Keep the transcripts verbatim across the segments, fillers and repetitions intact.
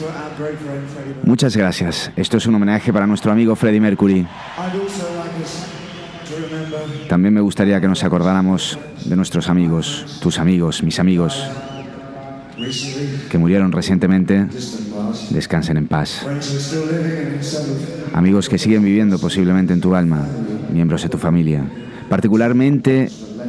Muchas gracias. Esto es un homenaje para nuestro amigo Freddie Mercury. También me gustaría que nos acordáramos de nuestros amigos, tus amigos, mis amigos, que murieron recientemente. Descansen en paz. Amigos que siguen viviendo posiblemente en tu alma, miembros de tu familia. Particularmente,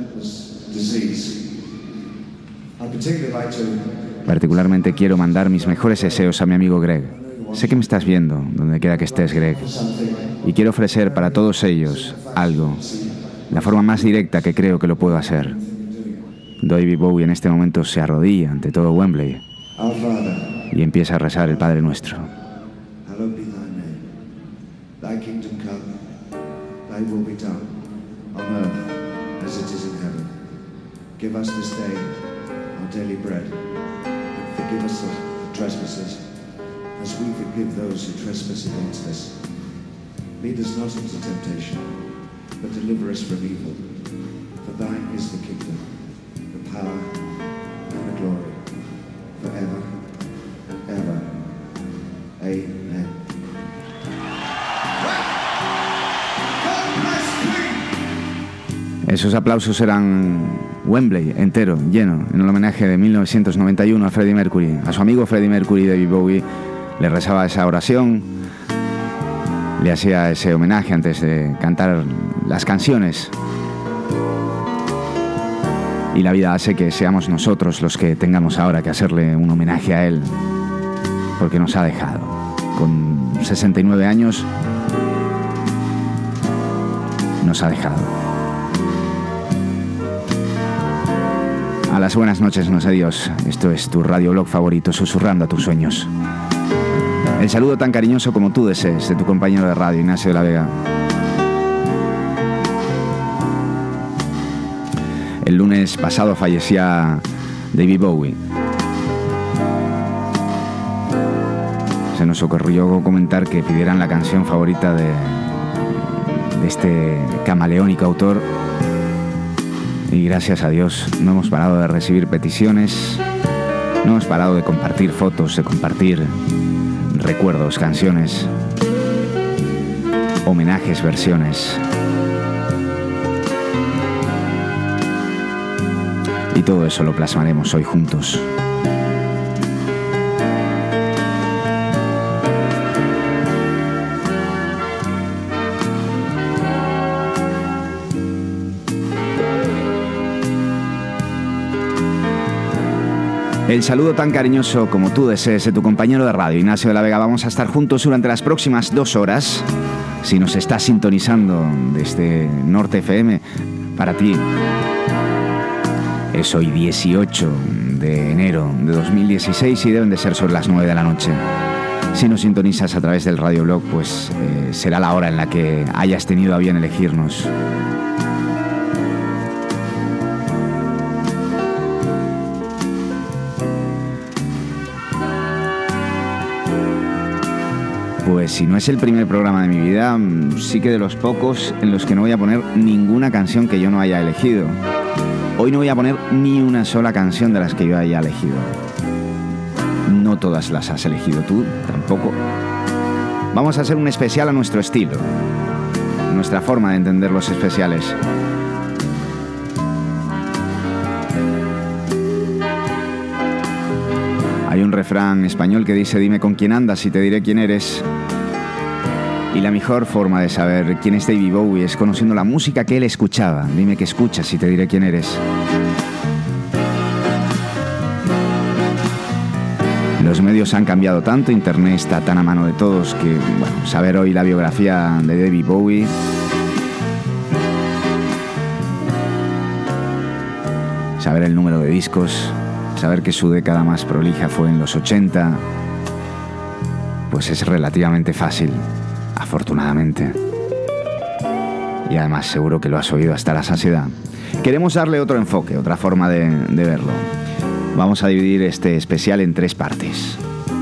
particularmente quiero mandar mis mejores deseos a mi amigo Greg. Sé que me estás viendo, donde quiera que estés, Greg. Y quiero ofrecer para todos ellos algo, la forma más directa que creo que lo puedo hacer. David Bowie en este momento se arrodilla ante todo Wembley y empieza a rezar el Padre Nuestro. Hallowed be thy name. Thy kingdom come. Thy will be done on earth as it is in heaven. Give us this day our daily bread, and forgive us the trespasses, as we forgive those who trespass against us. Lead us not into temptation, but deliver us from evil. For thine is the kingdom, the power, and the glory, forever and ever. Amen. Esos aplausos eran Wembley entero, lleno, en el homenaje de mil novecientos noventa y uno a Freddie Mercury. A su amigo Freddie Mercury, David Bowie le rezaba esa oración, le hacía ese homenaje antes de cantar las canciones. Y la vida hace que seamos nosotros los que tengamos ahora que hacerle un homenaje a él, porque nos ha dejado. Con sesenta y nueve años nos ha dejado. A las buenas noches, no sé Dios. Esto es tu radioblog favorito, susurrando a tus sueños. El saludo tan cariñoso como tú desees de tu compañero de radio, Ignacio de la Vega. El lunes pasado fallecía David Bowie. Se nos ocurrió comentar que pidieran la canción favorita de, de este camaleónico autor. Y gracias a Dios no hemos parado de recibir peticiones, no hemos parado de compartir fotos, de compartir recuerdos, canciones, homenajes, versiones. Y todo eso lo plasmaremos hoy juntos. El saludo tan cariñoso como tú desees de tu compañero de radio, Ignacio de la Vega. Vamos a estar juntos durante las próximas dos horas. Si nos estás sintonizando desde Norte F M, para ti es hoy dieciocho de enero de dos mil dieciséis y deben de ser sobre las nueve de la noche. Si nos sintonizas a través del radioblog, pues eh, será la hora en la que hayas tenido a bien elegirnos. Pues si no es el primer programa de mi vida, sí que de los pocos en los que no voy a poner ninguna canción que yo no haya elegido. Hoy no voy a poner ni una sola canción de las que yo haya elegido. No todas las has elegido tú, tampoco. Vamos a hacer un especial a nuestro estilo, nuestra forma de entender los especiales. Hay un refrán español que dice: dime con quién andas y te diré quién eres. Y la mejor forma de saber quién es David Bowie es conociendo la música que él escuchaba. Dime qué escuchas y te diré quién eres. Los medios han cambiado tanto, internet está tan a mano de todos que, bueno, saber hoy la biografía de David Bowie saber el número de discos, saber que su década más prolija fue en los ochenta, pues es relativamente fácil, afortunadamente. Y además seguro que lo has oído hasta la saciedad. Queremos darle otro enfoque, otra forma de, de verlo. Vamos a dividir este especial en tres partes.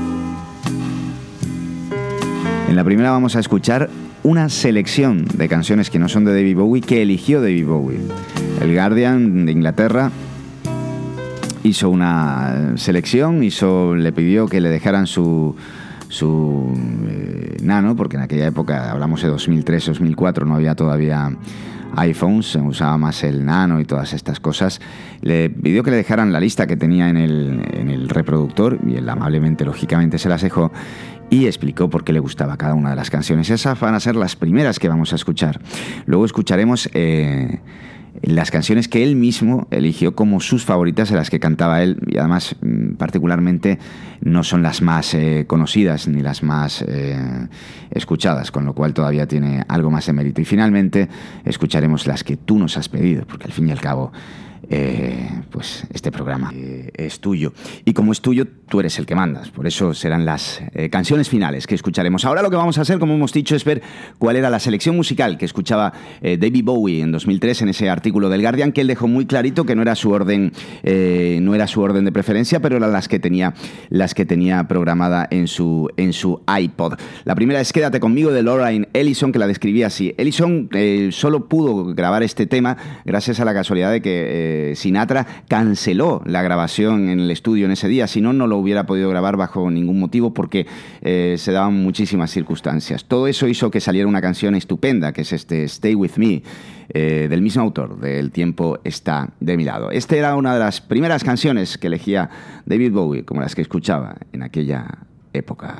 En la primera vamos a escuchar una selección de canciones que no son de David Bowie, que eligió David Bowie. El Guardian de Inglaterra hizo una selección, hizo, le pidió que le dejaran su, su eh, nano, porque en aquella época, hablamos de dos mil tres, dos mil cuatro, no había todavía iPhones, se usaba más el nano y todas estas cosas. Le pidió que le dejaran la lista que tenía en el, en el reproductor, y él amablemente, lógicamente, se las dejó, y explicó por qué le gustaba cada una de las canciones. Esas van a ser las primeras que vamos a escuchar. Luego escucharemos eh, las canciones que él mismo eligió como sus favoritas, de las que cantaba él, y además particularmente no son las más eh, conocidas ni las más eh, escuchadas, con lo cual todavía tiene algo más de mérito. Y finalmente escucharemos las que tú nos has pedido, porque al fin y al cabo Eh, pues este programa eh, es tuyo, y como es tuyo, tú eres el que mandas. Por eso serán las eh, canciones finales que escucharemos. Ahora lo que vamos a hacer, como hemos dicho, es ver cuál era la selección musical que escuchaba eh, David Bowie en dos mil tres en ese artículo del Guardian, que él dejó muy clarito que no era su orden, eh, no era su orden de preferencia, pero eran las que tenía, las que tenía programada en su, en su iPod. La primera es Quédate conmigo, de Lauryn Ellison, que la describía así. Ellison eh, solo pudo grabar este tema gracias a la casualidad de que eh, Sinatra canceló la grabación en el estudio en ese día, si no, no lo hubiera podido grabar bajo ningún motivo, porque eh, se daban muchísimas circunstancias. Todo eso hizo que saliera una canción estupenda, que es este Stay With Me, eh, del mismo autor, de El tiempo está de mi lado. Esta era una de las primeras canciones que elegía David Bowie, como las que escuchaba en aquella época.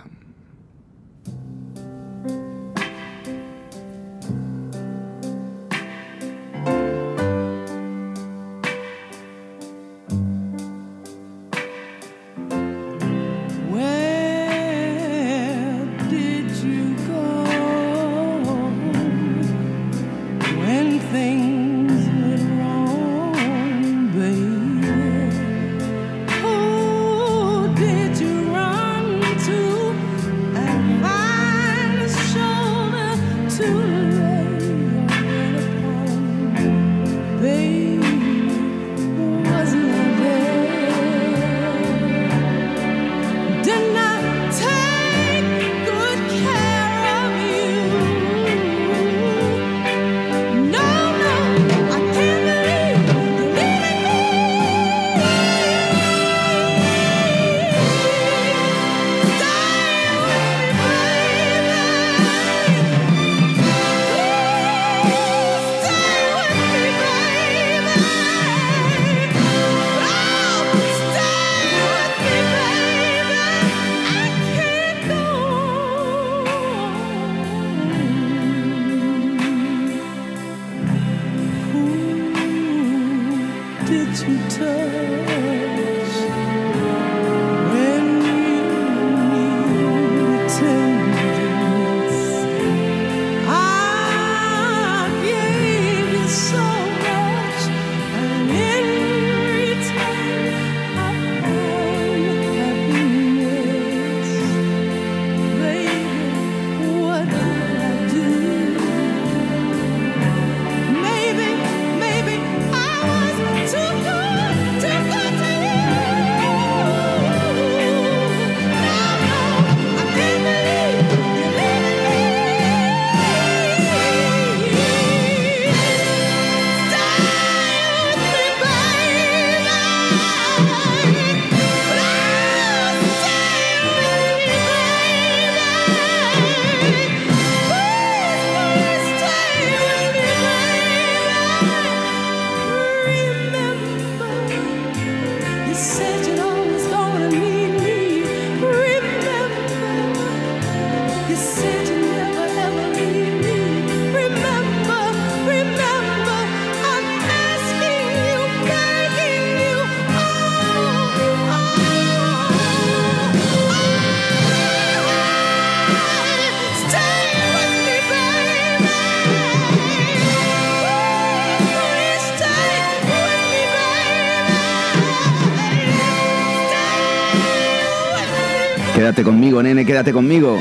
Quédate conmigo, nene, quédate conmigo.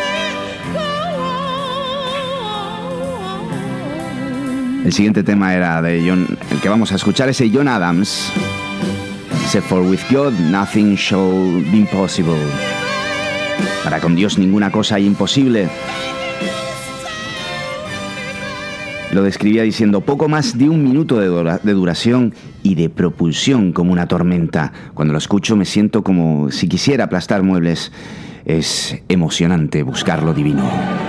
El siguiente tema era de John, el que vamos a escuchar es de John Adams. Dice, For with God nothing shall be impossible. Para con Dios ninguna cosa es imposible. lo describía diciendo: poco más de un minuto de, dura- de duración y de propulsión como una tormenta. Cuando lo escucho me siento como si quisiera aplastar muebles. Es emocionante buscar lo divino.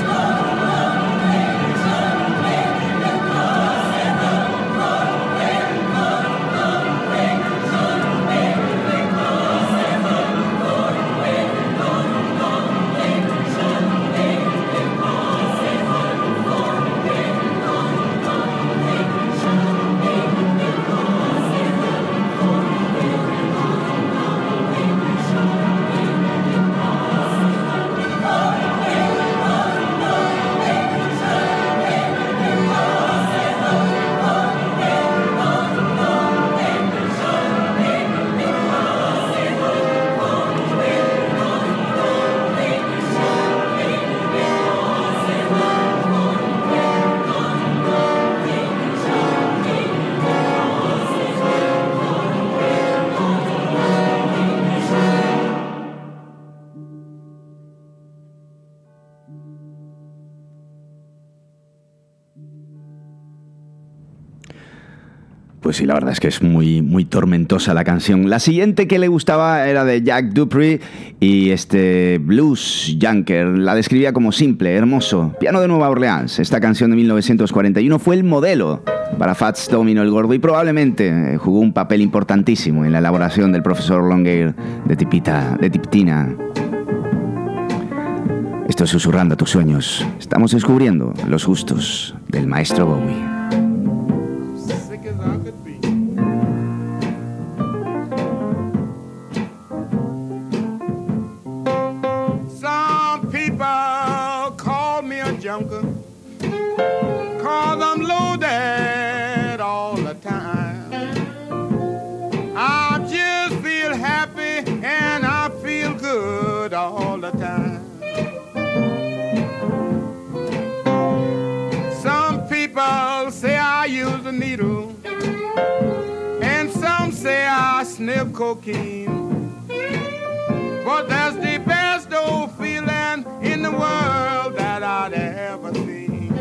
Pues sí, la verdad es que es muy, muy tormentosa la canción. La siguiente que le gustaba era de Jack Dupree y este Blues Junker. La describía como simple, hermoso, piano de Nueva Orleans. Esta canción de mil novecientos cuarenta y uno fue el modelo para Fats Domino el Gordo y probablemente jugó un papel importantísimo en la elaboración del profesor Longhair de, tipita, de Tiptina. Esto es Susurrando a tus sueños. Estamos descubriendo los gustos del maestro Bowie. Cause I'm loaded all the time. I just feel happy and I feel good all the time. Some people say I use a needle, and some say I sniff cocaine. But that's the best old feeling in the world that I'd ever seen.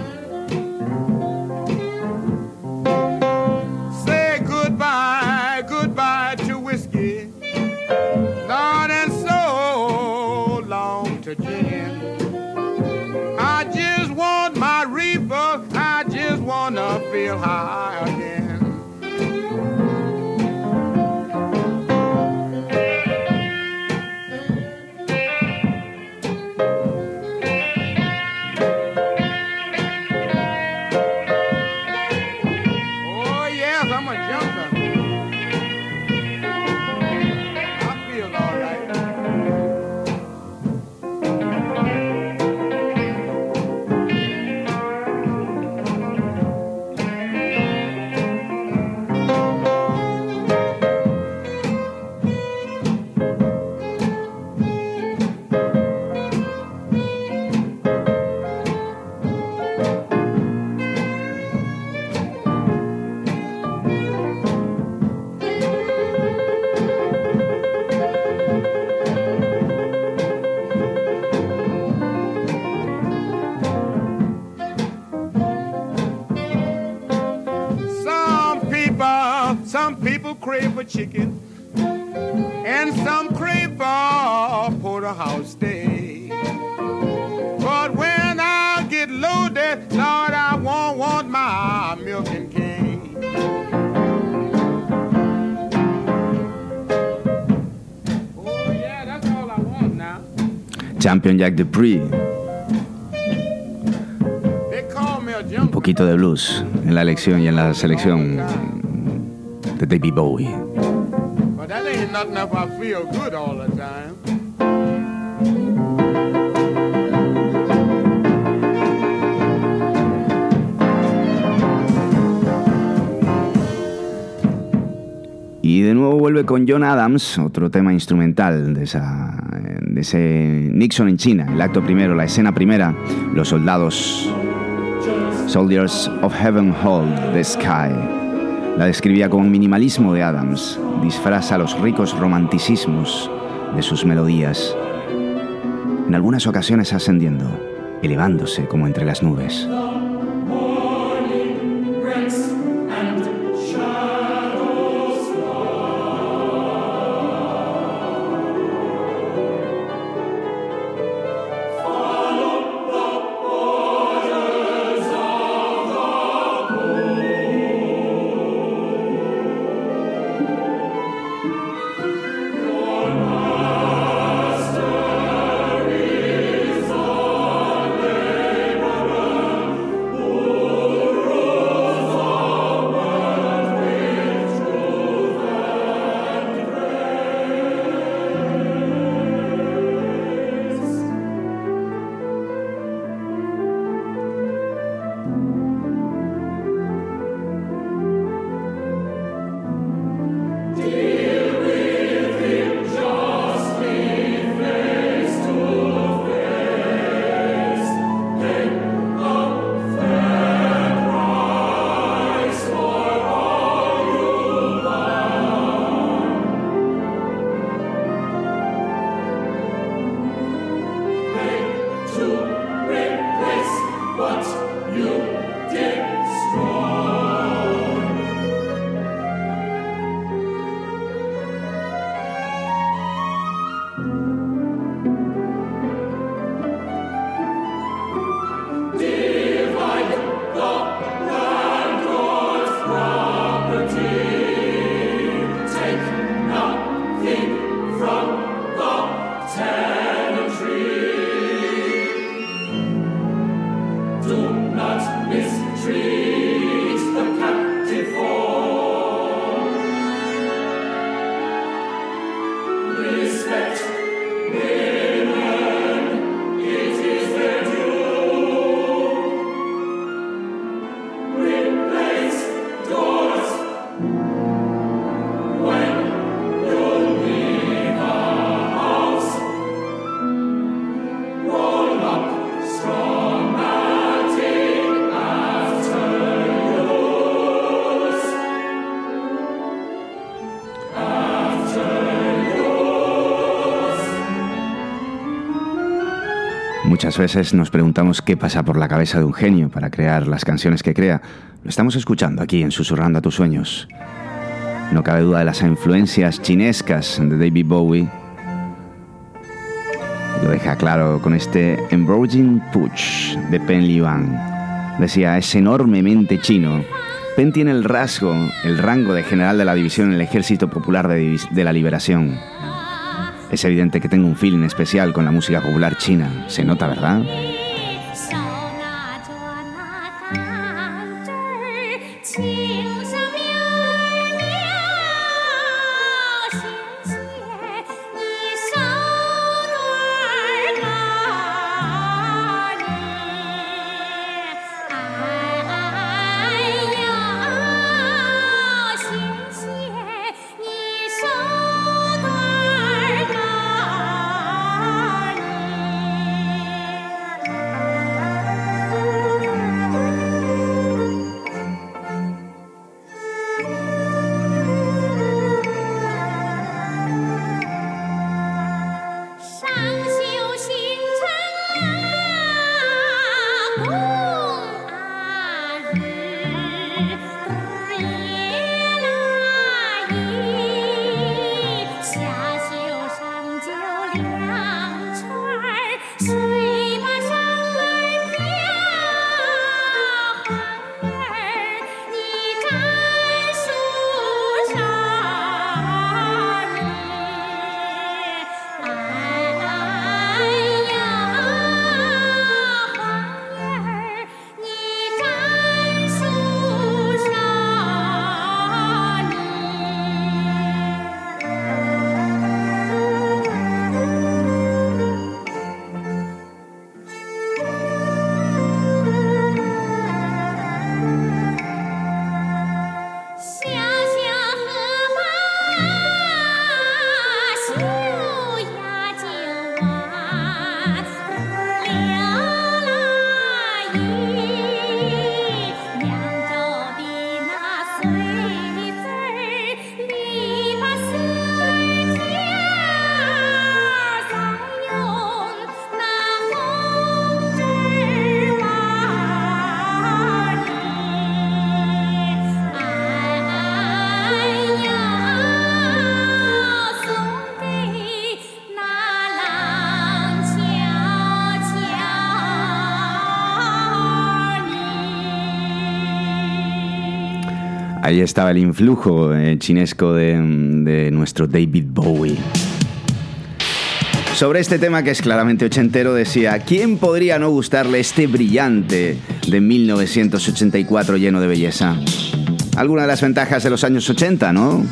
Say goodbye, goodbye to whiskey, Lord, and so long to gin. I just want my reefer, I just wanna feel high again. Crave for chicken, and some crave for porterhouse steak. But when I get loaded, Lord, I won't want my milk and cake. Oh yeah, that's all I want now. Champion Jack Dupree. Un poquito de blues en la elección y en la selección de David Bowie. But that ain't nothing if I feel good all the time. Y de nuevo vuelve con John Adams, otro tema instrumental de, esa, de ese Nixon en China, el acto primero, la escena primera, los soldados, Soldiers of Heaven Hold the Sky. La describía como un minimalismo de Adams, disfraza los ricos romanticismos de sus melodías, en algunas ocasiones ascendiendo, elevándose como entre las nubes. The morning Muchas veces nos preguntamos qué pasa por la cabeza de un genio para crear las canciones que crea. Lo estamos escuchando aquí en Susurrando a tus sueños. No cabe duda de las influencias chinescas de David Bowie. Lo deja claro con este Embroidering Push de Pen Liuan. Decía, es enormemente chino. Pen tiene el rasgo, el rango de general de la división en el Ejército Popular de, de la Liberación. Es evidente que tengo un feeling especial con la música popular china. Se nota, ¿verdad? Ahí estaba el influjo eh, chinesco de, de nuestro David Bowie. Sobre este tema, que es claramente ochentero, decía: ¿quién podría no gustarle este brillante de mil novecientos ochenta y cuatro lleno de belleza? Alguna de las ventajas de los años ochenta, ¿no?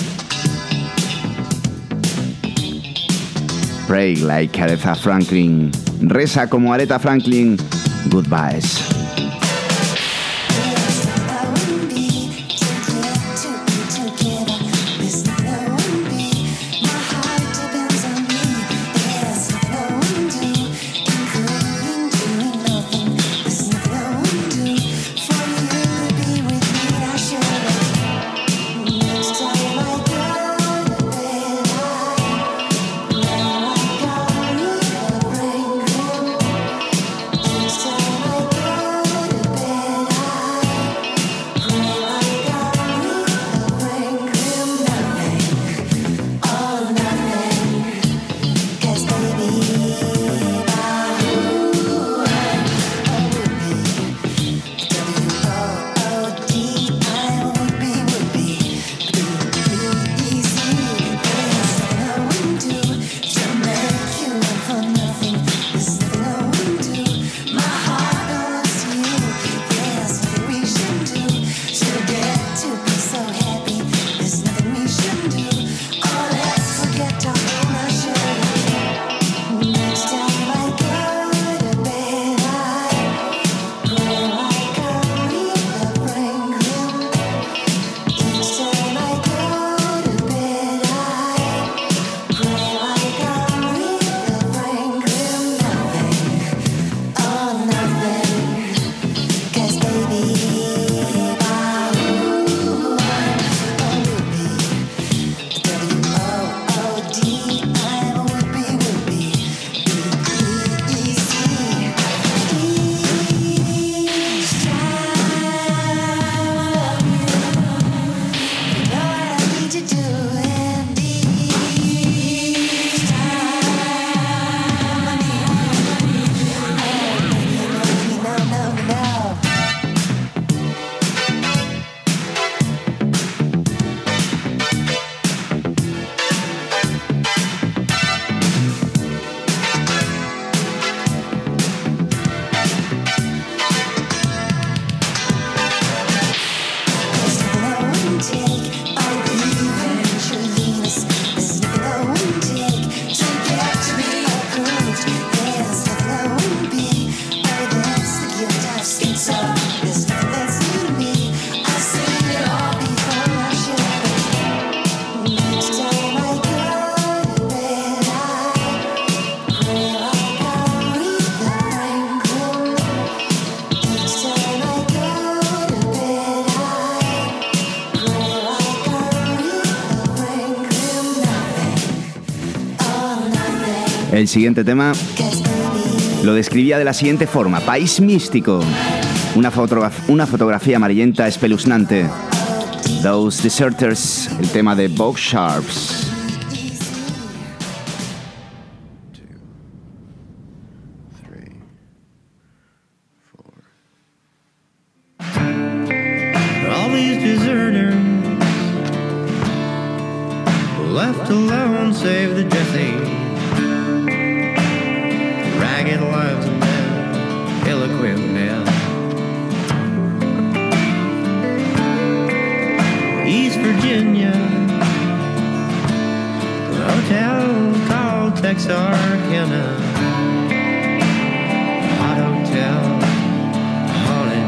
Pray like Aretha Franklin. Reza como Aretha Franklin. Goodbyes. Stay like El siguiente tema lo describía de la siguiente forma: País místico, una, fotograf- una fotografía amarillenta espeluznante. Those Deserters, el tema de Bob Sharps. Left alone, save the dressing. Ragged lives of men, ill-equipped men. East Virginia, a hotel called Texarkana. Hot hotel, haunted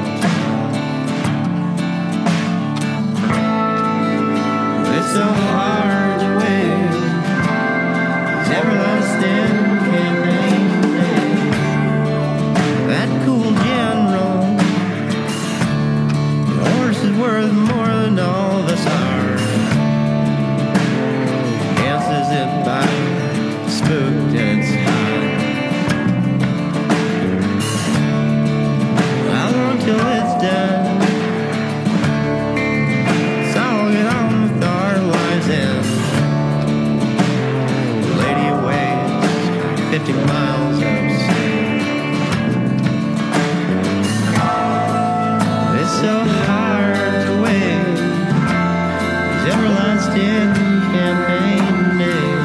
hotel. It's so hard. Everlasting campaign day. That cool general, the horse is worth more than all of us are. Dances it by, spooked and it's high. How long till it's done? So I'll get on with our lives and fifty miles upstate. It's so hard to wait. These everlasting campaign days.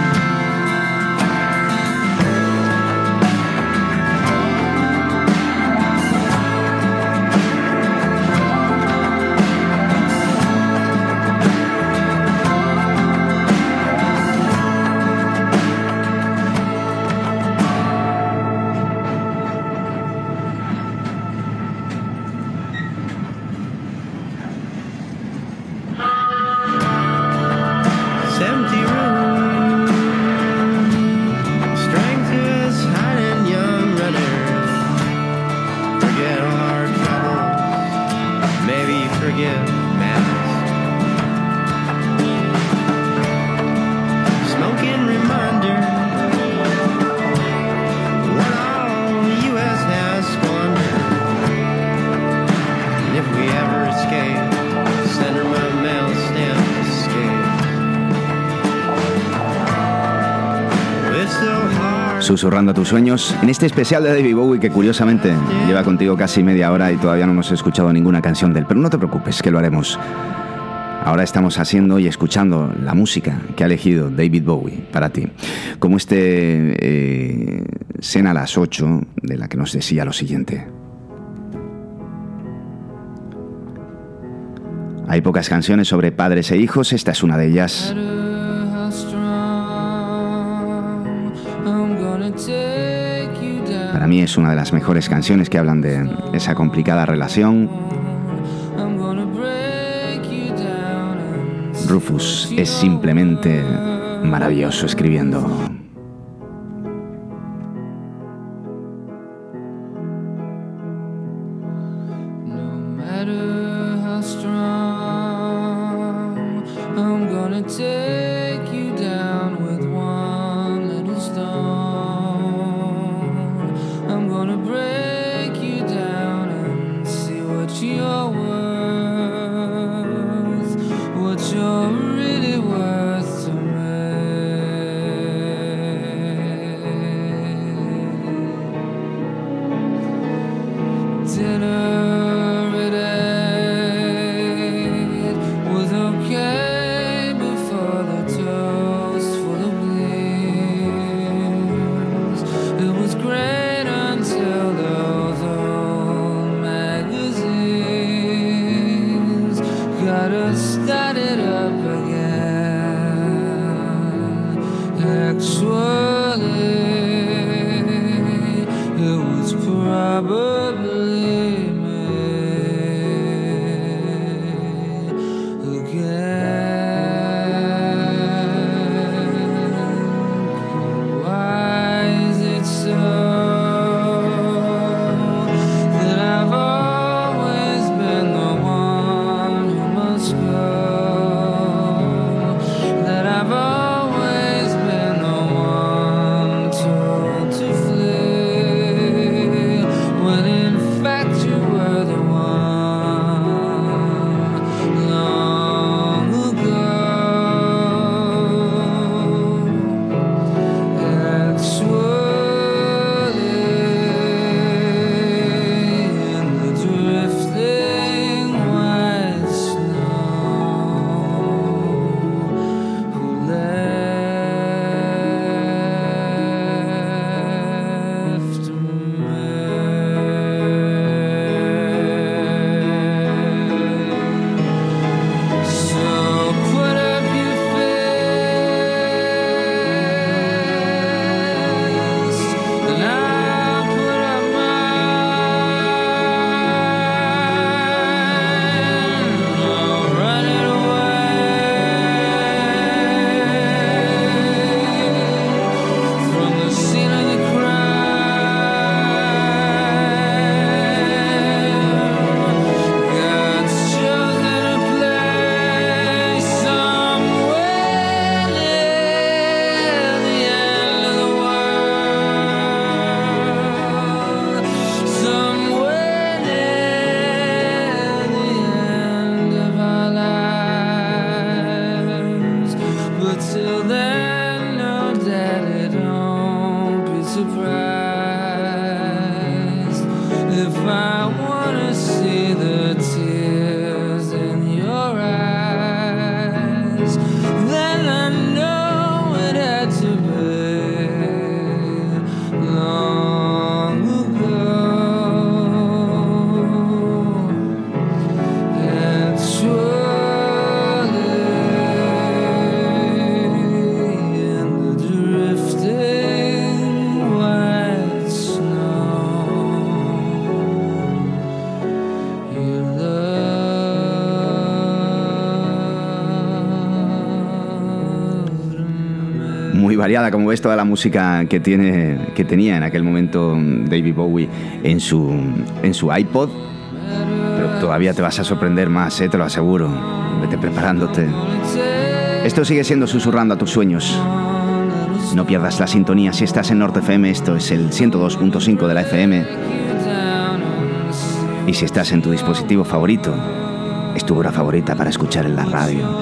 Susurrando a tus sueños, en este especial de David Bowie que curiosamente lleva contigo casi media hora y todavía no hemos escuchado ninguna canción de él, pero no te preocupes, que lo haremos. Ahora estamos haciendo y escuchando la música que ha elegido David Bowie para ti, como este eh, Cena a las ocho, de la que nos decía lo siguiente: hay pocas canciones sobre padres e hijos, esta es una de ellas. Para mí es una de las mejores canciones que hablan de esa complicada relación. Rufus es simplemente maravilloso escribiendo. That I've always been the one who must go. tears in your eyes, then I know it had to be long ago. And surely in the drifting white snow, you loved me. Muy variada, como ves, toda la música que tiene, que tenía en aquel momento David Bowie en su, en su iPod. Pero todavía te vas a sorprender más, ¿eh? Te lo aseguro. Vete preparándote. Esto sigue siendo Susurrando a tus sueños. No pierdas la sintonía si estás en Norte F M. Esto es el ciento dos punto cinco de la F M. Y si estás en tu dispositivo favorito, es tu hora favorita para escuchar en la radio.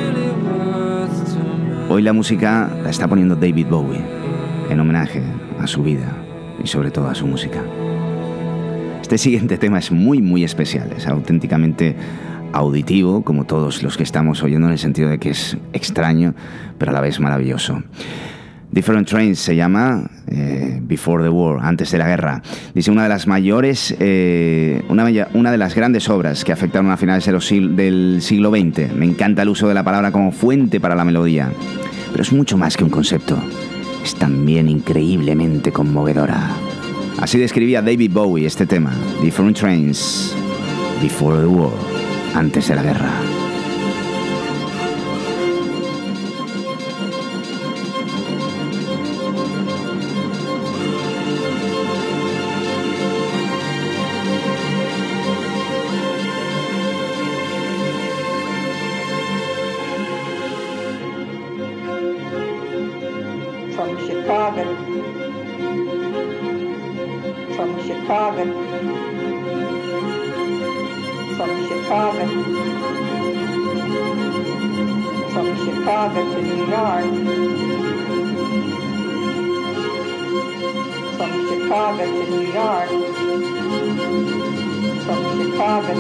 Hoy la música la está poniendo David Bowie, en homenaje a su vida y sobre todo a su música. Este siguiente tema es muy muy especial, es auténticamente auditivo, como todos los que estamos oyendo, en el sentido de que es extraño, pero a la vez maravilloso. Different Trains se llama, eh, Before the War, antes de la guerra. Dice, una de las mayores, eh, una, una de las grandes obras que afectaron a finales de los siglo, del siglo veinte. Me encanta el uso de la palabra como fuente para la melodía, pero es mucho más que un concepto. Es también increíblemente conmovedora. Así describía David Bowie este tema, Different Trains, Before the War, antes de la guerra. From Chicago, from Chicago, from Chicago, from Chicago to New York, from Chicago to New York, from Chicago,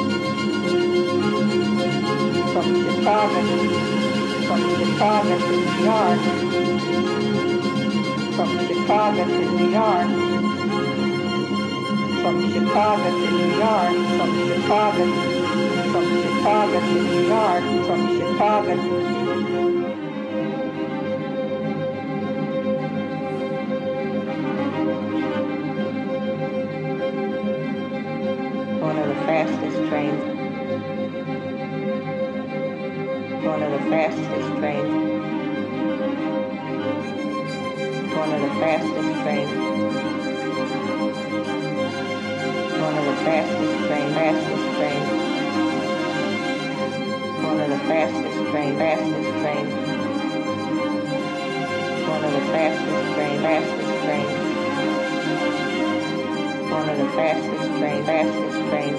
from Chicago, from Chicago to New York. From Chicago to New York, from Chicago to New York, from Chicago, from Chicago to New York, from Chicago. One of the fastest trains. One of the fastest trains. One of the fastest trains. One of the fastest train, fastest train. One of the fastest train, fastest train. One of the fastest train, fastest train. One of the fastest train, fastest train.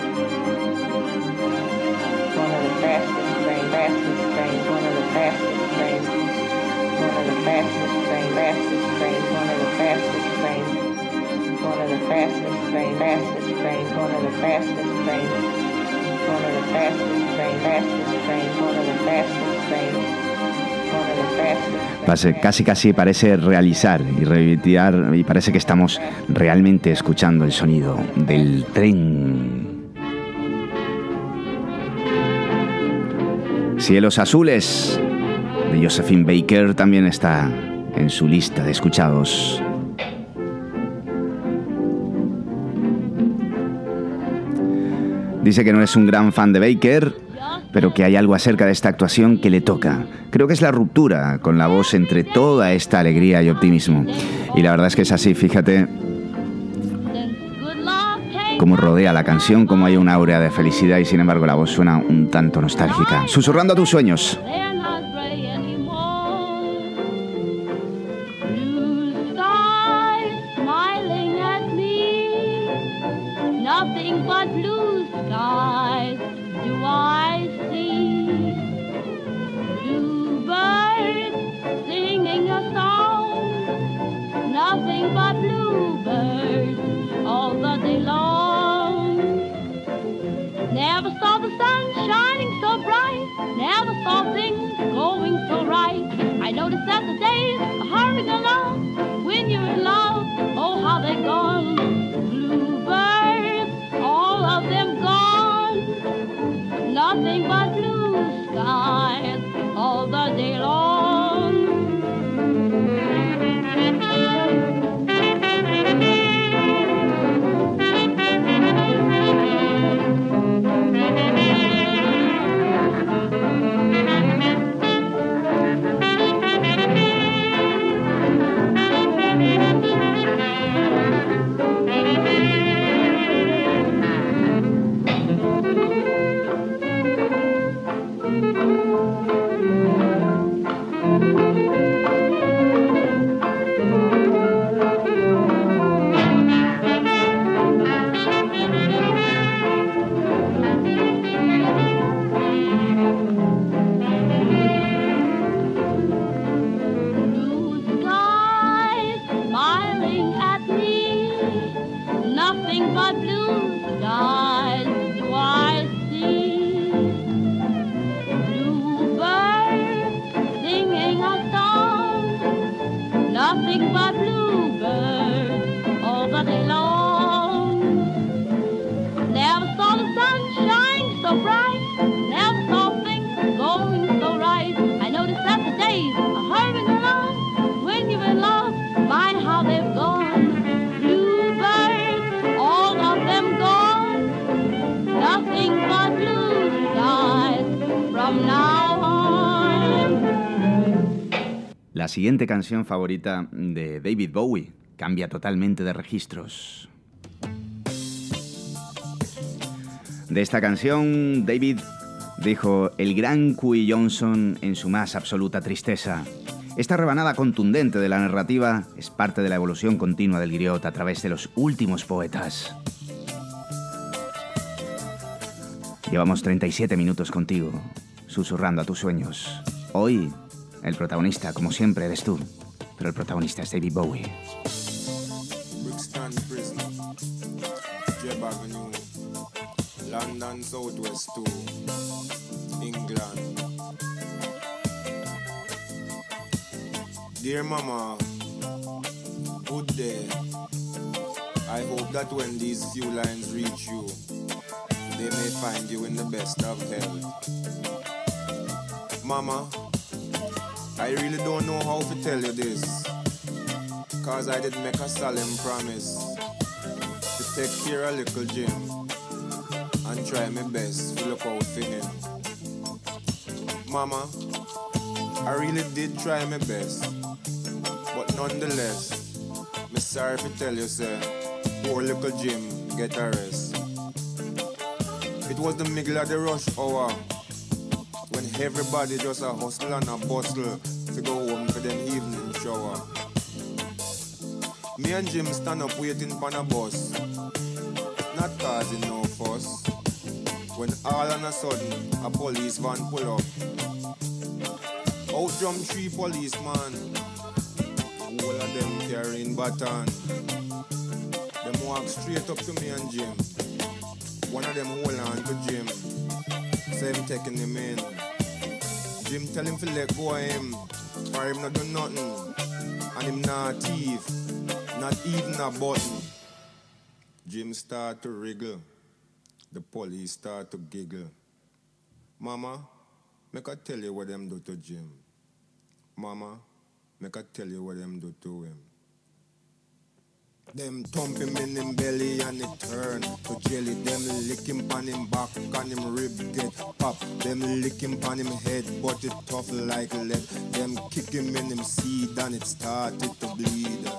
One of the fastest train, fastest train. One of the fastest train. One of the fastest train, fastest train. One of the fastest train. One of the fastest train, fastest train. One of the fastest train. One of the fastest train, fastest train. One of the fastest train. One of the fastest train. Casi casi parece realizar y revivir y parece que estamos realmente escuchando el sonido del tren. Cielos azules de Josephine Baker también está en su lista de escuchados. Dice que no es un gran fan de Baker, pero que hay algo acerca de esta actuación que le toca. Creo que es la ruptura con la voz entre toda esta alegría y optimismo. Y la verdad es que es así, fíjate cómo rodea la canción, cómo hay una aurea de felicidad y sin embargo la voz suena un tanto nostálgica. Susurrando a tus sueños. Never saw the sun shining so bright, never saw things going so right. I noticed that the days are hurrying along when you're in love. Oh, how they're gone. Bluebirds, all of them gone. Nothing but blue skies all the day long. La siguiente canción favorita de David Bowie cambia totalmente de registros. De esta canción, David dijo: el gran Q Johnson en su más absoluta tristeza. Esta rebanada contundente de la narrativa es parte de la evolución continua del griot a través de los últimos poetas. Llevamos treinta y siete minutos contigo, susurrando a tus sueños. Hoy, el protagonista, como siempre, eres tú, pero el protagonista es David Bowie. Brixton Prison, Jeb Avenue, London Southwest two, England. Dear Mama, good day. I hope that when these few lines reach you, they may find you in the best of health. Mama, I really don't know how to tell you this, cause I did make a solemn promise to take care of little Jim and try my best to look out for him. Mama, I really did try my best, but nonetheless, me sorry to tell you, sir, poor little Jim get a rest. It was the middle of the rush hour, when everybody just a hustle and a bustle to go home for them evening shower. Me and Jim stand up waiting for a bus, not causing no fuss, when all of a sudden a police van pull up. Out drum three policemen, all of them carrying baton. Them walk straight up to me and Jim. One of them hold on to Jim, say him taking him in. Jim tell him to let go of him, for him not do nothing, and him not thief, not even a button. Jim start to wriggle, the police start to giggle. Mama, make I tell you what them do to Jim. Mama, make I tell you what them do to him. Them thump him in him belly and it turn to jelly. Them lick him pan him back and him rib get pop. Them lick him pan him head but it tough like lead. Them kick him in him seed and it started to bleed.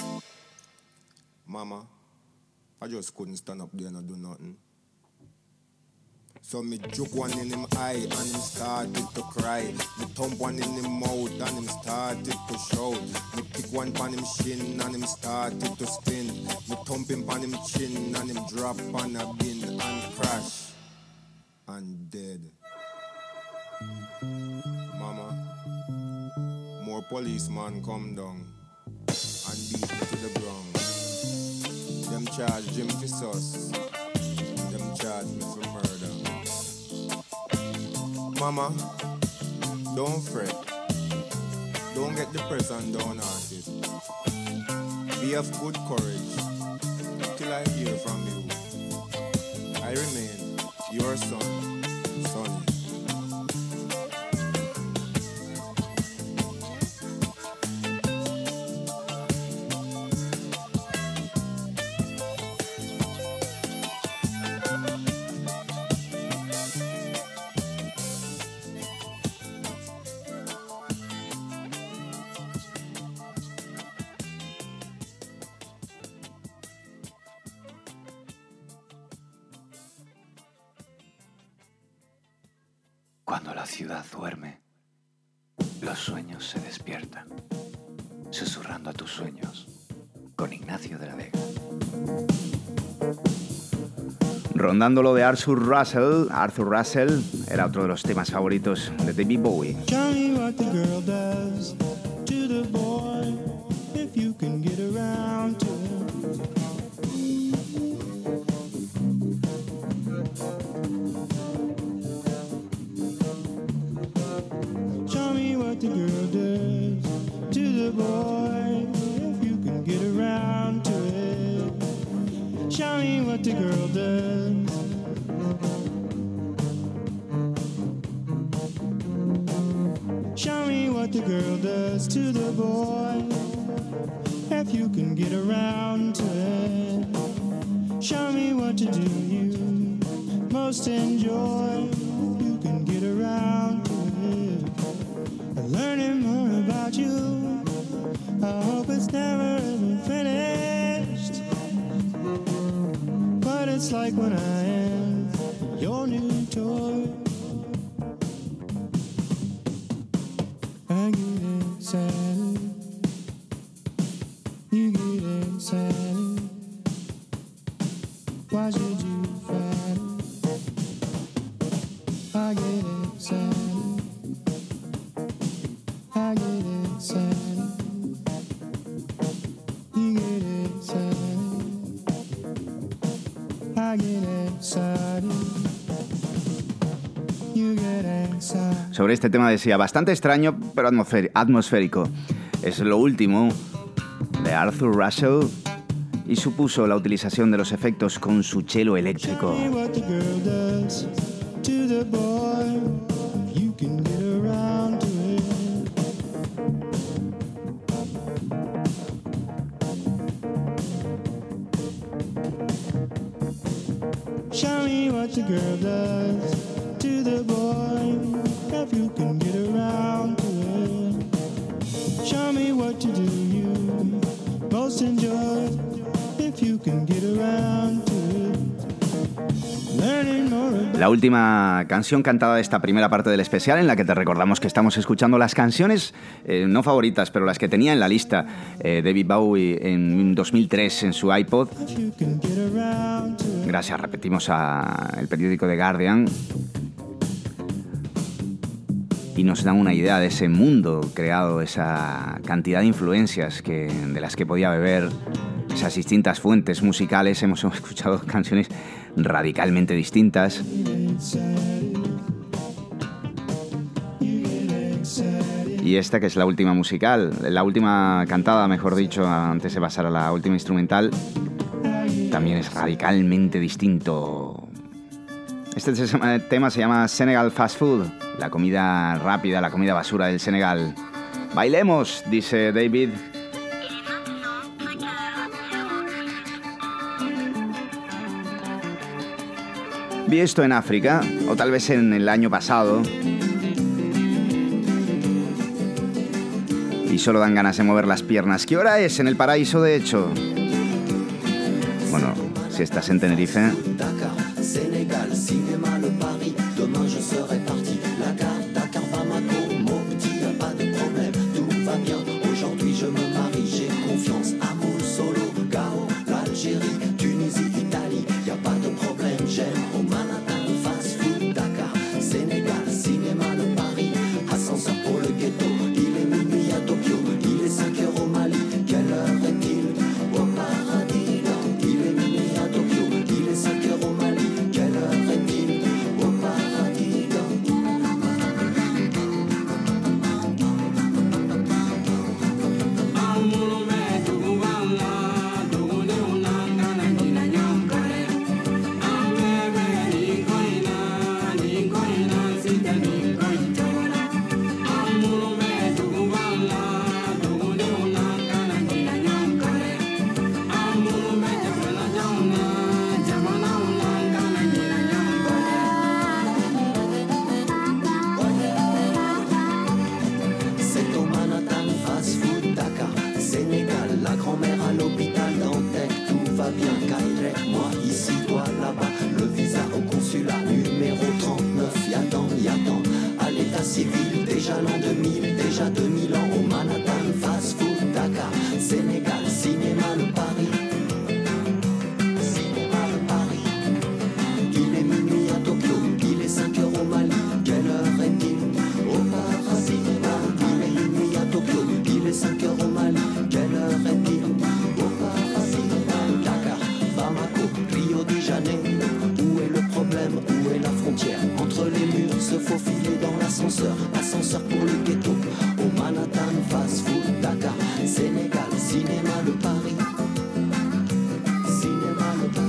Mama, I just couldn't stand up there and do nothing. So me juke one in him eye and him started to cry. Me thump one in him mouth and him started to shout. Me kick one pan him shin and him started to spin. Me thump him pan him chin and him drop on a bin and crash and dead. Mama, more policemen come down and beat me to the ground. Them charge Jim for sus. Them charge me for murder. Mama, don't fret. Don't get depressed and downhearted. Be of good courage till I hear from you. I remain your son, Sonny. Cuando la ciudad duerme, los sueños se despiertan, susurrando a tus sueños, con Ignacio de la Vega. Rondando lo de Arthur Russell, Arthur Russell era otro de los temas favoritos de David Bowie. Tell me what the girl does to the boy, if you can get around to him. Show me what the girl does to the boy, if you can get around to it. Show me what the girl does. Show me what the girl does to the boy, if you can get around to it. Show me what to do you most enjoy, if you can get around to it. Learning more about you, I hope it's never ever finished. But it's like when I am your new toy. I get excited, you get excited. Why should you fight it? I get excited, I get excited, you get excited, I get excited, you get excited. Sobre este tema decía, bastante extraño, pero atmosférico, atmosférico. Es lo último de Arthur Russell y supuso la utilización de los efectos con su cello eléctrico. Show me what the girl does to the boy, if you can get around to it. Show me what the girl does to the boy, if you can get around to it. Show me what to do you most enjoy, if you can get around to it. Learning more about La última canción cantada de esta primera parte del especial, en la que te recordamos que estamos escuchando las canciones, eh, no favoritas, pero las que tenía en la lista eh, David Bowie en dos mil tres en su iPod. if you can get around to it. Gracias, repetimos, al periódico The Guardian. Y nos dan una idea de ese mundo creado, esa cantidad de influencias que, de las que podía beber, esas distintas fuentes musicales. Hemos escuchado canciones radicalmente distintas. Y esta, que es la última musical, la última cantada, mejor dicho, antes de pasar a la última instrumental, también es radicalmente distinto. Este tema se llama Senegal Fast Food, la comida rápida, la comida basura del Senegal. Bailemos, dice David. Vi esto en África, o tal vez en el año pasado, y solo dan ganas de mover las piernas. ¿Qué hora es en el paraíso, de hecho? Bueno, si estás en Tenerife... Sénégal, cinéma, le Paris, demain je serai parti. La gare, Dakar, Bamako, mon petit, y'a pas de problème, tout va bien. Aujourd'hui je me marie, j'ai confiance, amour, solo, Gao, l'Algérie, Tunisie, Italie, y'a pas de problème, j'aime au Manhattan, fast food, Dakar, Sénégal, cinéma, le Paris, ascenseur pour le ghetto, il est minuit à Tokyo, il est cinq heures au Mali, quelle heure est-il au paradis? Il est minuit à Tokyo, il est cinq heures au Mali. l'an deux mille, déjà deux mille ans au Manhattan, fast food, Dakar, Sénégal, cinéma, le Paris. Cinéma, le Paris. Il est minuit à Tokyo, il est cinq heures au Mali, quelle heure est-il au paradis? Il est minuit à Tokyo, il est cinq heures au Mali, quelle heure est-il au paradis? Dakar, Bamako, Rio de Janeiro, où est le problème, où est la frontière? Entre les murs, se faufiler dans l'ascenseur, ascenseur pour le ghetto, au Manhattan, fast food, Dakar, Sénégal, cinéma, le Paris. Cinéma, le Paris.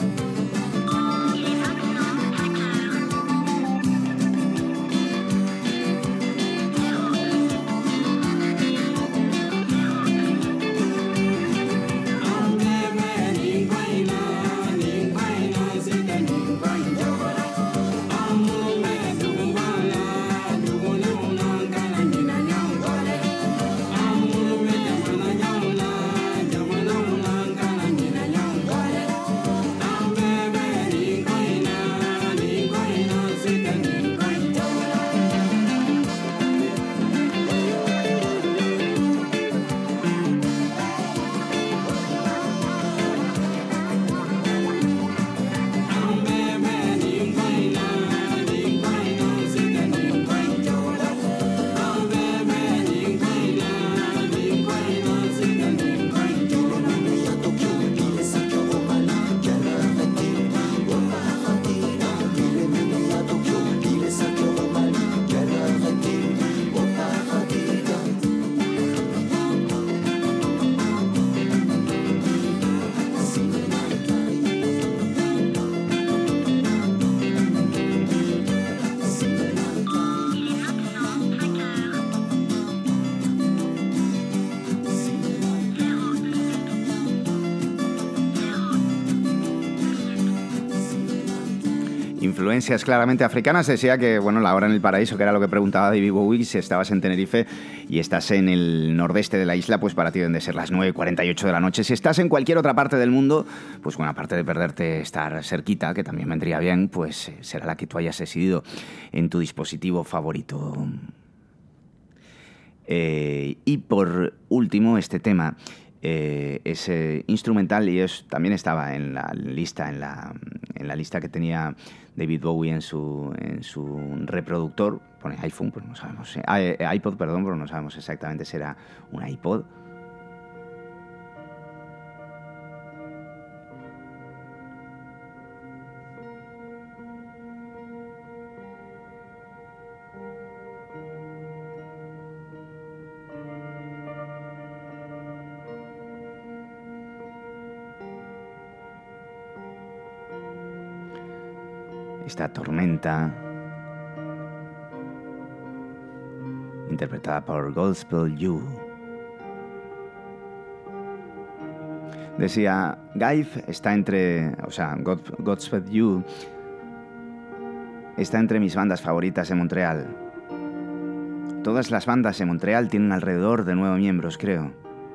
Influencias claramente africanas. Decía que, bueno, la hora en el paraíso, que era lo que preguntaba David Bowie, si estabas en Tenerife y estás en el nordeste de la isla, pues para ti deben de ser las nueve y cuarenta y ocho de la noche. Si estás en cualquier otra parte del mundo, pues bueno, aparte de perderte estar cerquita, que también vendría bien, pues será la que tú hayas decidido en tu dispositivo favorito. Eh, y por último, este tema eh, es eh, instrumental y es, también estaba en la lista, en la, en la lista que tenía David Bowie en su, en su reproductor. Pone iPhone, pues no sabemos. Eh, iPod, perdón, pero no sabemos exactamente si era un iPod. Esta tormenta, interpretada por Gospel You. Decía, Gaif está entre, o sea, God, Gospel You está entre mis bandas favoritas en Montreal. Todas las bandas en Montreal tienen alrededor de nueve miembros, creo.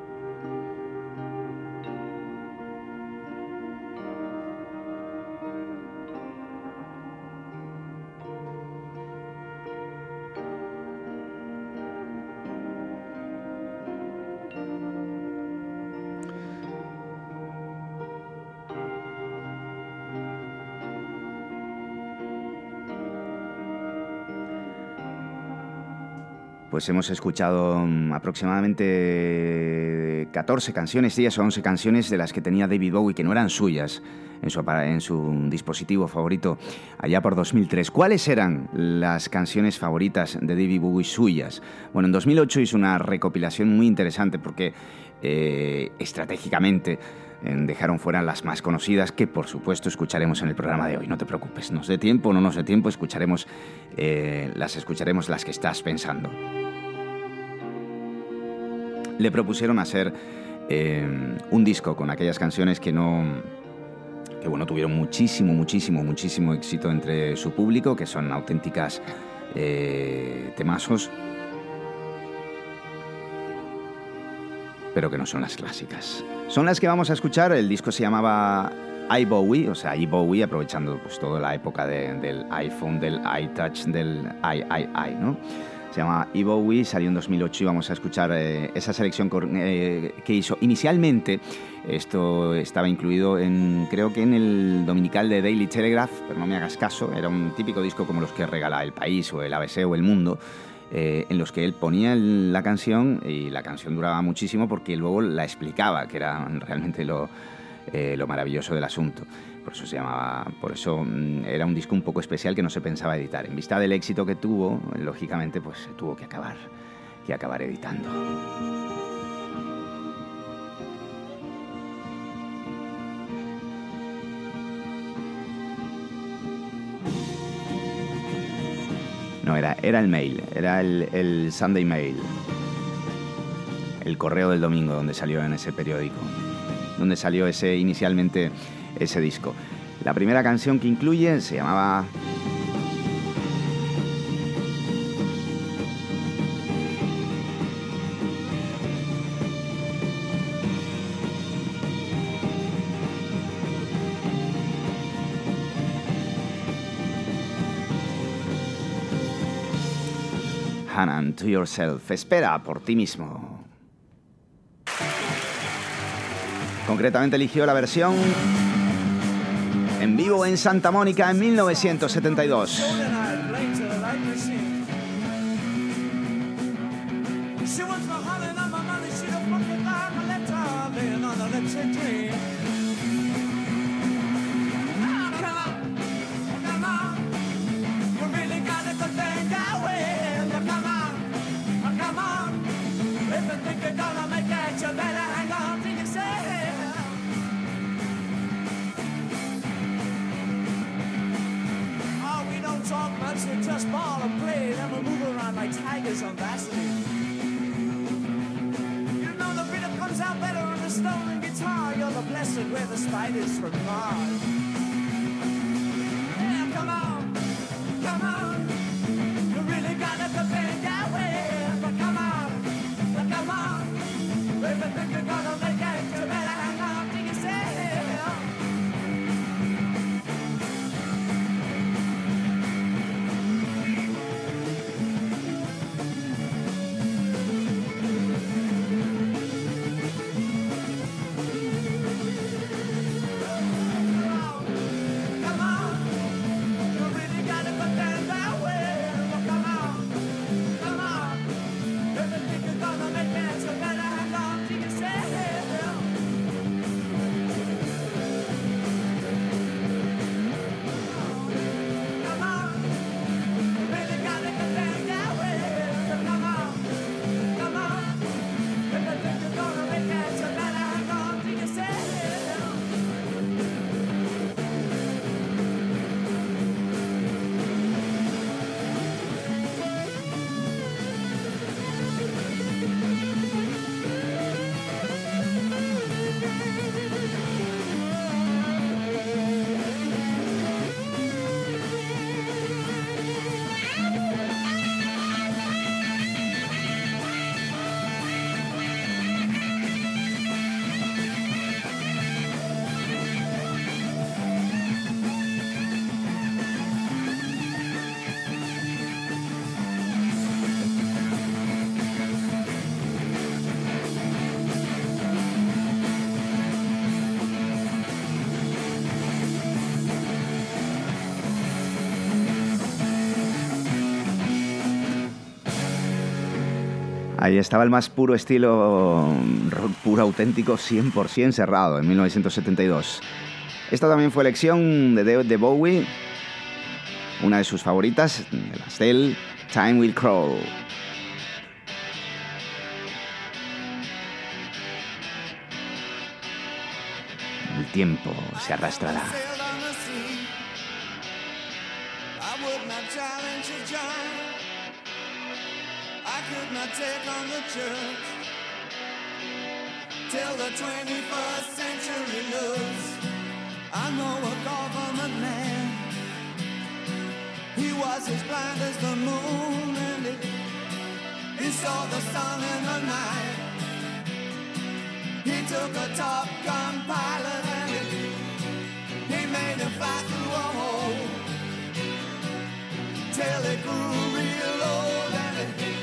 Pues hemos escuchado um, aproximadamente catorce canciones, diez o once canciones de las que tenía David Bowie que no eran suyas en su, en su dispositivo favorito allá por dos mil tres. ¿Cuáles eran las canciones favoritas de David Bowie suyas? Bueno, en dos mil ocho hizo una recopilación muy interesante porque eh, estratégicamente eh, dejaron fuera las más conocidas que por supuesto escucharemos en el programa de hoy. No te preocupes, nos dé tiempo o no nos dé tiempo, escucharemos, eh, las escucharemos las que estás pensando. Le propusieron hacer eh, un disco con aquellas canciones que no, que bueno, tuvieron muchísimo, muchísimo, muchísimo éxito entre su público, que son auténticas eh, temazos, pero que no son las clásicas. Son las que vamos a escuchar. El disco se llamaba iBowie, o sea, iBowie, aprovechando pues toda la época de, del iPhone, del iTouch, del i, i, i, ¿no? Se llama E. Bowie, salió en dos mil ocho y vamos a escuchar eh, esa selección eh, que hizo. Inicialmente esto estaba incluido en, creo que en el dominical de Daily Telegraph, pero no me hagas caso, era un típico disco como los que regala El País o el A B C o El Mundo, eh, en los que él ponía el, la canción y la canción duraba muchísimo porque luego la explicaba, que era realmente lo, eh, lo maravilloso del asunto. Por eso se llamaba, por eso era un disco un poco especial que no se pensaba editar. En vista del éxito que tuvo, lógicamente, pues se tuvo que acabar, que acabar editando. No, era, era el mail, era el, el Sunday Mail, el correo del domingo donde salió en ese periódico, donde salió ese inicialmente ese disco. La primera canción que incluye se llamaba Hannah, to yourself. Espera por ti mismo. Concretamente eligió la versión en vivo en Santa Mónica en mil novecientos setenta y dos. Just ball and play, then we'll move around like tigers on Vaseline. You know the rhythm comes out better on the stolen guitar. You're the blessed where the spiders from Mars. Yeah, come on, come on. You really gotta prepare that way. But come on, but come on. If you think you're gonna make it, you better hang on to yourself. Ahí estaba el más puro estilo rock puro auténtico, cien por ciento cerrado, en mil novecientos setenta y dos. Esta también fue elección de David Bowie, una de sus favoritas, de las del Time Will Crawl. El tiempo se arrastrará. Could not take on the church till the twenty-first century looks. I know a government man. He was as blind as the moon, and it, he saw the sun in the night. He took a Top Gun pilot and it, he made him fly through a hole till it grew real old and it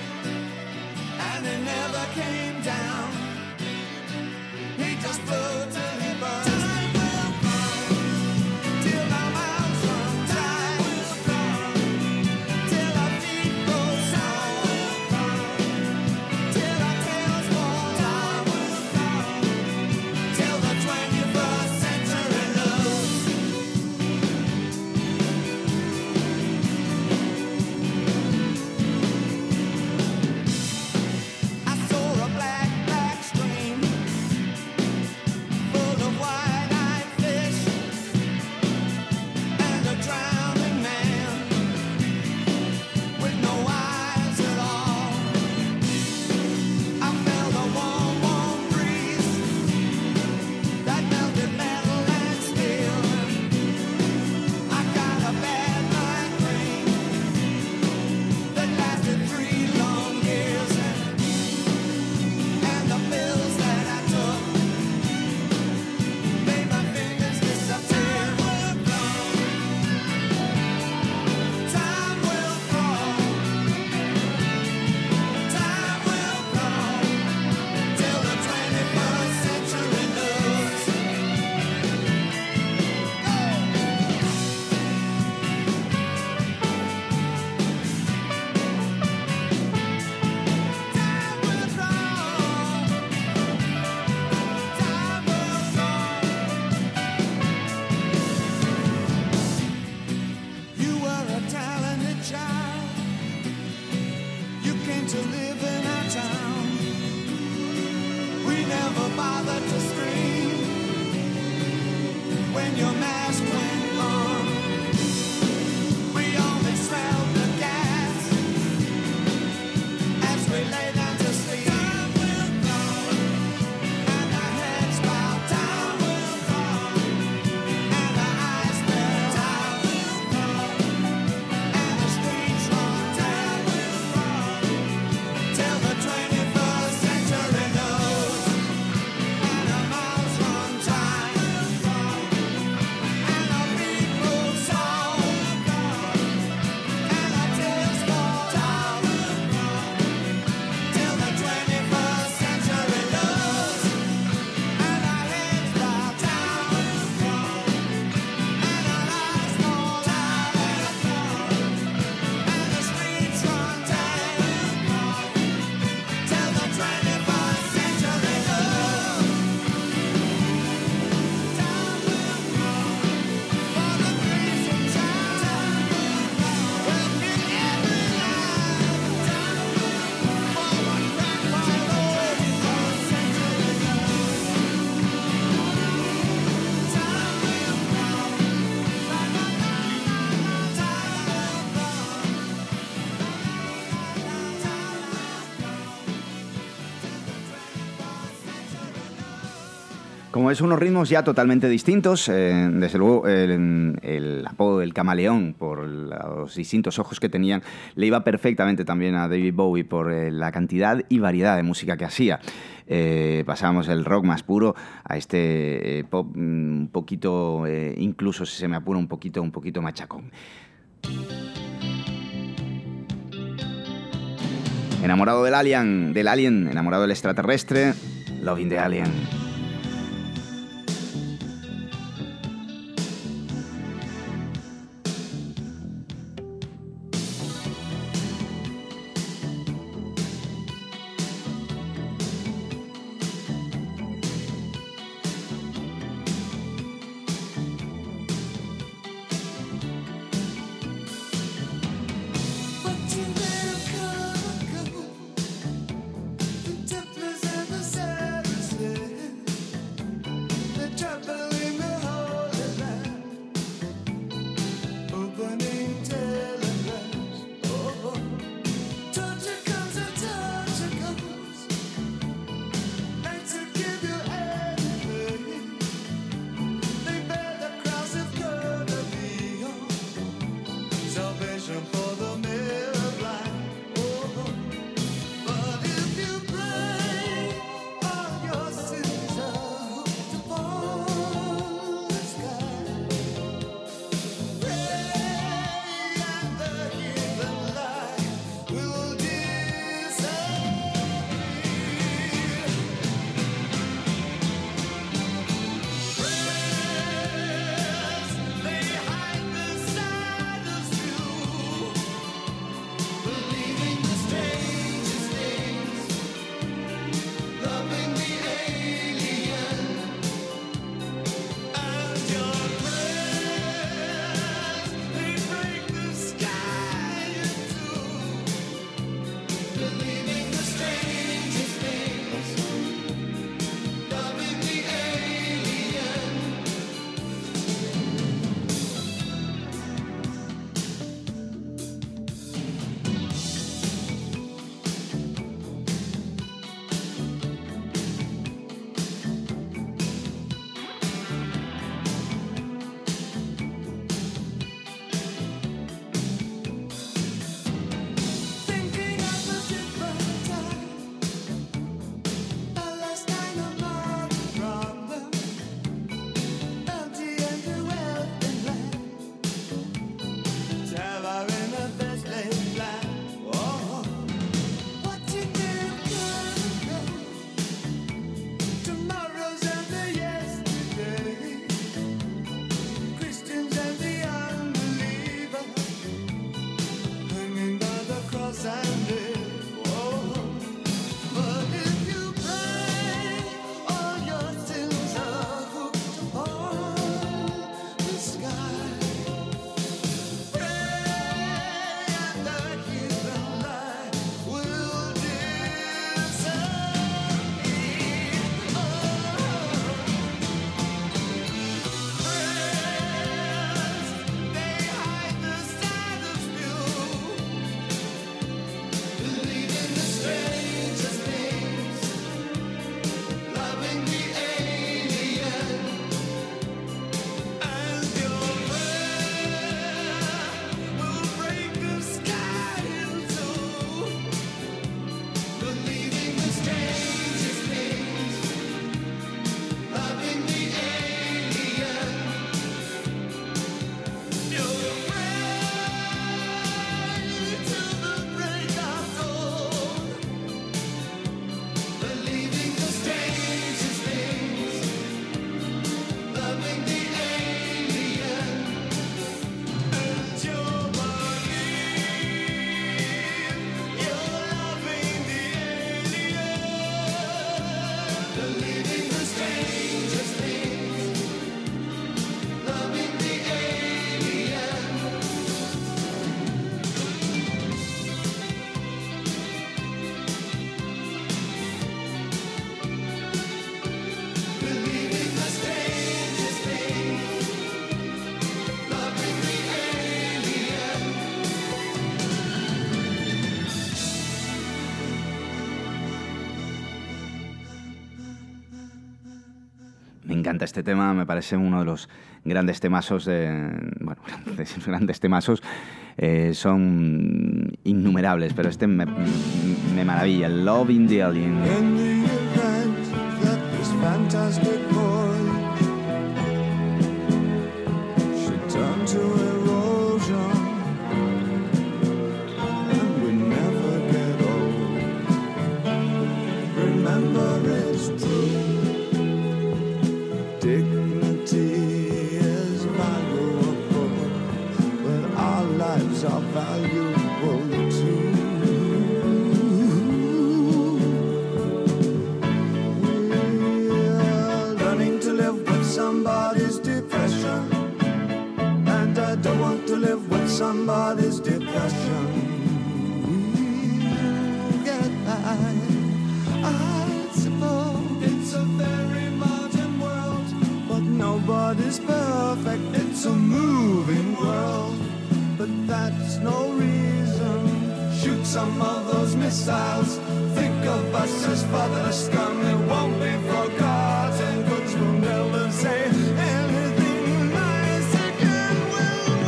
Como es unos ritmos ya totalmente distintos, eh, desde luego el, el apodo del camaleón por los distintos ojos que tenían le iba perfectamente también a David Bowie por eh, la cantidad y variedad de música que hacía. Eh, pasábamos el rock más puro a este eh, pop un poquito, eh, incluso si se me apura un poquito, un poquito machacón. Enamorado del alien, del alien, enamorado del extraterrestre, Loving the Alien. The Templars and the Saracens. Me encanta este tema, me parece uno de los grandes temazos de... Bueno, grandes, grandes temazos eh, son innumerables, pero este me, me maravilla. Love in the Alien. In the event that this fantastic boy should turn to erosion, and we never get old, remember it's true. Dignity is valuable, but our lives are valuable too. We're learning to live with somebody's depression, and I don't want to live with somebody's depression. We'll get by, I suppose. It's a very modern world, but nobody's perfect. It's a moving world, but that's no reason. Shoot some of those missiles. Think of us as fatherless scum. It won't be forgotten. Goods will never say anything nice again. Will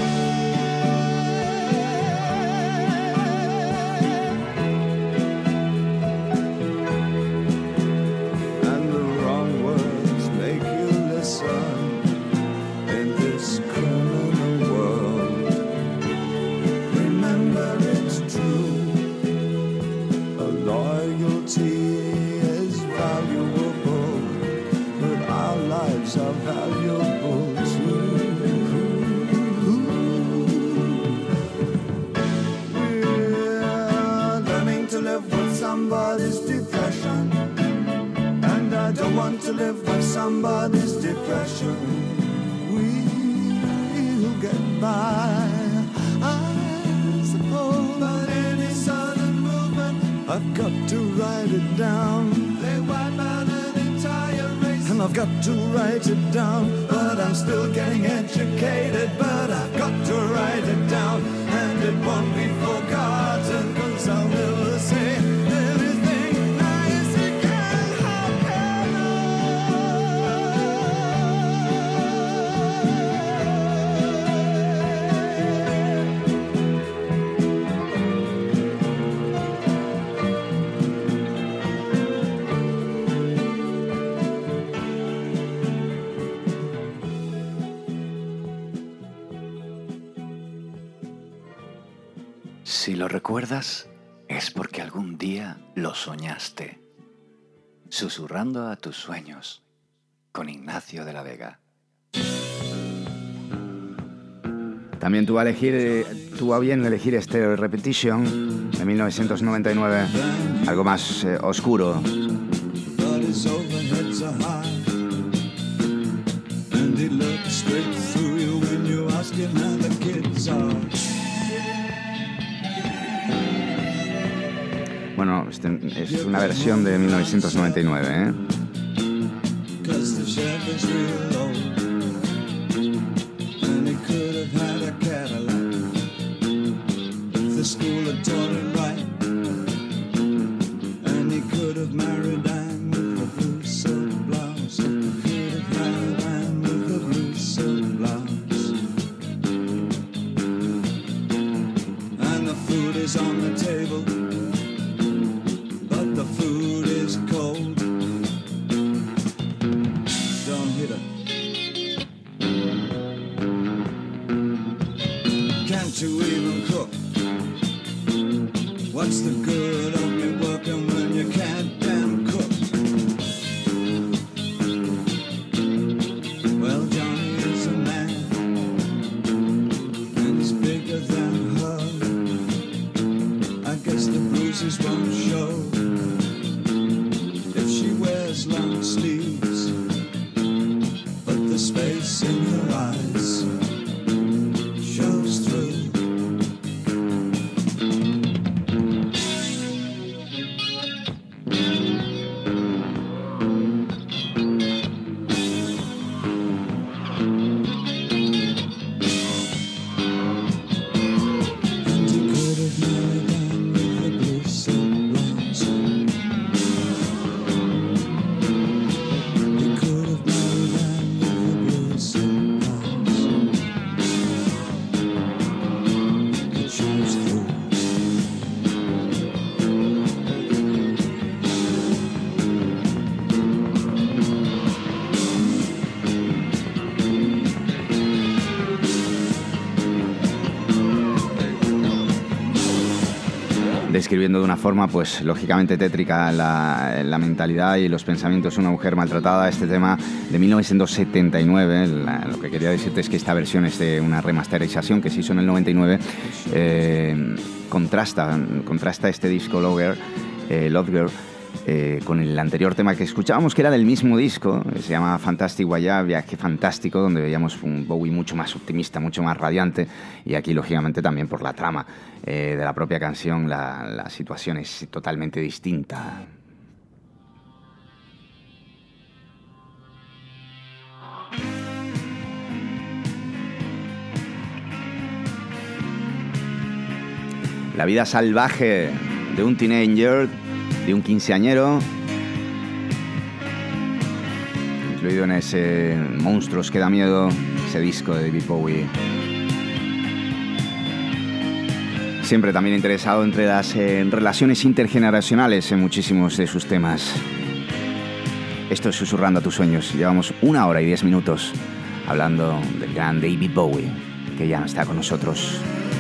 and the wrong words make you listen in this criminal world. Remember it's true. A loyalty is valuable, but our lives are valuable too. We're learning to live with somebody's depression, and I don't want to live with somebody's depression. We'll get by, I suppose. But any sudden movement, I've got to write it down. They wipe out an entire race, and I've got to write it down. But I'm still getting educated, but I've got to write it down. And it won't be forgotten, 'cause I'll never say anything nice again. How can Si lo recuerdas, es porque algún día lo soñaste. Susurrando a tus sueños, con Ignacio de la Vega. También tuvo a, elegir, eh, tuvo a bien elegir Stereo Repetition de mil novecientos noventa y nueve, algo más eh, oscuro. But his overheads are high, and he looks straight through you when you ask him how the kids are. Bueno, este es una versión de mil novecientos noventa y nueve, ¿eh? 'Cause the Chevy's real old, and he could have had a Cadillac if the school had taught him right, and he could have married Anne with the blue silk blouse. He could have married Anne with the blue silk blouse. And the food is on the table, but the food is cold. Don't hit her. Can't you even cook? What's the good of me working when you can't damn cook? Well, Johnny is a man, and he's bigger than her. I guess the bruises won't show if she wears long sleeves, but the space in her eyes shows through. And he could have married Anne with the blue silk blouse. describiendo de una forma, pues lógicamente tétrica, la, la mentalidad y los pensamientos de una mujer maltratada. Este tema de mil novecientos setenta y nueve, la, lo que quería decirte es que esta versión es de una remasterización que se hizo en el noventa y nueve, eh, contrasta, contrasta este disco Love Girl, eh, Love Girl eh, con el anterior tema que escuchábamos, que era del mismo disco, se llama Fantastic Voyage, Viaje Fantástico, donde veíamos un Bowie mucho más optimista, mucho más radiante, y aquí lógicamente también por la trama eh, de la propia canción la, la situación es totalmente distinta. La vida salvaje de un teenager, de un quinceañero, incluido en ese Monstruos que da miedo, ese disco de David Bowie. Siempre también interesado entre las eh, relaciones intergeneracionales en muchísimos de sus temas. Esto es Susurrando a tus sueños. Llevamos una hora y diez minutos hablando del gran David Bowie, que ya no está con nosotros.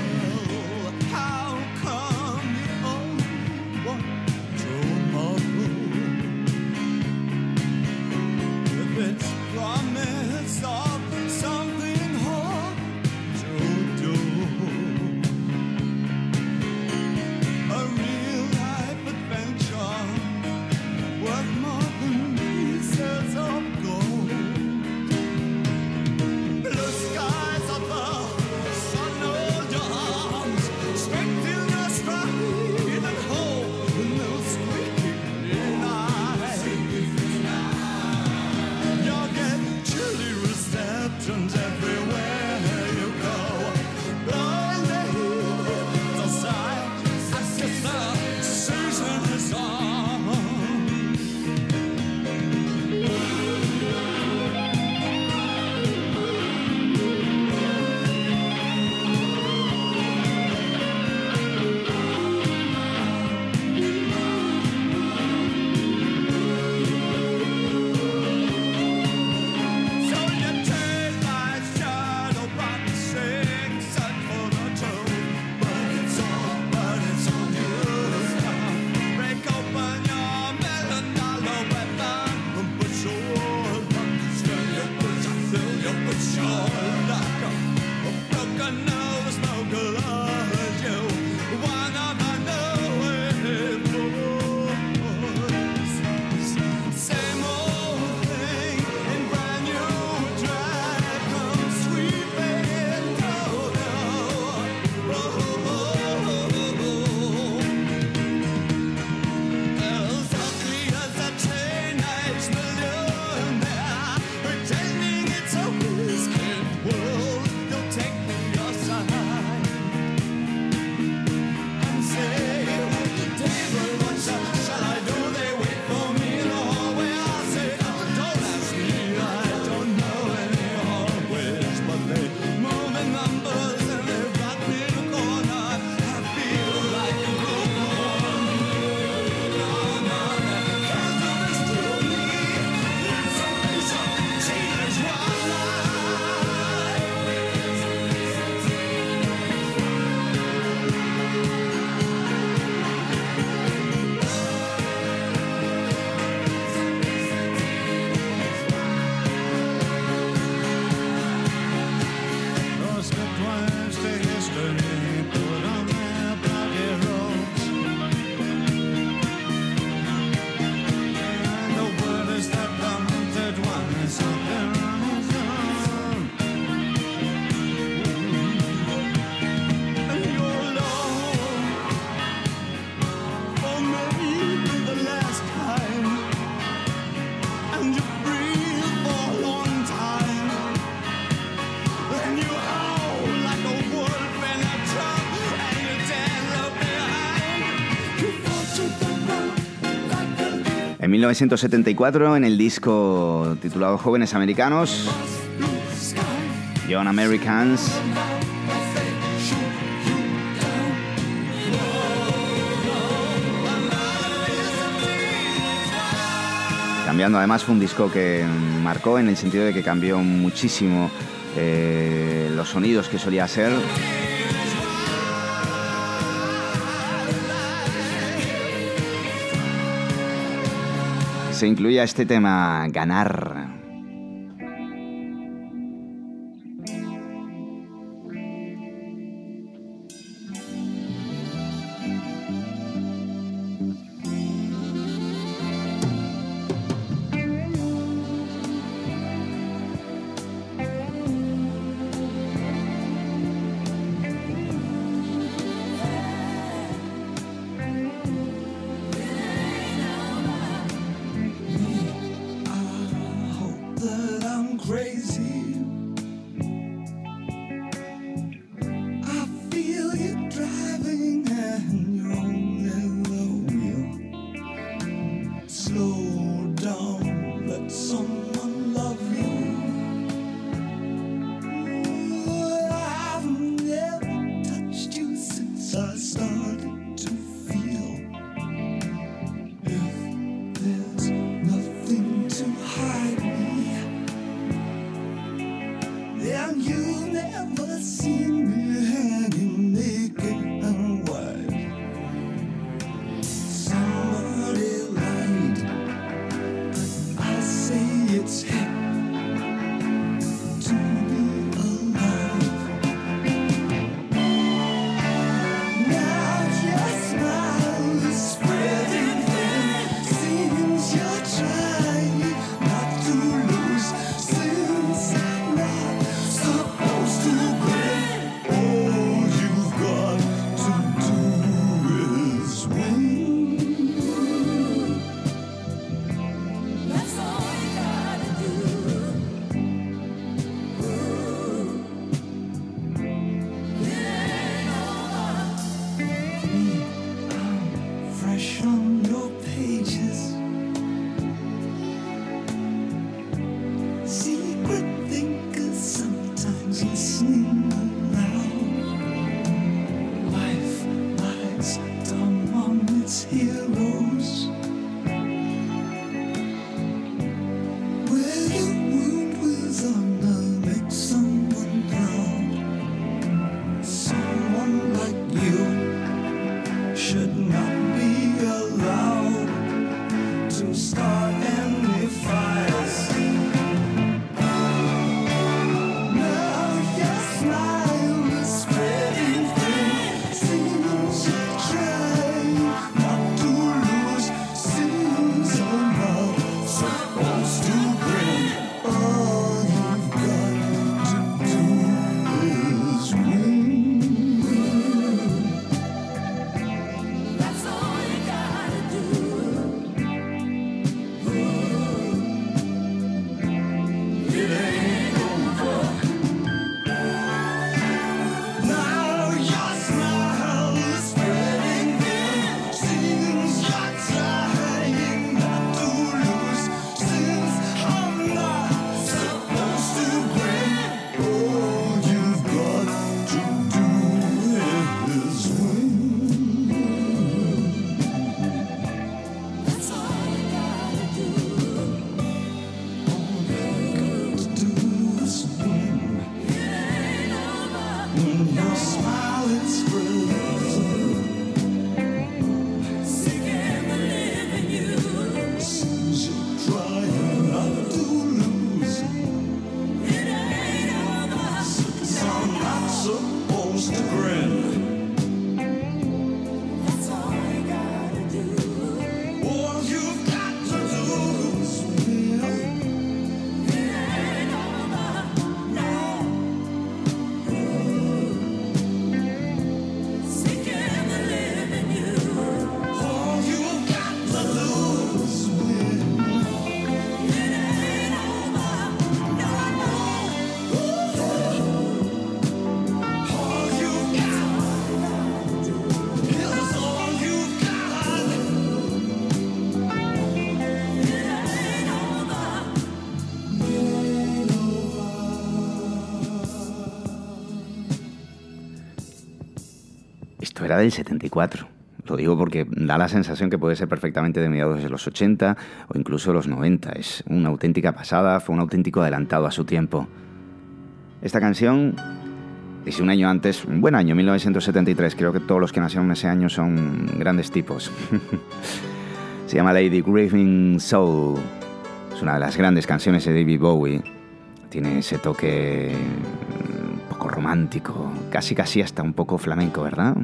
En mil novecientos setenta y cuatro, en el disco titulado Jóvenes Americanos, Young Americans, cambiando, además fue un disco que marcó en el sentido de que cambió muchísimo eh, los sonidos que solía ser. se incluía este tema, Ganar. Esto era del setenta y cuatro. Lo digo porque da la sensación que puede ser perfectamente de mediados de los ochenta o incluso de los noventa. Es una auténtica pasada, fue un auténtico adelantado a su tiempo. Esta canción es un año antes, un buen año, mil novecientos setenta y tres. Creo que todos los que nacieron ese año son grandes tipos. Se llama Lady Grieving Soul. Es una de las grandes canciones de David Bowie. Tiene ese toque un poco romántico, casi casi hasta un poco flamenco, ¿verdad?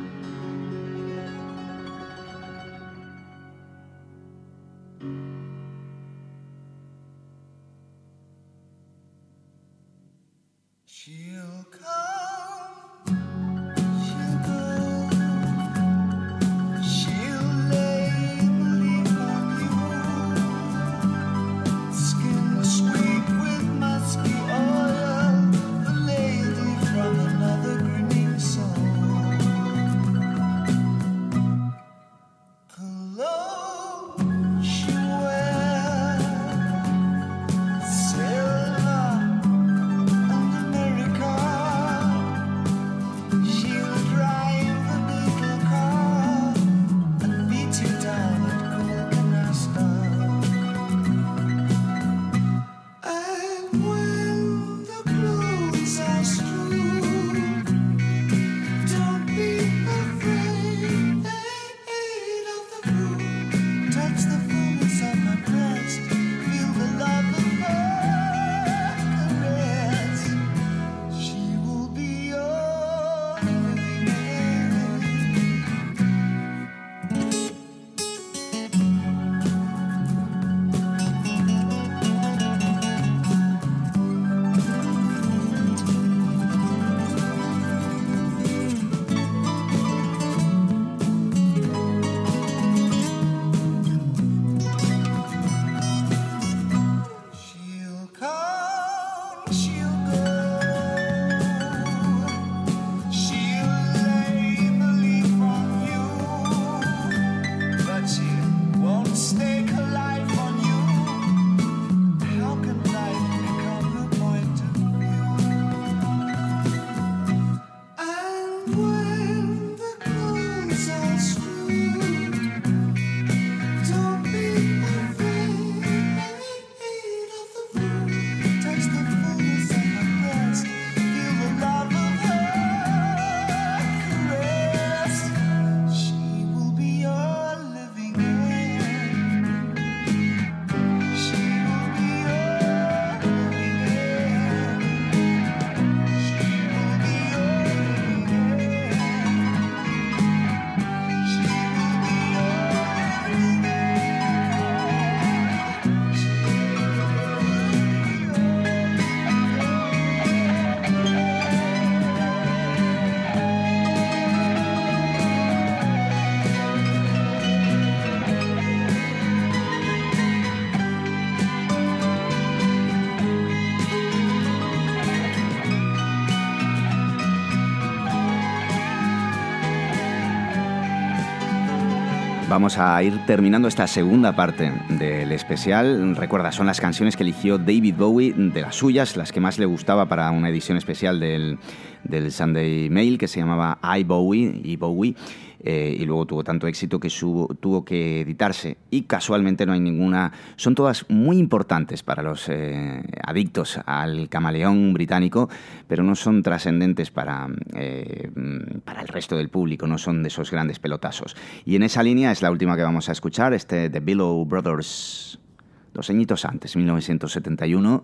Vamos a ir terminando esta segunda parte del especial. Recuerda, son las canciones que eligió David Bowie, de las suyas, las que más le gustaba para una edición especial del, del Sunday Mail, que se llamaba I Bowie, y Bowie, eh, y luego tuvo tanto éxito que su, tuvo que editarse. Y casualmente no hay ninguna... Son todas muy importantes para los eh, adictos al camaleón británico, pero no son trascendentes para, eh, para el resto del público, no son de esos grandes pelotazos. Y en esa línea es la última que vamos a escuchar, este The Billow Brothers, dos añitos antes, mil novecientos setenta y uno,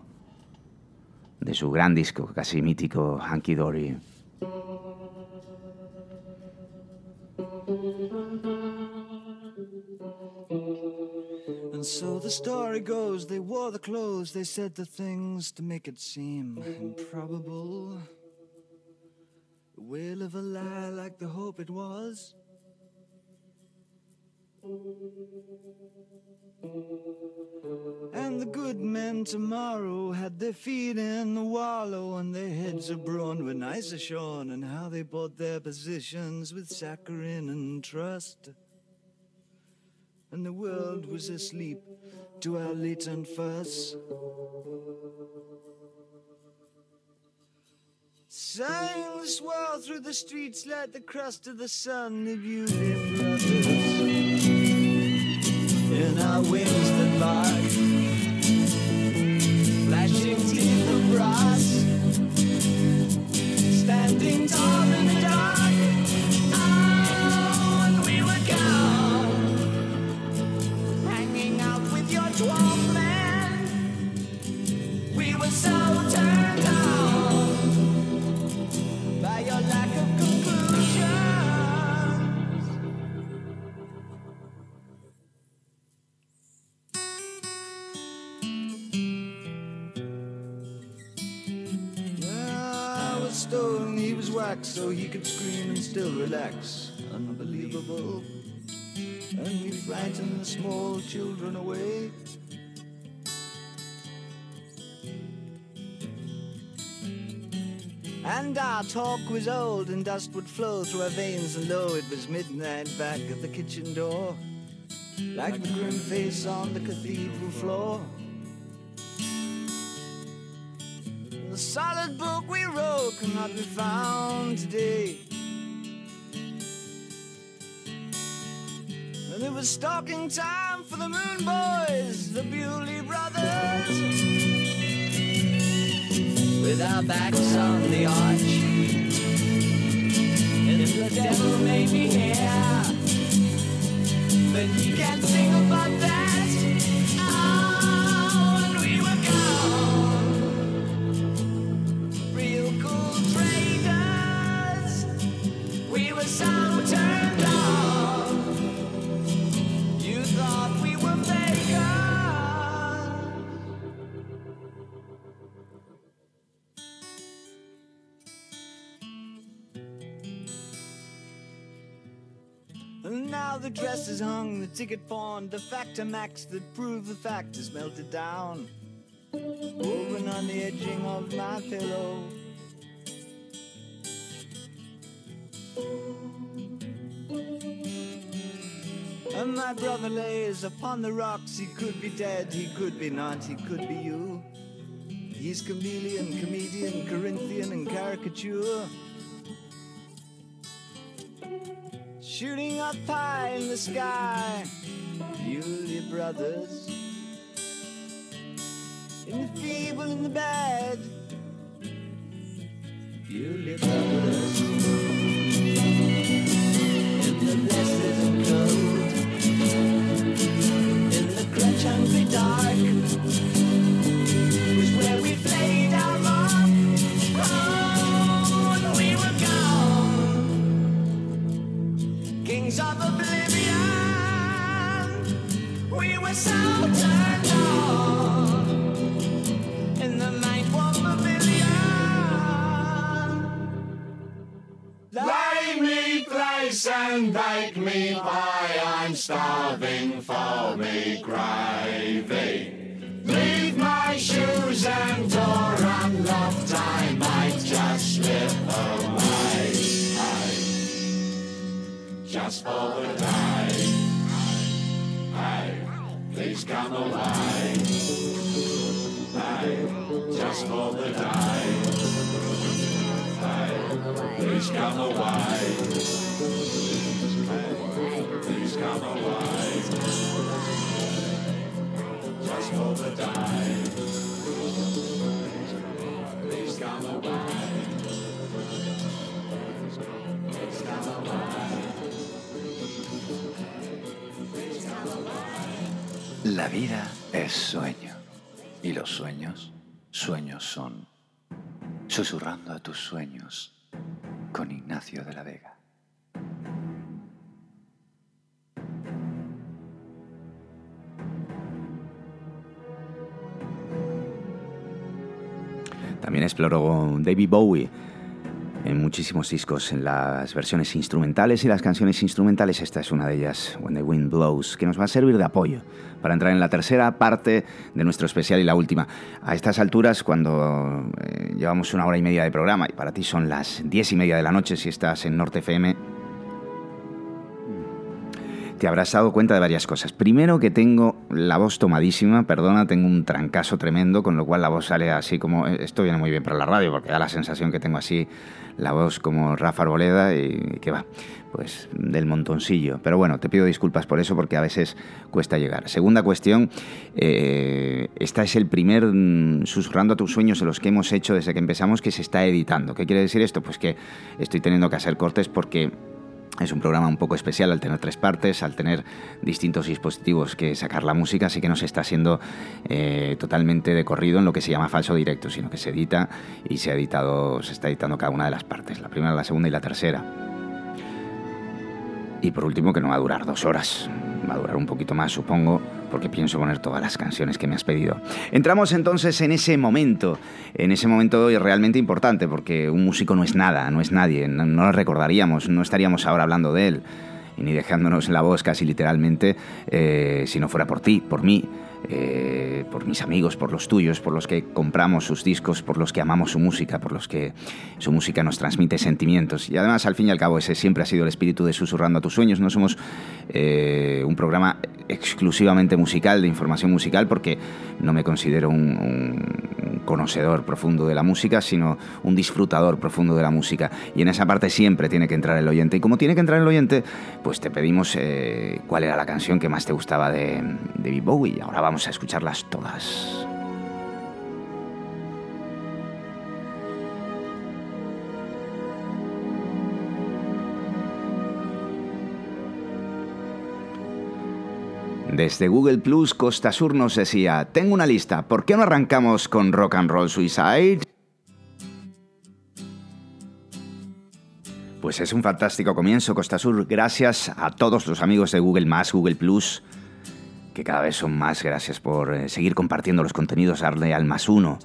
de su gran disco casi mítico, Hunky Dory. And so the story goes, they wore the clothes, they said the things to make it seem improbable. The wail of a lie like the hope it was. And the good men tomorrow had their feet in the wallow and their heads abroad were nicer shorn, and how they bought their positions with saccharine and trust. And the world was asleep to our latent fuss. Sang the swell through the streets like the crust of the sun of you, dear brothers. In our wings that bark, flashing teeth of brass, standing tall in the dark. Oh, when we were gone, stone, he was wax, so he could scream and still relax. Unbelievable. And we frightened the small children away. And our talk was old, and dust would flow through our veins, and lo, it was midnight back at the kitchen door, like the grim face on the cathedral floor. The solid book we wrote cannot be found today. And it was stalking time for the Moon Boys, the Bewley Brothers, with our backs on the arch. And if the devil may be here, but he can't sing about that. Oh, and we were gone, real cool traders. We were so turned on, you thought we were fakers. And now the dress is hung, the ticket pawned, the Factomax that proved the fact is melted down, woven on the edging of my pillow. And my brother lays upon the rocks. He could be dead, he could be not, he could be you. He's chameleon, comedian, Corinthian, and caricature, shooting up high in the sky. Bewley Brothers, in the feeble and the bad. Bewley Brothers, in the blessed and cold, in the crutch-hungry dark, was where we played our mark. Oh, and we were gone, kings of oblivion. We were so turned on in the Mindwarp Pavilion. Lay me place and bake me pie, I'm starving for me gravy. Leave my shoes and door unlocked, I might just slip away. Hey, just for the day. Hey, please come away. Hey, just for the day. Hey, please come away. Hey, please come away. Just for the day. Please come away. Please come away. Please come away. La vida es sueño, y los sueños, sueños son. Susurrando a tus sueños, con Ignacio de la Vega. También exploró David Bowie en muchísimos discos, en las versiones instrumentales y las canciones instrumentales. Esta es una de ellas, When the Wind Blows, que nos va a servir de apoyo para entrar en la tercera parte de nuestro especial y la última. A estas alturas, cuando eh, llevamos una hora y media de programa y para ti son las diez y media de la noche si estás en Norte F M, te habrás dado cuenta de varias cosas. Primero, que tengo la voz tomadísima, perdona, tengo un trancazo tremendo, con lo cual la voz sale así como... Esto viene muy bien para la radio, porque da la sensación que tengo así la voz como Rafa Arboleda y que va, pues del montoncillo. Pero bueno, te pido disculpas por eso, porque a veces cuesta llegar. Segunda cuestión, eh, esta es el primer mm, Susurrando a tus sueños de los que hemos hecho desde que empezamos, que se está editando. ¿Qué quiere decir esto? Pues que estoy teniendo que hacer cortes porque... es un programa un poco especial al tener tres partes, al tener distintos dispositivos que sacar la música, así que no se está haciendo eh, totalmente de corrido en lo que se llama falso directo, sino que se edita y se ha editado, se está editando cada una de las partes, la primera, la segunda y la tercera. Y por último, que no va a durar dos horas, va a durar un poquito más, supongo, porque pienso poner todas las canciones que me has pedido. Entramos entonces en ese momento, en ese momento realmente importante, porque un músico no es nada, no es nadie, no, no lo recordaríamos, no estaríamos ahora hablando de él, y ni dejándonos la voz casi literalmente, eh, si no fuera por ti, por mí, eh, por mis amigos, por los tuyos, por los que compramos sus discos, por los que amamos su música, por los que su música nos transmite sentimientos. Y además, al fin y al cabo, ese siempre ha sido el espíritu de Susurrando a tus sueños. No somos eh, un programa exclusivamente musical, de información musical, porque no me considero un, un conocedor profundo de la música, sino un disfrutador profundo de la música. Y en esa parte siempre tiene que entrar el oyente. Y como tiene que entrar el oyente, pues te pedimos eh, cuál era la canción que más te gustaba de, de David Bowie. Ahora vamos a escucharlas todas. Desde Google Plus, Costa Sur nos decía: tengo una lista, ¿por qué no arrancamos con Rock and Roll Suicide? Pues es un fantástico comienzo, Costa Sur. Gracias a todos los amigos de Google Más, Google Plus, que cada vez son más. Gracias por eh, seguir compartiendo los contenidos, darle al más uno.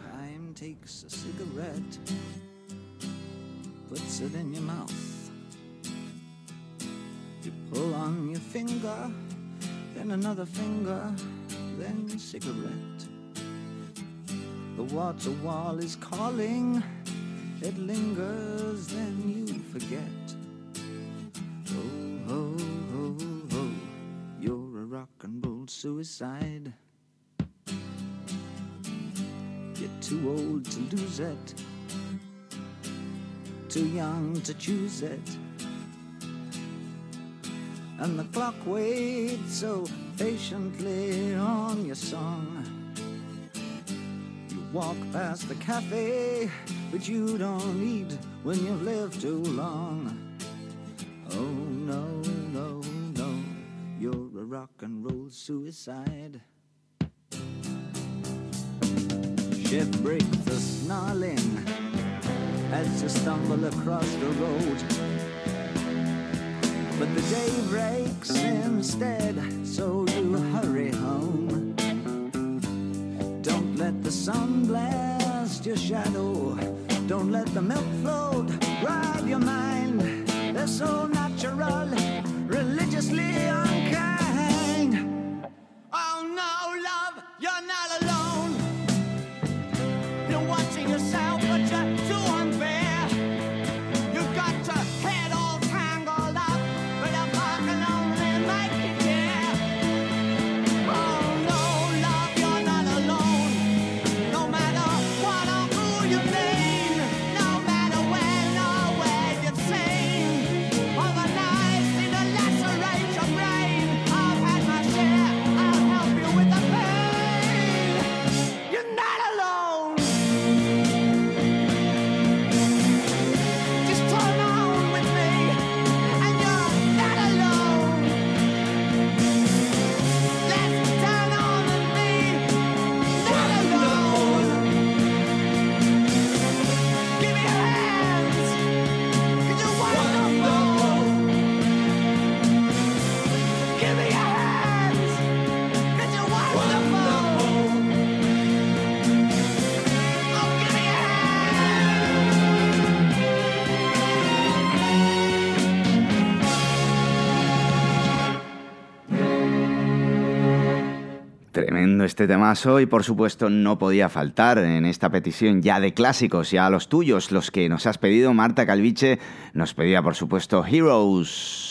Then another finger, then cigarette. The water wall is calling, it lingers, then you forget. Oh, oh, oh, oh, you're a rock and roll suicide. You're too old to lose it, too young to choose it. And the clock waits so patiently on your song. You walk past the cafe, but you don't eat when you've lived too long. Oh no, no, no, you're a rock and roll suicide. Ship breaks a snarling as you stumble across the road. But the day breaks instead, so you hurry home. Don't let the sun blast your shadow. Don't let the milk float rob your mind. They're so natural, religiously unkind. Oh no, love, you're not alone. You're watching yourself, but you're too unfair. You've got to head all tangled up. Tremendo este temazo, y por supuesto no podía faltar en esta petición ya de clásicos, ya los tuyos, los que nos has pedido. Marta Calviche nos pedía por supuesto Heroes.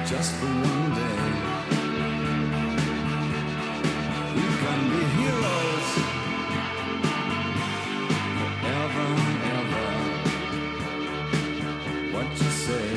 just for one day. We can be heroes forever and ever. What you say?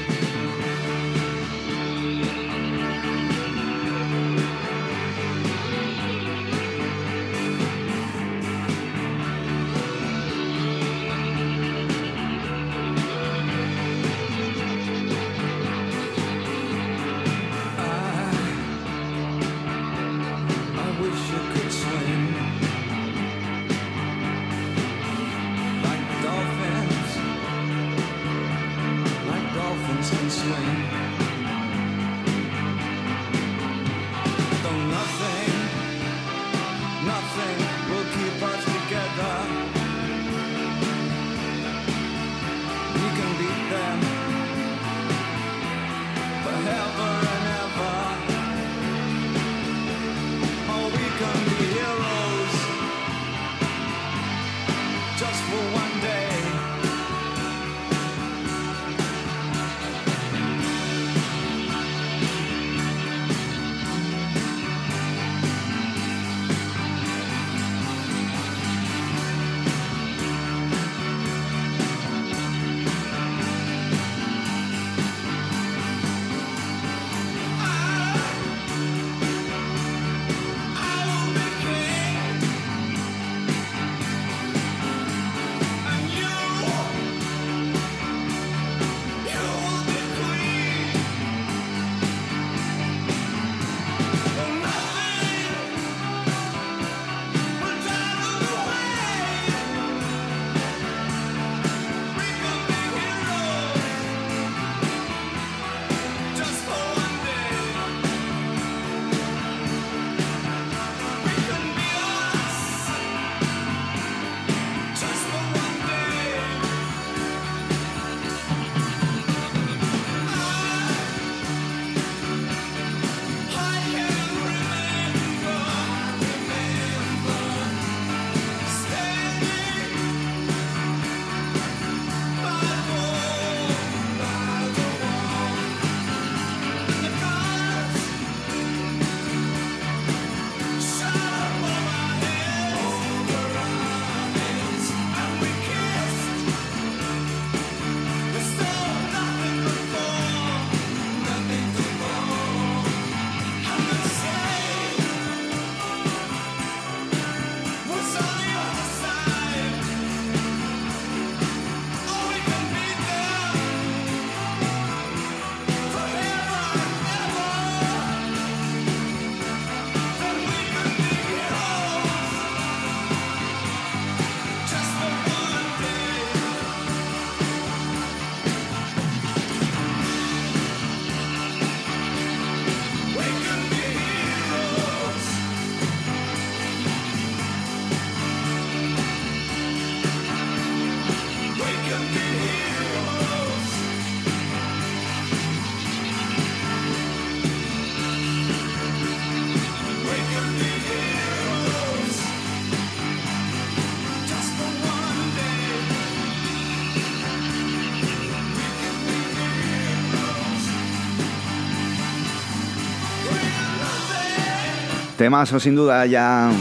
Temazo sin duda ya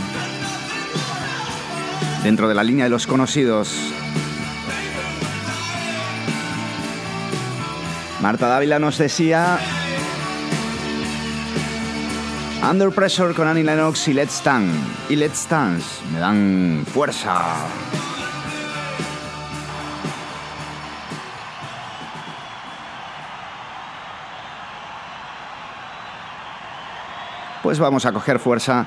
dentro de la línea de los conocidos. Marta Dávila nos decía Under Pressure con Annie Lennox y Let's Dance. Y Let's Dance me dan fuerza. Pues vamos a coger fuerza.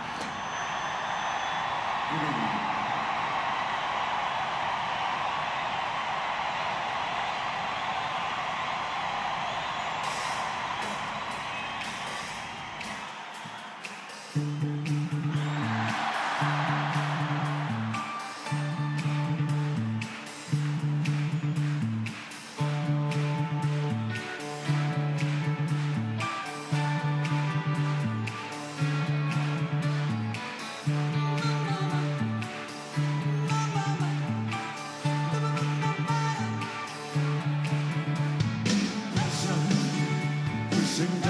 Sing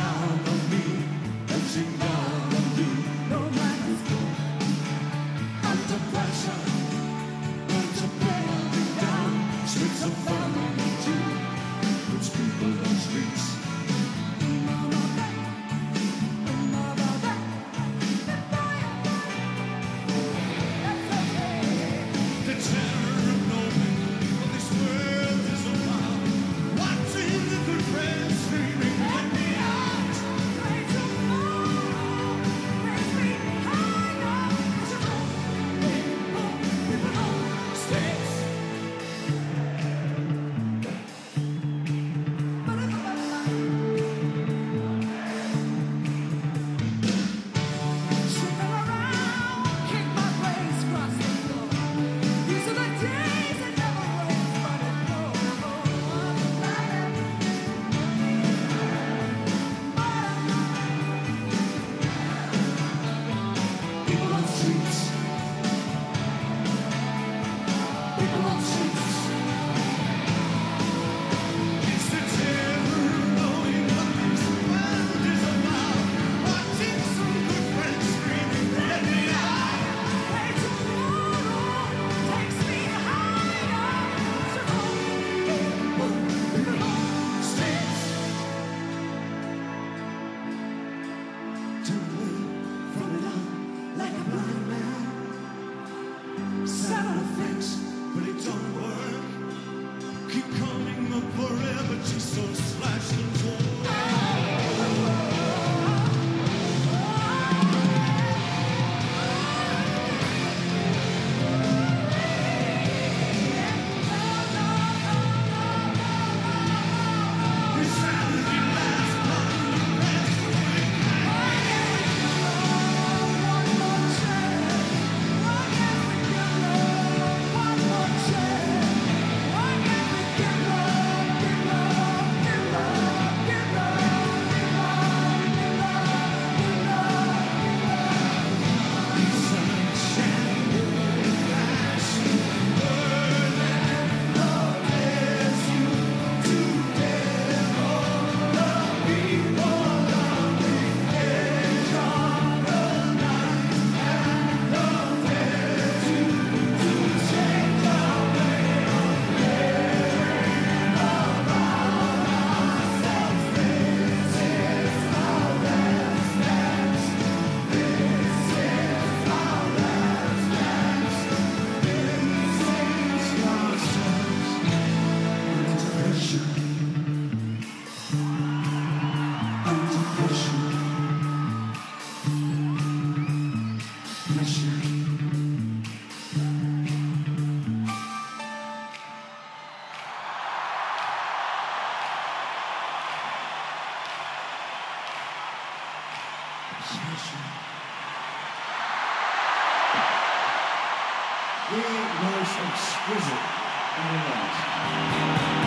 The most exquisite element.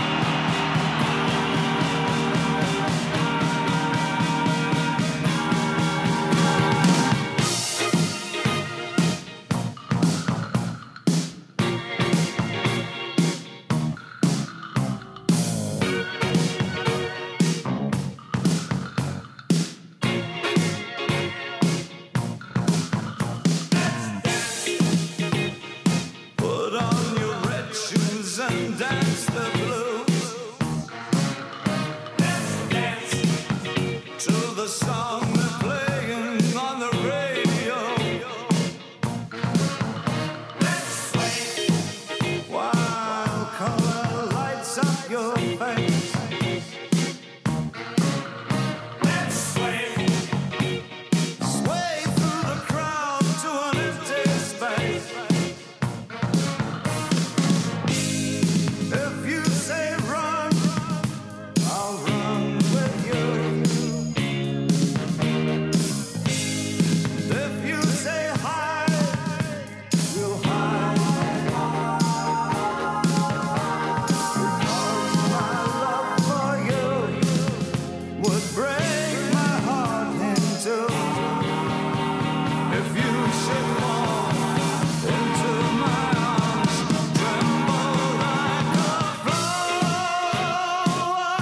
Put on your red shoes and dance the blues. Let's dance to the song they're playing on the radio. Let's sway while color lights up your face. Let's sway, sway through the crowd to an empty space. If you say run, I'll run with you. If you say hide, we'll hide. Because my love for you would break my heart in two. If you should fall into my arms, tremble like a flower.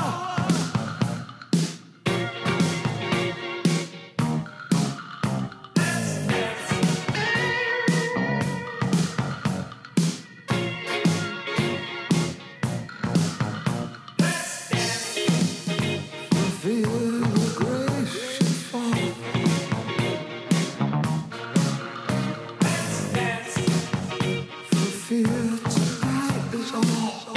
Feel your grace and fall. For fear tonight is all.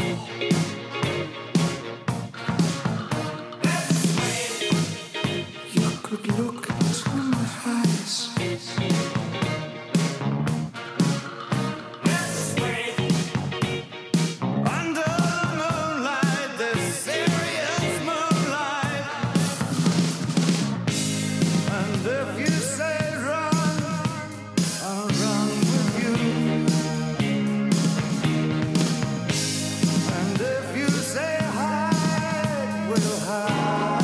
You could look into my eyes. Under the moonlight, the serious moonlight. And if you say run, I'll run with you. And if you say hide, we'll hide.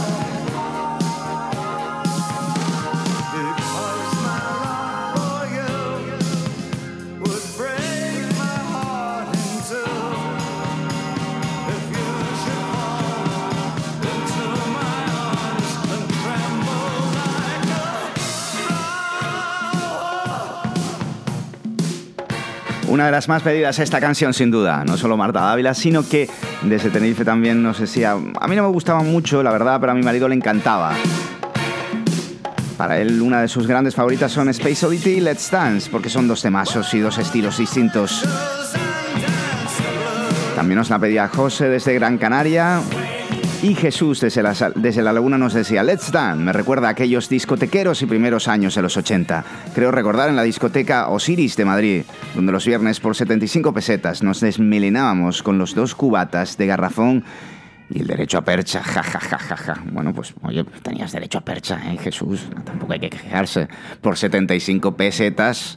Because my love for you would break my heart in two. If you should fall into my arms and tremble like a flower. Una de las más pedidas esta canción, sin duda. No solo Marta Dávila, sino que desde Tenerife también, no sé si... A, a mí no me gustaba mucho, la verdad, pero a mi marido le encantaba. Para él, una de sus grandes favoritas son Space Oddity y Let's Dance, porque son dos temazos y dos estilos distintos. También nos la pedía José desde Gran Canaria. Y Jesús desde la, desde la Laguna nos decía Let's Dance, me recuerda a aquellos discotequeros y primeros años de los ochenta. Creo recordar en la discoteca Osiris de Madrid, donde los viernes por setenta y cinco pesetas nos desmelenábamos con los dos cubatas de garrafón y el derecho a percha, ja, ja, ja, ja, ja. Bueno, pues, oye, tenías derecho a percha, ¿eh, Jesús? No, tampoco hay que quejarse. Por setenta y cinco pesetas...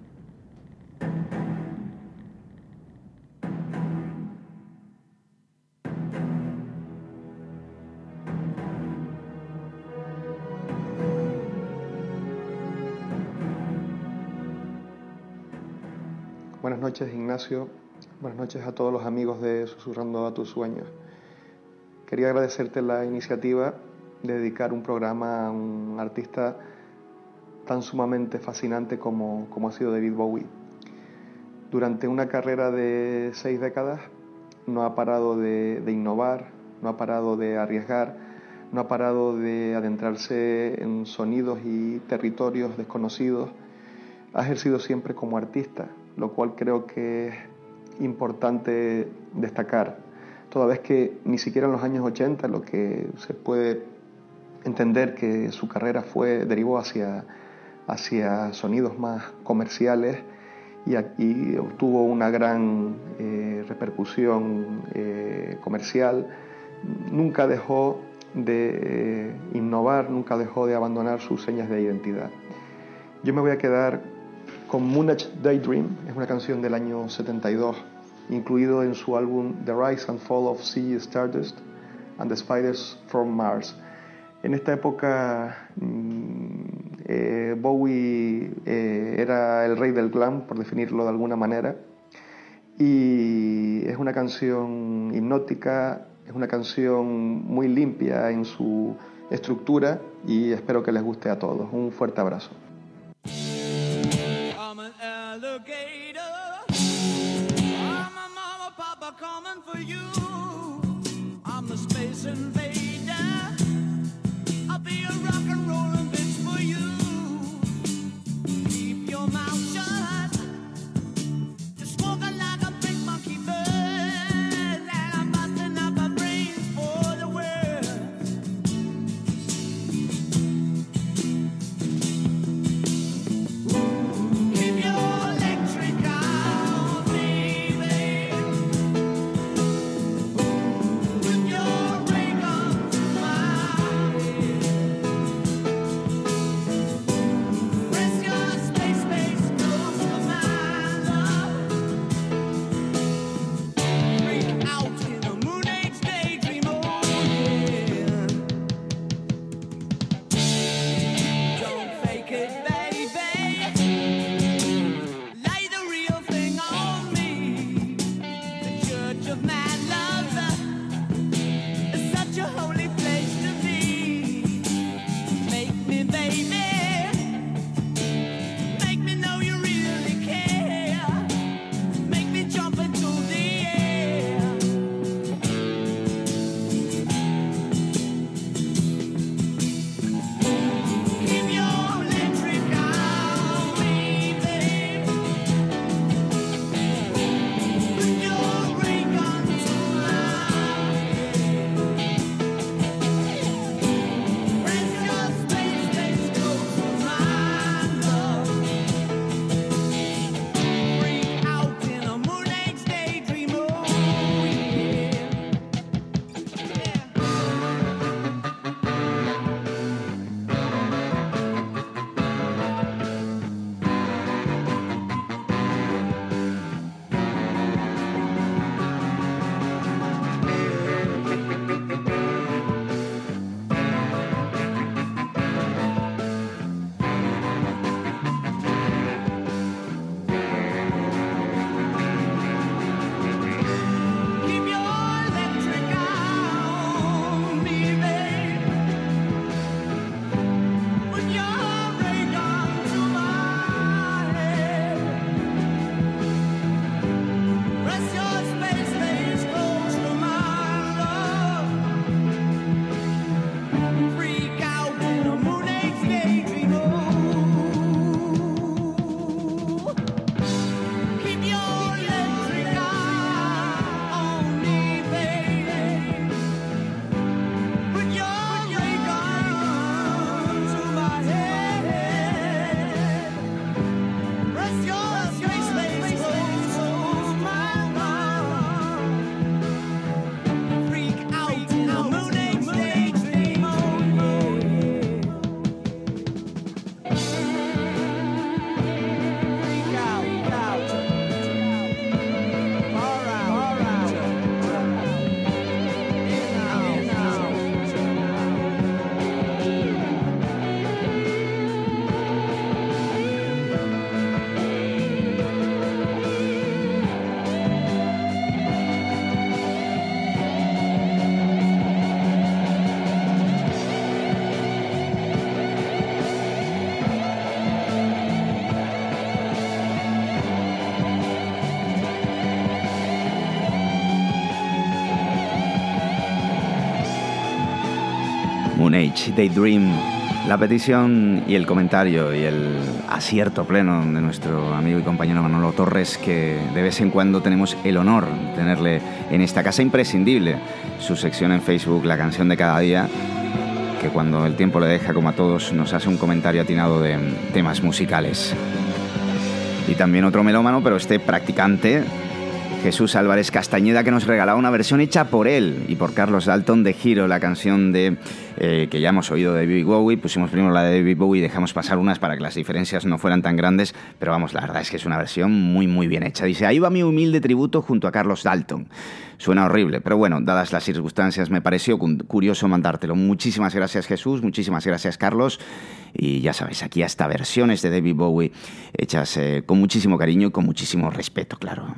Buenas noches, Ignacio. Buenas noches a todos los amigos de Susurrando a tus sueños. Quería agradecerte la iniciativa de dedicar un programa a un artista tan sumamente fascinante como, como ha sido David Bowie. Durante una carrera de seis décadas no ha parado de, de innovar, no ha parado de arriesgar, no ha parado de adentrarse en sonidos y territorios desconocidos. Ha ejercido siempre como artista, lo cual creo que es importante destacar, toda vez que ni siquiera en los años ochenta lo que se puede entender que su carrera fue derivó hacia, hacia sonidos más comerciales y, y obtuvo una gran eh, repercusión eh, comercial. Nunca dejó de eh, innovar, nunca dejó de abandonar sus señas de identidad. Yo me voy a quedar con Moonage Daydream, es una canción del año setenta y dos, incluido en su álbum The Rise and Fall of Ziggy Stardust and the Spiders from Mars. En esta época eh, Bowie eh, era el rey del glam, por definirlo de alguna manera, y es una canción hipnótica, es una canción muy limpia en su estructura y espero que les guste a todos. Un fuerte abrazo. I'm an alligator. I'm a mama, papa coming for you. I'm the space invader. I'll be a rock and rollin' bitch for you. Keep your mouth shut. You're smoking like a big monkey bird, and I'm busting up my brains for the world. Keep your electric on, baby. Put your ray gun to my head. Press your space space close to my love. Freak out in a moon age daydream, oh yeah. Don't fake it, baby. Lay the real thing on me. The church of mad love is such a holy place to be. Make me, baby. Make me know you really care. Make me jump into the air. Keep your electric on me, babe. Put your ray gun to my head. Press your space space close to my love. Freak out in a moon age daydream, oh yeah. Keep your electric on me, babe. Put your ray gun to my head. Press your space space close to my love. Freak out in a moon age daydream, oh. Keep your electric on me, baby. Put your ray gun to my head. Press your space space close to my love. Freak out in a moon age daydream, oh yeah. Freak out, out. All right, all right. In now, in now. Moon Age Daydream, la petición y el comentario y el acierto pleno de nuestro amigo y compañero Manolo Torres, que de vez en cuando tenemos el honor de tenerle en esta casa imprescindible. Su sección en Facebook, La Canción de Cada Día, que cuando el tiempo le deja, como a todos, nos hace un comentario atinado de temas musicales. Y también otro melómano, pero este practicante, Jesús Álvarez Castañeda, que nos regalaba una versión hecha por él y por Carlos Dalton de Giro, la canción de eh, que ya hemos oído de David Bowie. Pusimos primero la de David Bowie y dejamos pasar unas para que las diferencias no fueran tan grandes, pero vamos, la verdad es que es una versión muy muy bien hecha. Dice, ahí va mi humilde tributo junto a Carlos Dalton. Suena horrible, pero bueno, dadas las circunstancias me pareció curioso mandártelo. Muchísimas gracias, Jesús, muchísimas gracias, Carlos. Y ya sabéis, aquí hasta versiones de David Bowie hechas eh, con muchísimo cariño y con muchísimo respeto, claro.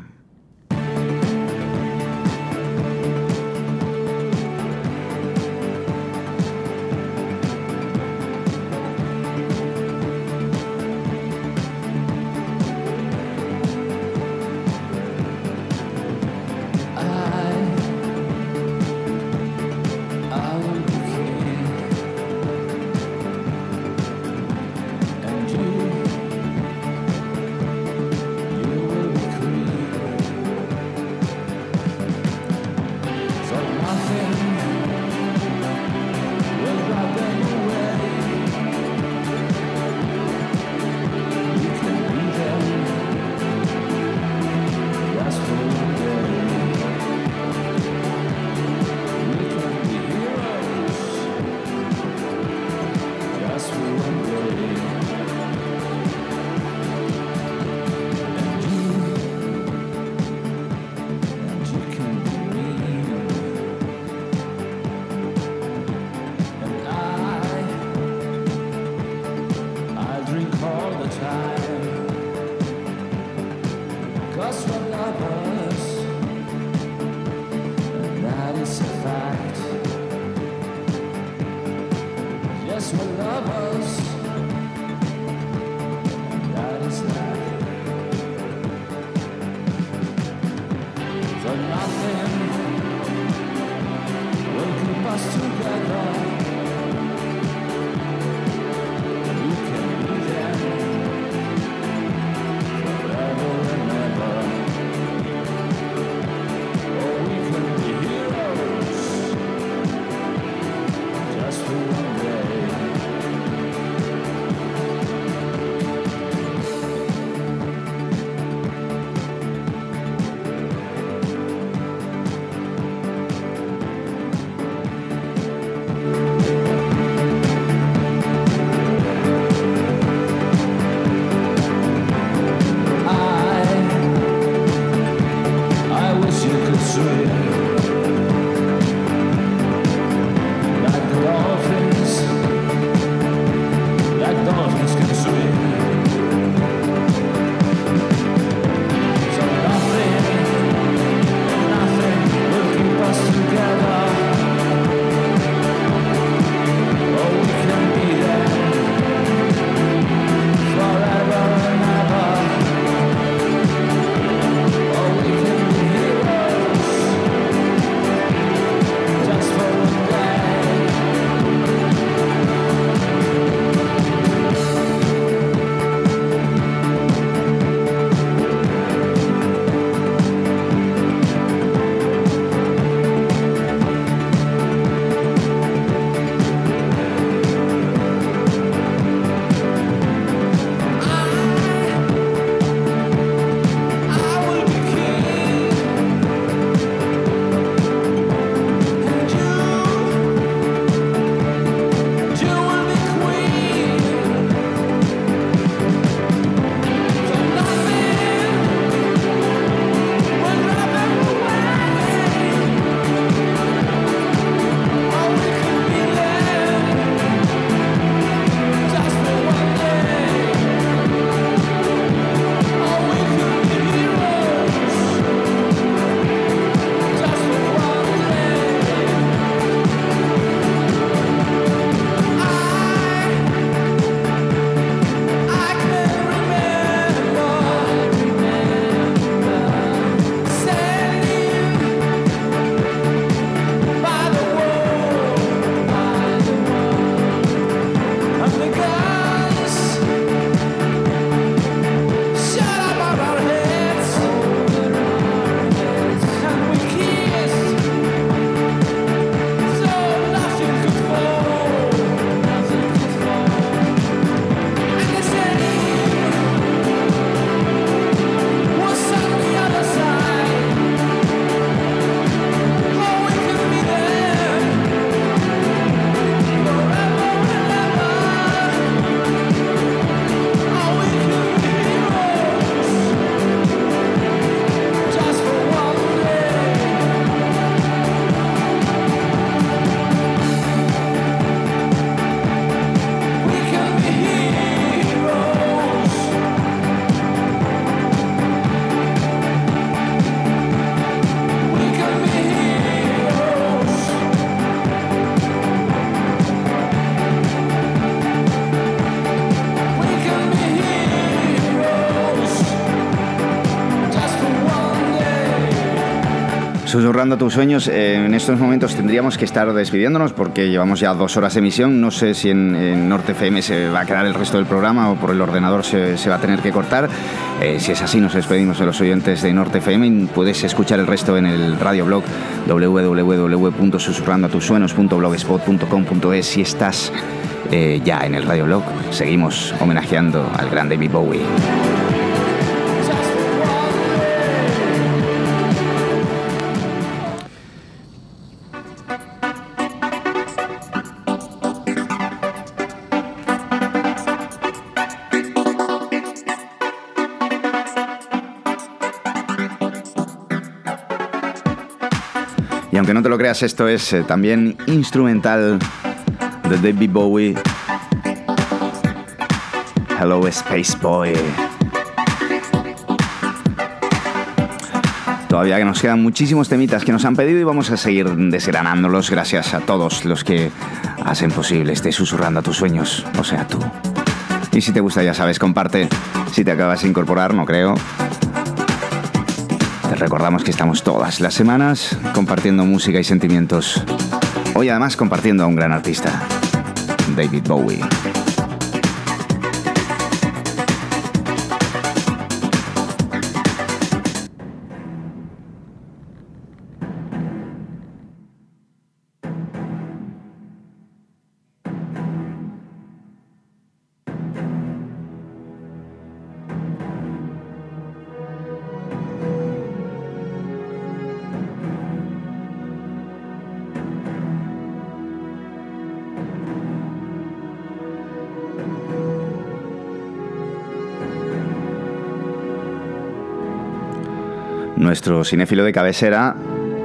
And you, you will be queen. Susurrando tus sueños, eh, en estos momentos tendríamos que estar despidiéndonos porque llevamos ya dos horas de emisión. No sé si en, en Norte F M se va a quedar el resto del programa o por el ordenador se, se va a tener que cortar. Eh, si es así, nos despedimos de los oyentes de Norte F M. Puedes escuchar el resto en el radioblog doble u doble u doble u punto susurrando a tus sueños punto blogspot punto com punto es. Si estás eh, ya en el radioblog, seguimos homenajeando al gran David Bowie. Y aunque no te lo creas, esto es eh, también instrumental de David Bowie. Hello, Space Boy. Todavía que nos quedan muchísimos temitas que nos han pedido y vamos a seguir desgranándolos gracias a todos los que hacen posible este Susurrando a tus sueños, o sea, tú. Y si te gusta, ya sabes, comparte. Si te acabas de incorporar, no creo. Te recordamos que estamos todas las semanas compartiendo música y sentimientos. Hoy además compartiendo a un gran artista, David Bowie. Nuestro cinéfilo de cabecera,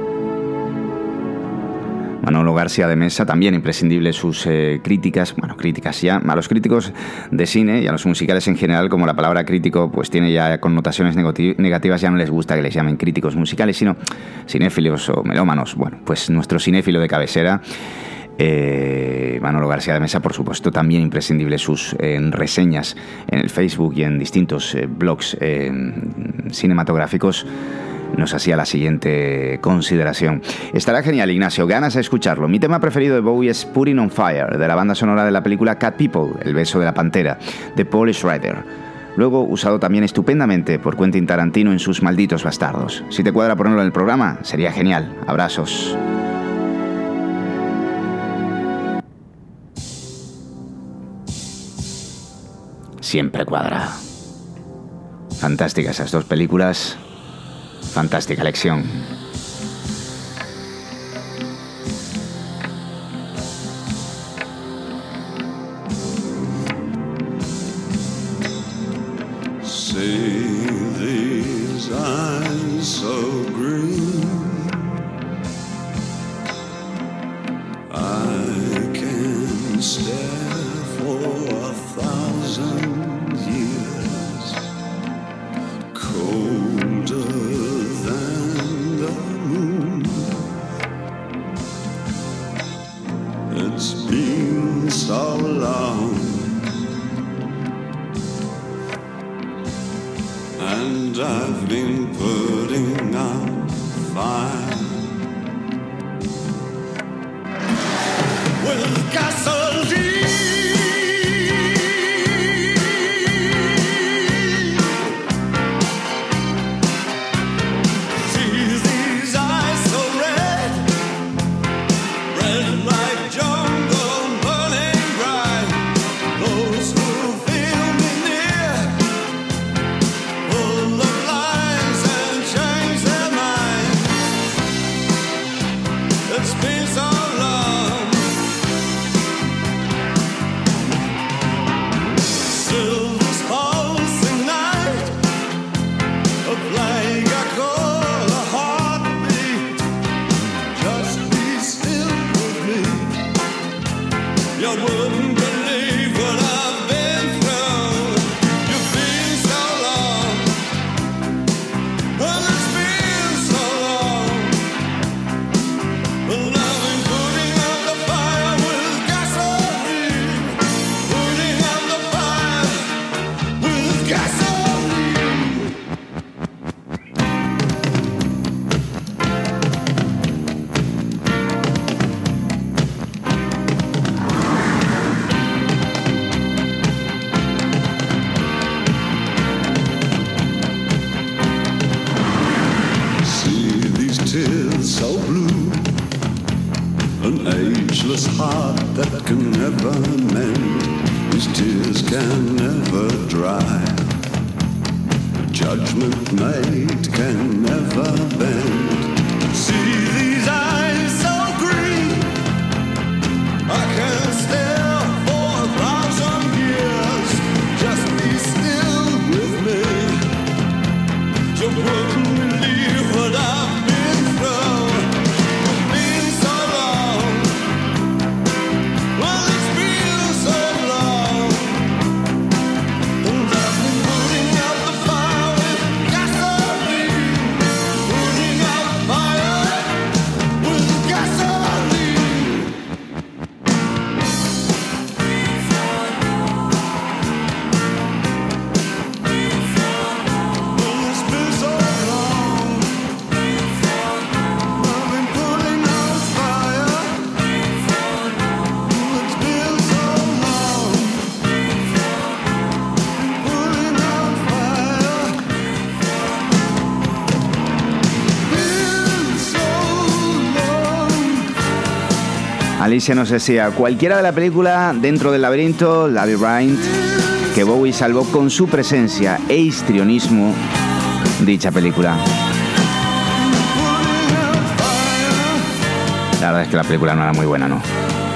Manolo García de Mesa, también imprescindible sus eh, críticas, bueno, críticas ya, a los críticos de cine y a los musicales en general, como la palabra crítico pues tiene ya connotaciones negativas, ya no les gusta que les llamen críticos musicales, sino cinéfilos o melómanos. Bueno, pues nuestro cinéfilo de cabecera, Eh, Manolo García de Mesa, por supuesto, también imprescindible sus eh, reseñas en el Facebook y en distintos eh, blogs eh, cinematográficos. Nos hacía la siguiente consideración: estará genial, Ignacio, ganas de escucharlo. Mi tema preferido de Bowie es Putting on Fire, de la banda sonora de la película Cat People, El beso de la pantera, de Paul Schrader. Luego usado también estupendamente por Quentin Tarantino en Sus malditos bastardos. Si te cuadra ponerlo en el programa, sería genial. Abrazos. Siempre cuadra. Fantásticas esas dos películas. Fantástica lección. See these eyes so green, I can stare for a thousand years, colder than the moon. It's been so long, and I've been putting out fire with gasoline. this heart that can never mend, whose tears can never dry. Judgment made can never bend. See these eyes so green, I can stare for a thousand years. Just be still with me. You wouldn't believe what I've been through. It's been so long. Well, it's been so long. And I've been putting out the fire with gasoline. Putting out the fire with gasoline. Well, it's been so long. I've been putting out the fire. Well, it's been so long. Putting out fire. Been so long. Alicia nos decía, cualquiera de la película Dentro del laberinto, Labyrinth, que Bowie salvó con su presencia e histrionismo dicha película. La verdad es que la película no era muy buena, ¿no?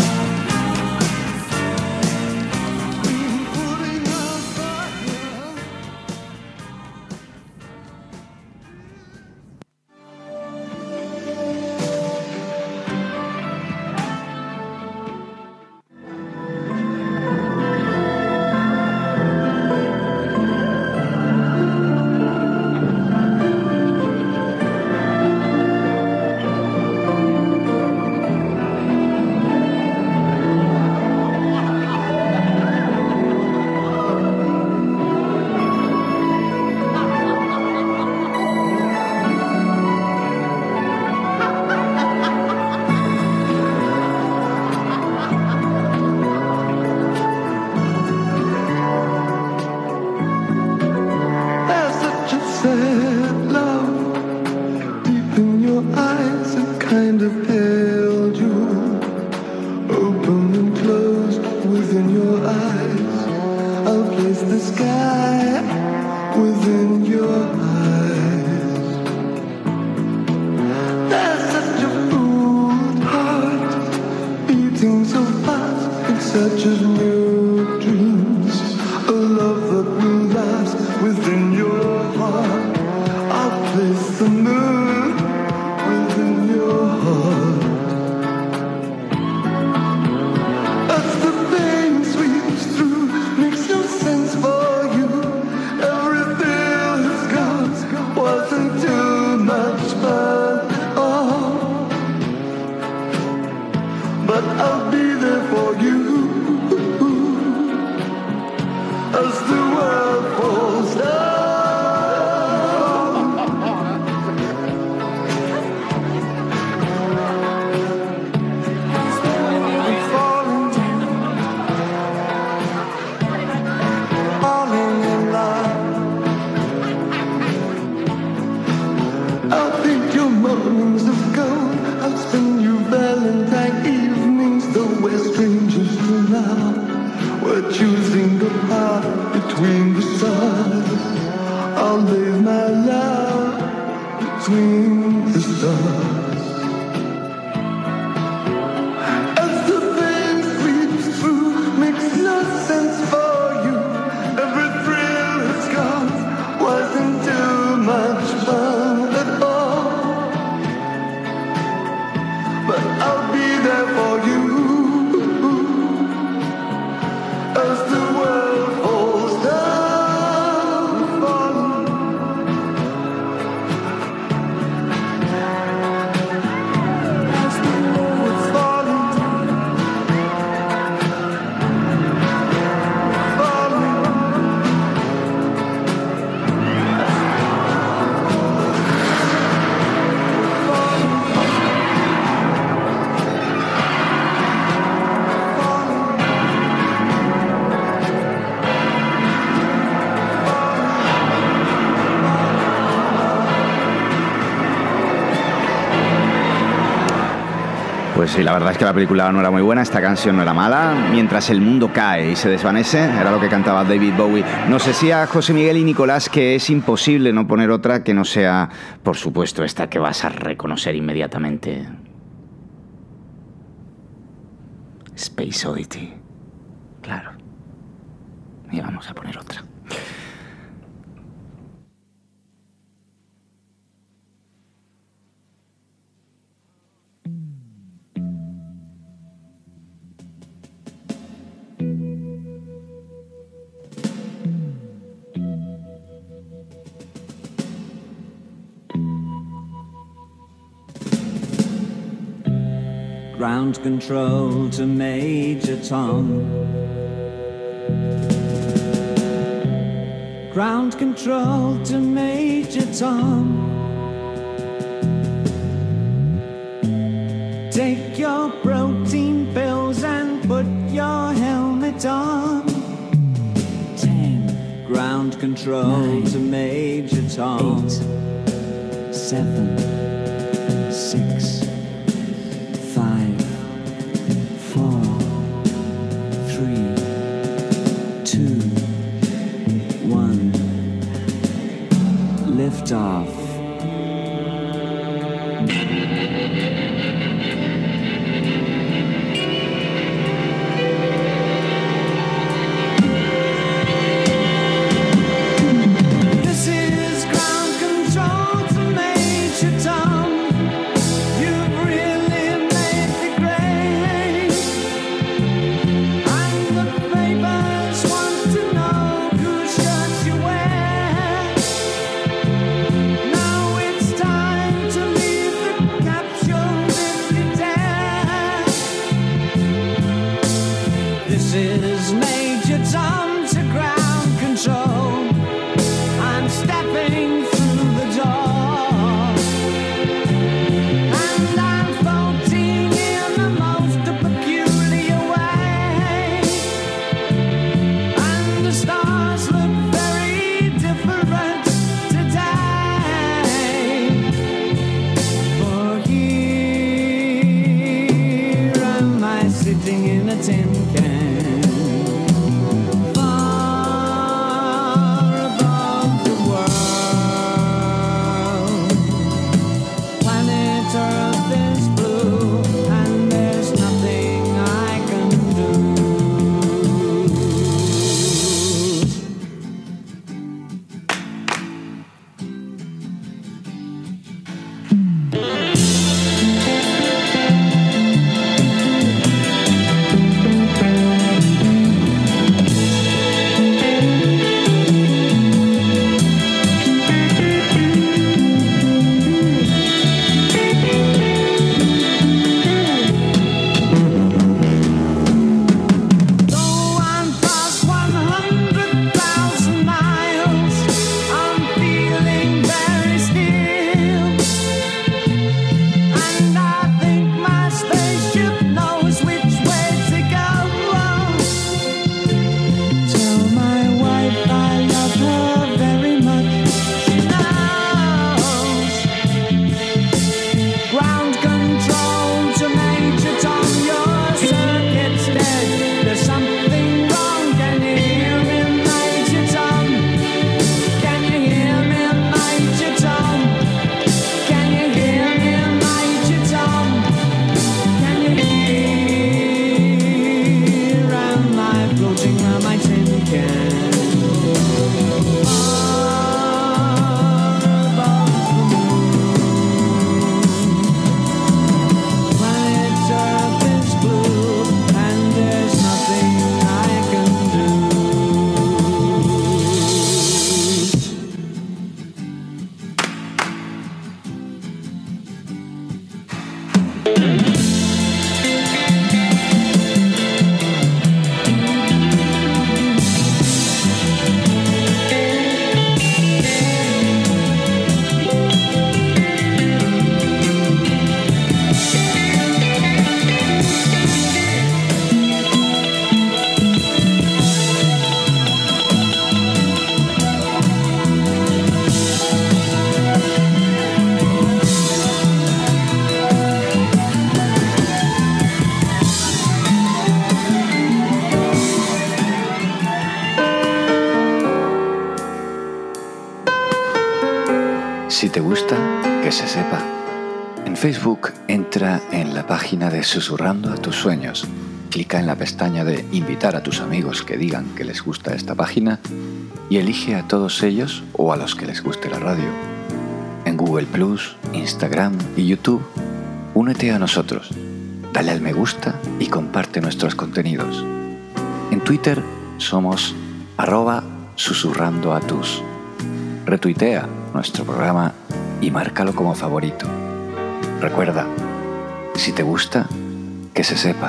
There's such a sad love deep in your eyes, it kind of held you, open and closed within your eyes. I'll place the sky within your eyes. There's such a fool's heart beating so fast in search of new dreams, a love that will last within your heart. I'll place the moon within your heart. As the pain sweeps through, makes no sense for you. Everything has gone, wasn't too much fun at all. But I'll be there for you. Sí, la verdad es que la película no era muy buena, esta canción no era mala. Mientras el mundo cae y se desvanece, era lo que cantaba David Bowie. Nos decía José Miguel y Nicolás que es imposible no poner otra que no sea, por supuesto, esta que vas a reconocer inmediatamente. Space Oddity. Claro. Y vamos a poner otra. Ground control to Major Tom. Ground control to Major Tom. Take your protein pills and put your helmet on. Ten. Ground control Nine, to Major Tom. Eight, seven, six. Off. This is ground control to Major Tom. You've really made the grade, and the papers want to know whose shirts you wear. Is Major Tom to ground control. I'm stepping through the door, and I'm floating in the most peculiar way, and the stars look very different today. For here am I sitting in a tin can. Si te gusta, que se sepa. En Facebook entra en la página de Susurrando a tus sueños. Clica en la pestaña de Invitar a tus amigos que digan que les gusta esta página y elige a todos ellos o a los que les guste la radio. En Google Plus, Instagram y YouTube, únete a nosotros. Dale al me gusta y comparte nuestros contenidos. En Twitter somos arroba susurrando a tus. Retuitea nuestro programa y márcalo como favorito. Recuerda, si te gusta, que se sepa.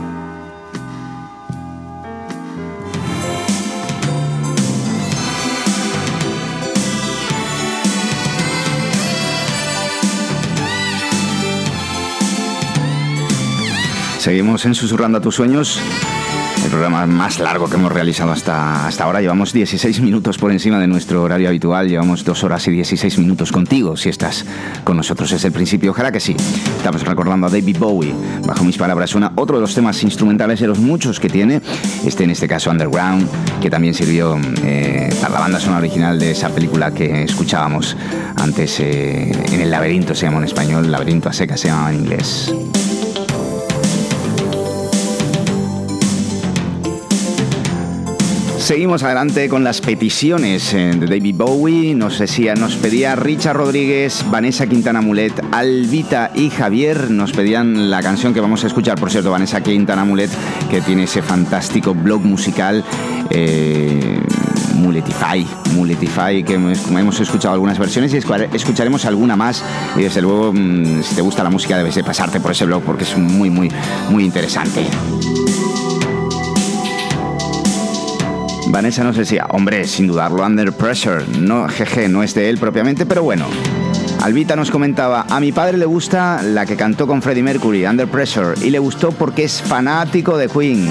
Seguimos en Susurrando a tus sueños, el programa más largo que hemos realizado hasta, hasta ahora. Llevamos dieciséis minutos por encima de nuestro horario habitual. Llevamos dos horas y dieciséis minutos contigo, si estás con nosotros desde el principio. Ojalá que sí. Estamos recordando a David Bowie. Bajo mis palabras suena otro de los temas instrumentales de los muchos que tiene. Este, en este caso, Underground, que también sirvió eh, para la banda sonora original de esa película que escuchábamos antes eh, en El Laberinto, se llama en español. Laberinto a secas se llama en inglés. Seguimos adelante con las peticiones de David Bowie. Nos decía, nos pedía Richard Rodríguez, Vanessa Quintana Mulet, Albita y Javier. Nos pedían la canción que vamos a escuchar. Por cierto, Vanessa Quintana Mulet, que tiene ese fantástico blog musical eh, Muletify, Muletify, que hemos escuchado algunas versiones y escucharemos alguna más. Y desde luego, si te gusta la música, debes de pasarte por ese blog porque es muy, muy, muy interesante. Vanessa nos decía, hombre, sin dudarlo, Under Pressure. No, jeje, no es de él propiamente, pero bueno. Albita nos comentaba, a mi padre le gusta la que cantó con Freddie Mercury, Under Pressure, y le gustó porque es fanático de Queen.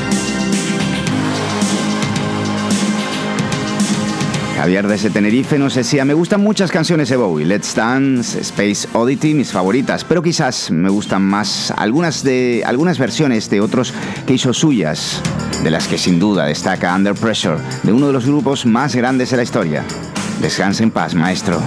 Javier desde Tenerife nos decía, me gustan muchas canciones de Bowie, Let's Dance, Space Oddity, mis favoritas, pero quizás me gustan más algunas, de, algunas versiones de otros que hizo suyas, de las que sin duda destaca Under Pressure, de uno de los grupos más grandes de la historia. Descanse en paz, maestro.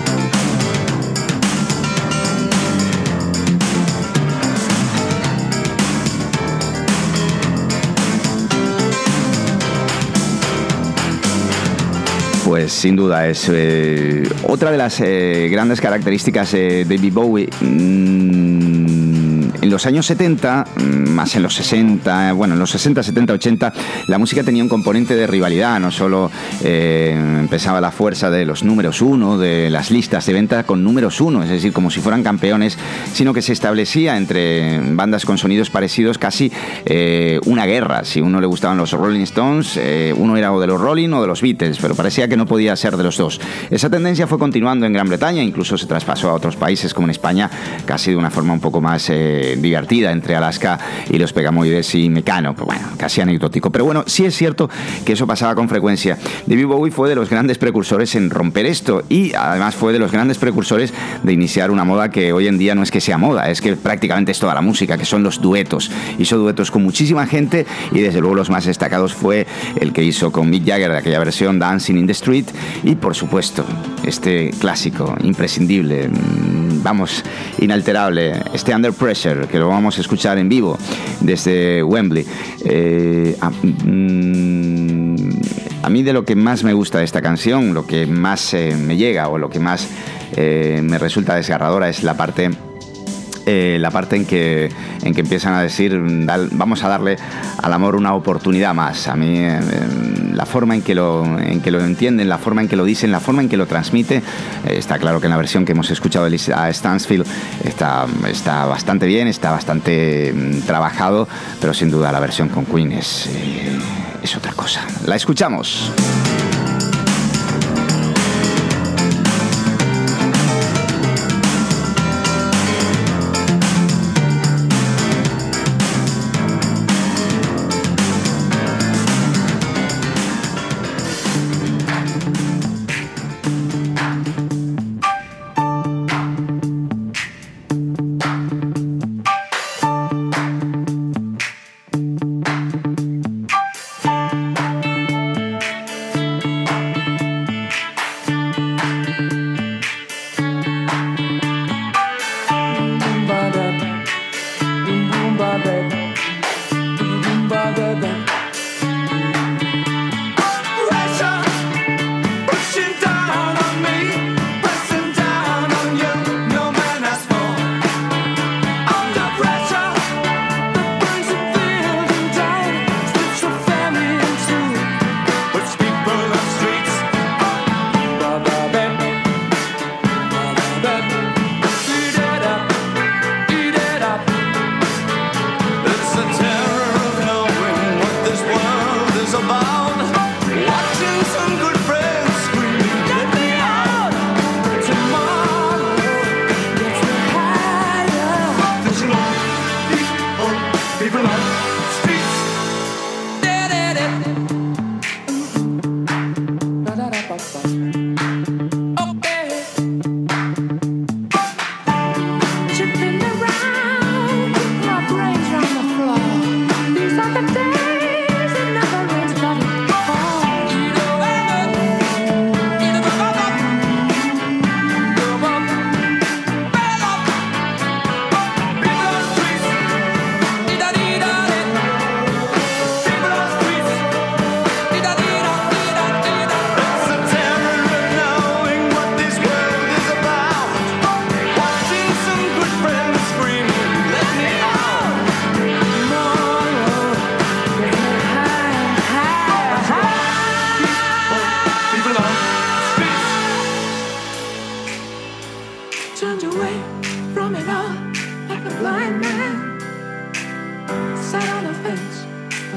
Pues sin duda es eh, otra de las eh, grandes características de David Bowie. Mm, en los años setenta, más en los sesenta, bueno, en los sesenta, setenta, ochenta, la música tenía un componente de rivalidad. No solo eh, empezaba la fuerza de los números uno, de las listas de venta con números uno, es decir, como si fueran campeones, sino que se establecía entre bandas con sonidos parecidos casi eh, una guerra. Si a uno le gustaban los Rolling Stones, eh, uno era o de los Rolling o de los Beatles, pero parecía que no podía ser de los dos. Esa tendencia fue continuando en Gran Bretaña, incluso se traspasó a otros países como en España, casi de una forma un poco más eh, divertida, entre Alaska y los Pegamoides y Mecano, pues bueno, casi anecdótico. Pero bueno, sí es cierto que eso pasaba con frecuencia. David Bowie fue de los grandes precursores en romper esto y además fue de los grandes precursores de iniciar una moda que hoy en día no es que sea moda, es que prácticamente es toda la música, que son los duetos. Hizo duetos con muchísima gente y desde luego los más destacados fue el que hizo con Mick Jagger de aquella versión Dancing in the Street y por supuesto este clásico imprescindible, vamos, inalterable, este Under Pressure, que lo vamos a escuchar en vivo desde Wembley. Eh, a, mm, a mí de lo que más me gusta de esta canción, lo que más eh, me llega o lo que más eh, me resulta desgarradora es la parte Eh, la parte en que, en que empiezan a decir dal, vamos a darle al amor una oportunidad más. A mí eh, la forma en que, lo, en que lo entienden, la forma en que lo dicen, la forma en que lo transmite, eh, está claro que en la versión que hemos escuchado de Lisa Stansfield está, está bastante bien, está bastante mm, trabajado, pero sin duda la versión con Queen es, eh, es otra cosa. La escuchamos.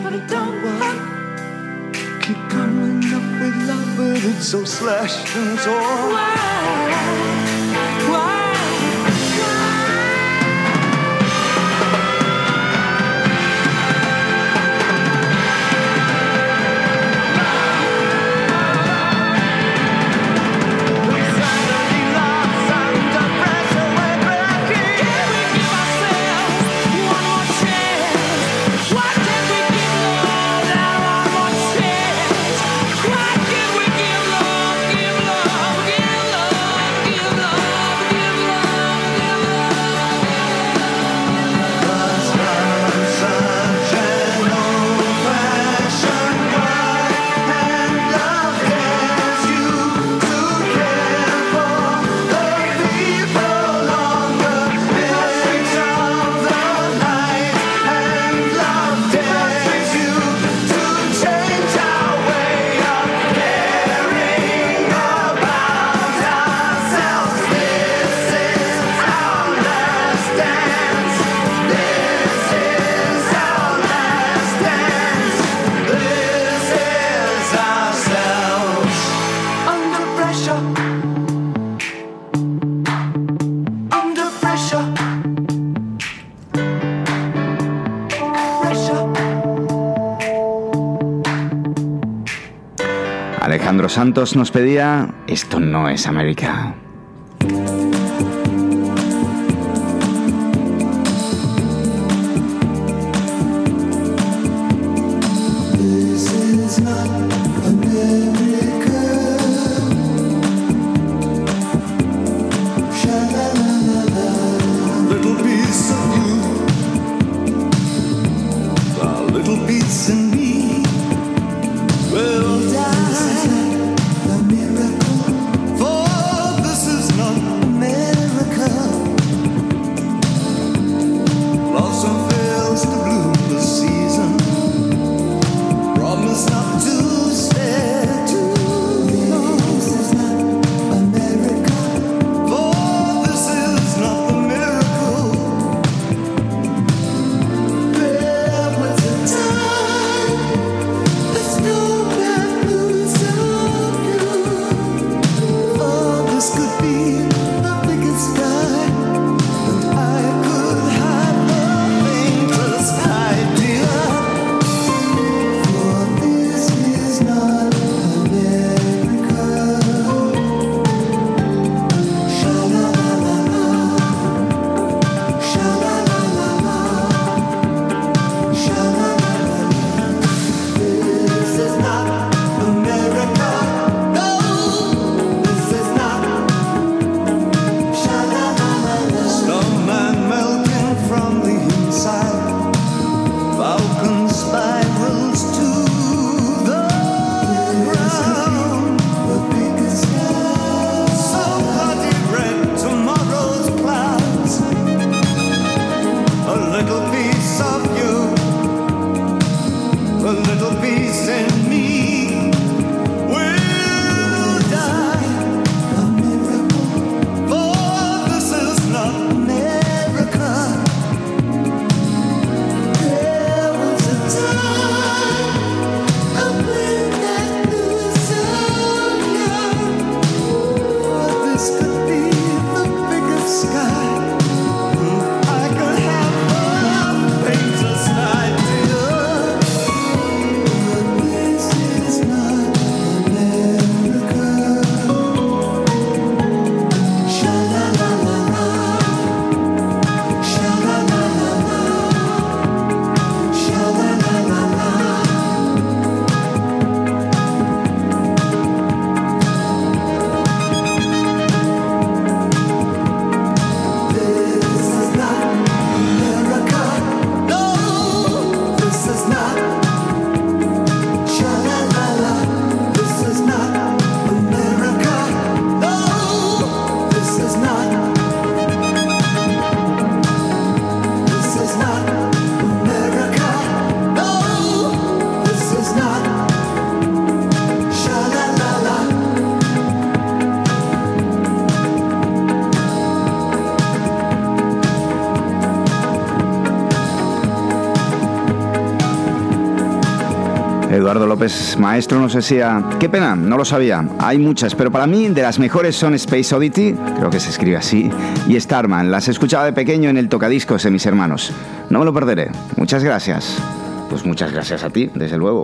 but it don't work. Keep coming up with love, but it's so slashed and torn. Why? Why? Alejandro Santos nos pedía Esto no es América. This Eduardo López, maestro, nos decía, qué pena, no lo sabía, hay muchas, pero para mí de las mejores son Space Oddity, creo que se escribe así, y Starman. Las escuchaba de pequeño en el tocadiscos de mis hermanos. No me lo perderé. Muchas gracias. Pues muchas gracias a ti, desde luego.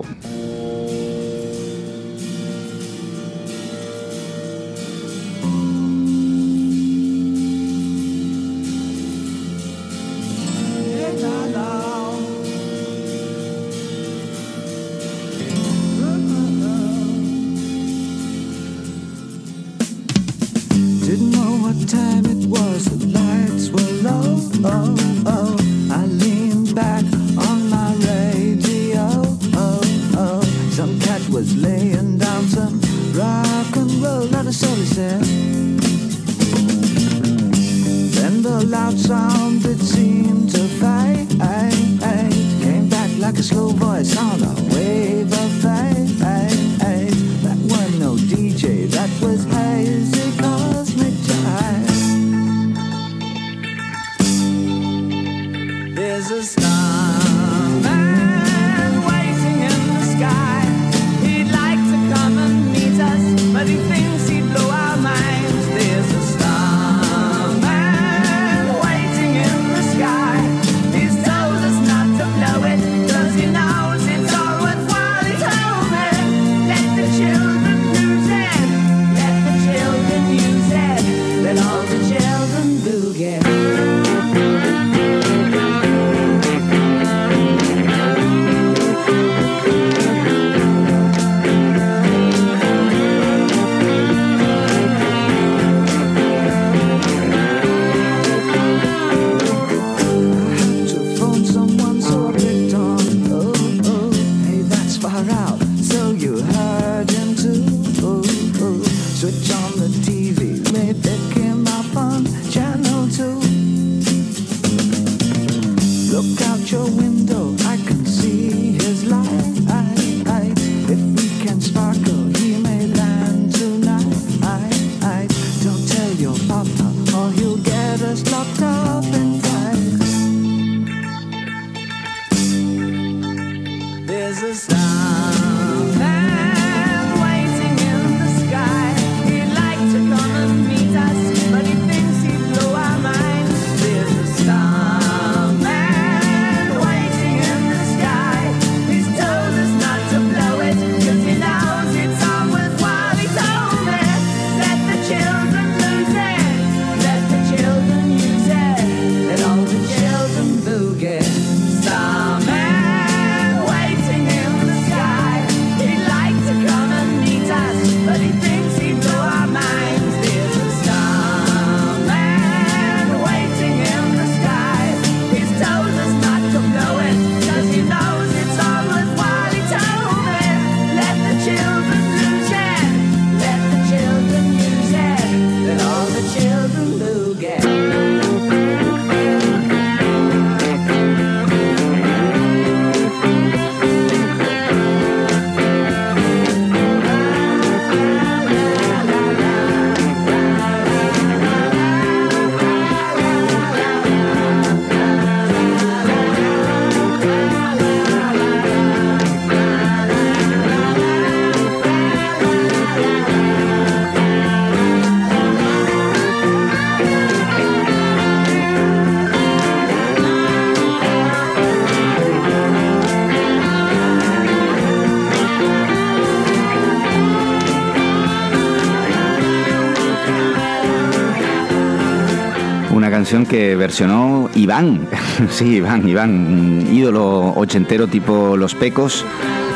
Canción que versionó Iván, sí, Iván, Iván, un ídolo ochentero tipo Los Pecos,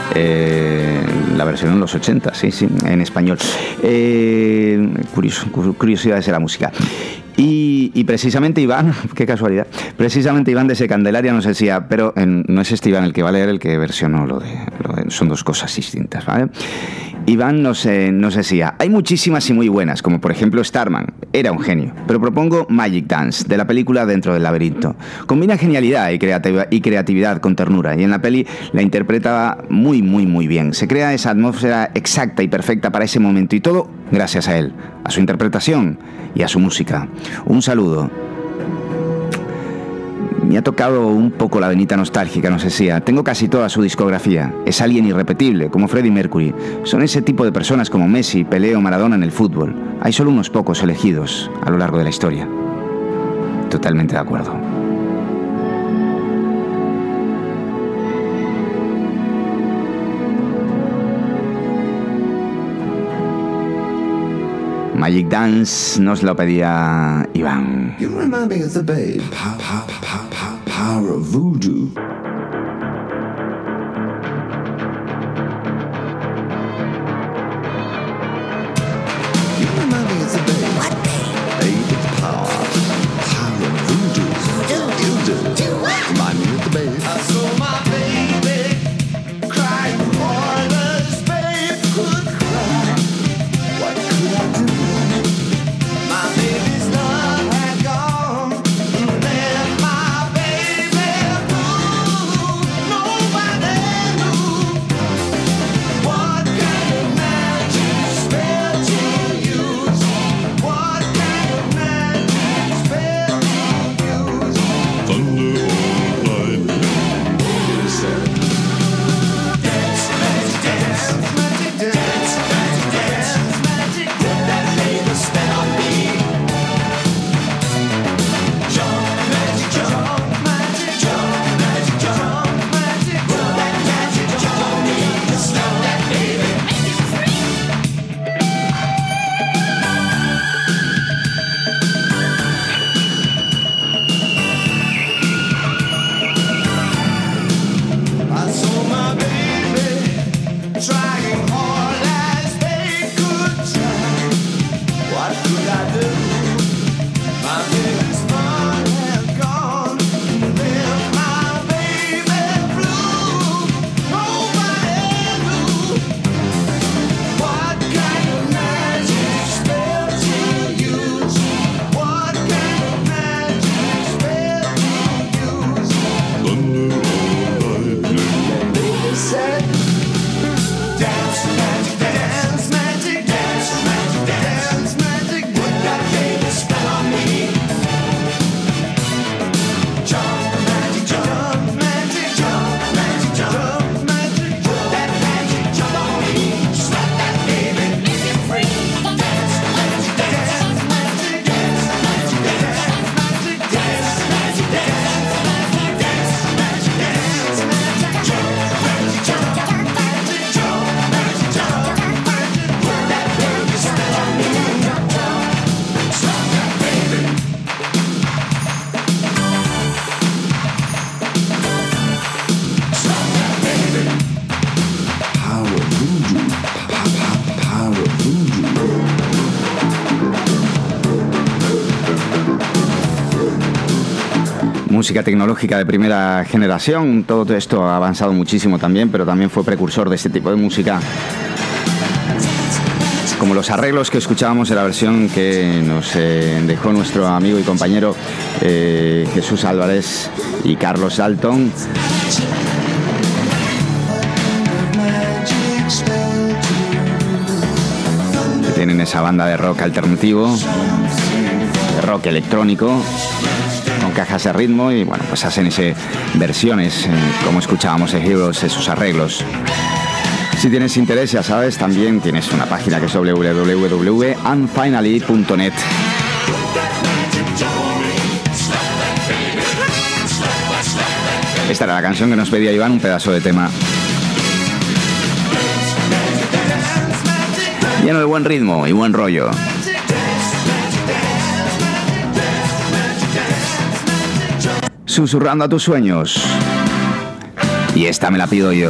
eh, la versionó en los ochenta, sí, sí, en español. Eh, curioso, curiosidades de la música. Y, y precisamente Iván, qué casualidad, precisamente Iván desde Candelaria nos decía, pero en, no es este Iván el que va a leer el que versionó lo de, lo de son dos cosas distintas, ¿vale? Iván nos, eh, nos decía, hay muchísimas y muy buenas, como por ejemplo Starman, era un genio, pero propongo Magic Dance, de la película Dentro del laberinto. Combina genialidad y, creativ- y creatividad con ternura, y en la peli la interpreta muy, muy, muy bien. Se crea esa atmósfera exacta y perfecta para ese momento, y todo gracias a él, a su interpretación y a su música. Un saludo. Me ha tocado un poco la venita nostálgica, no sé si. Tengo casi toda su discografía. Es alguien irrepetible, como Freddie Mercury. Son ese tipo de personas como Messi, Pelé o Maradona en el fútbol. Hay solo unos pocos elegidos a lo largo de la historia. Totalmente de acuerdo. Magic Dance nos lo pedía Iván. You remind me of the babe. Power, power, power, power of voodoo. You remind me of the babe. What babe? Babe of power. Power of voodoo. Voodoo. You do. Do what? Remind me of the babe. I saw my baby crying for this babe could cry. What could I do? My baby's love had gone and left my baby blue. Nobody knew what kind of magic spell to use. What kind of magic spell to use. Thunder or lightning. It said, dance, magic, dance, magic, dance, magic, dance, magic. Put that baby spell on me. Jump, magic, jump, magic, jump, magic, jump, magic. Put that magic jump on me. Just love that baby. Make it free. I saw my baby trying hard as they could try. What could I do? My baby's fun has gone. Left my baby blue. Nobody knew what kind of magic spell to use. What kind of magic spell to use. Thunder or lightning. Baby said, dance, magic, dance, magic, dance, magic, dance, magic. Put that baby spell on me. Jump, magic, jump, magic, jump, magic, jump, magic. Put that magic jump on me. Just let that baby make it free. Dance, magic, dance, magic, dance, magic, dance, magic, dance, magic, dance, magic, dance, magic, dance, magic, jump, magic, jump, magic, jump, magic, jump, magic. Put that baby spell on me. Stop that baby. Stop that baby. Power voodoo. Power voodoo. Música tecnológica de primera generación. Todo esto ha avanzado muchísimo también, pero también fue precursor de este tipo de música. Como los arreglos que escuchábamos en la versión que nos eh, dejó nuestro amigo y compañero eh, Jesús Álvarez y Carlos Dalton. Que tienen esa banda de rock alternativo, de rock electrónico, con cajas de ritmo, y bueno, pues hacen ese versiones, eh, como escuchábamos en Heroes, esos arreglos. Si tienes interés, ya sabes, también tienes una página que es w w w punto unfinally punto net. Esta era la canción que nos pedía Iván, un pedazo de tema lleno de buen ritmo y buen rollo. Susurrando a tus sueños. Y esta me la pido yo.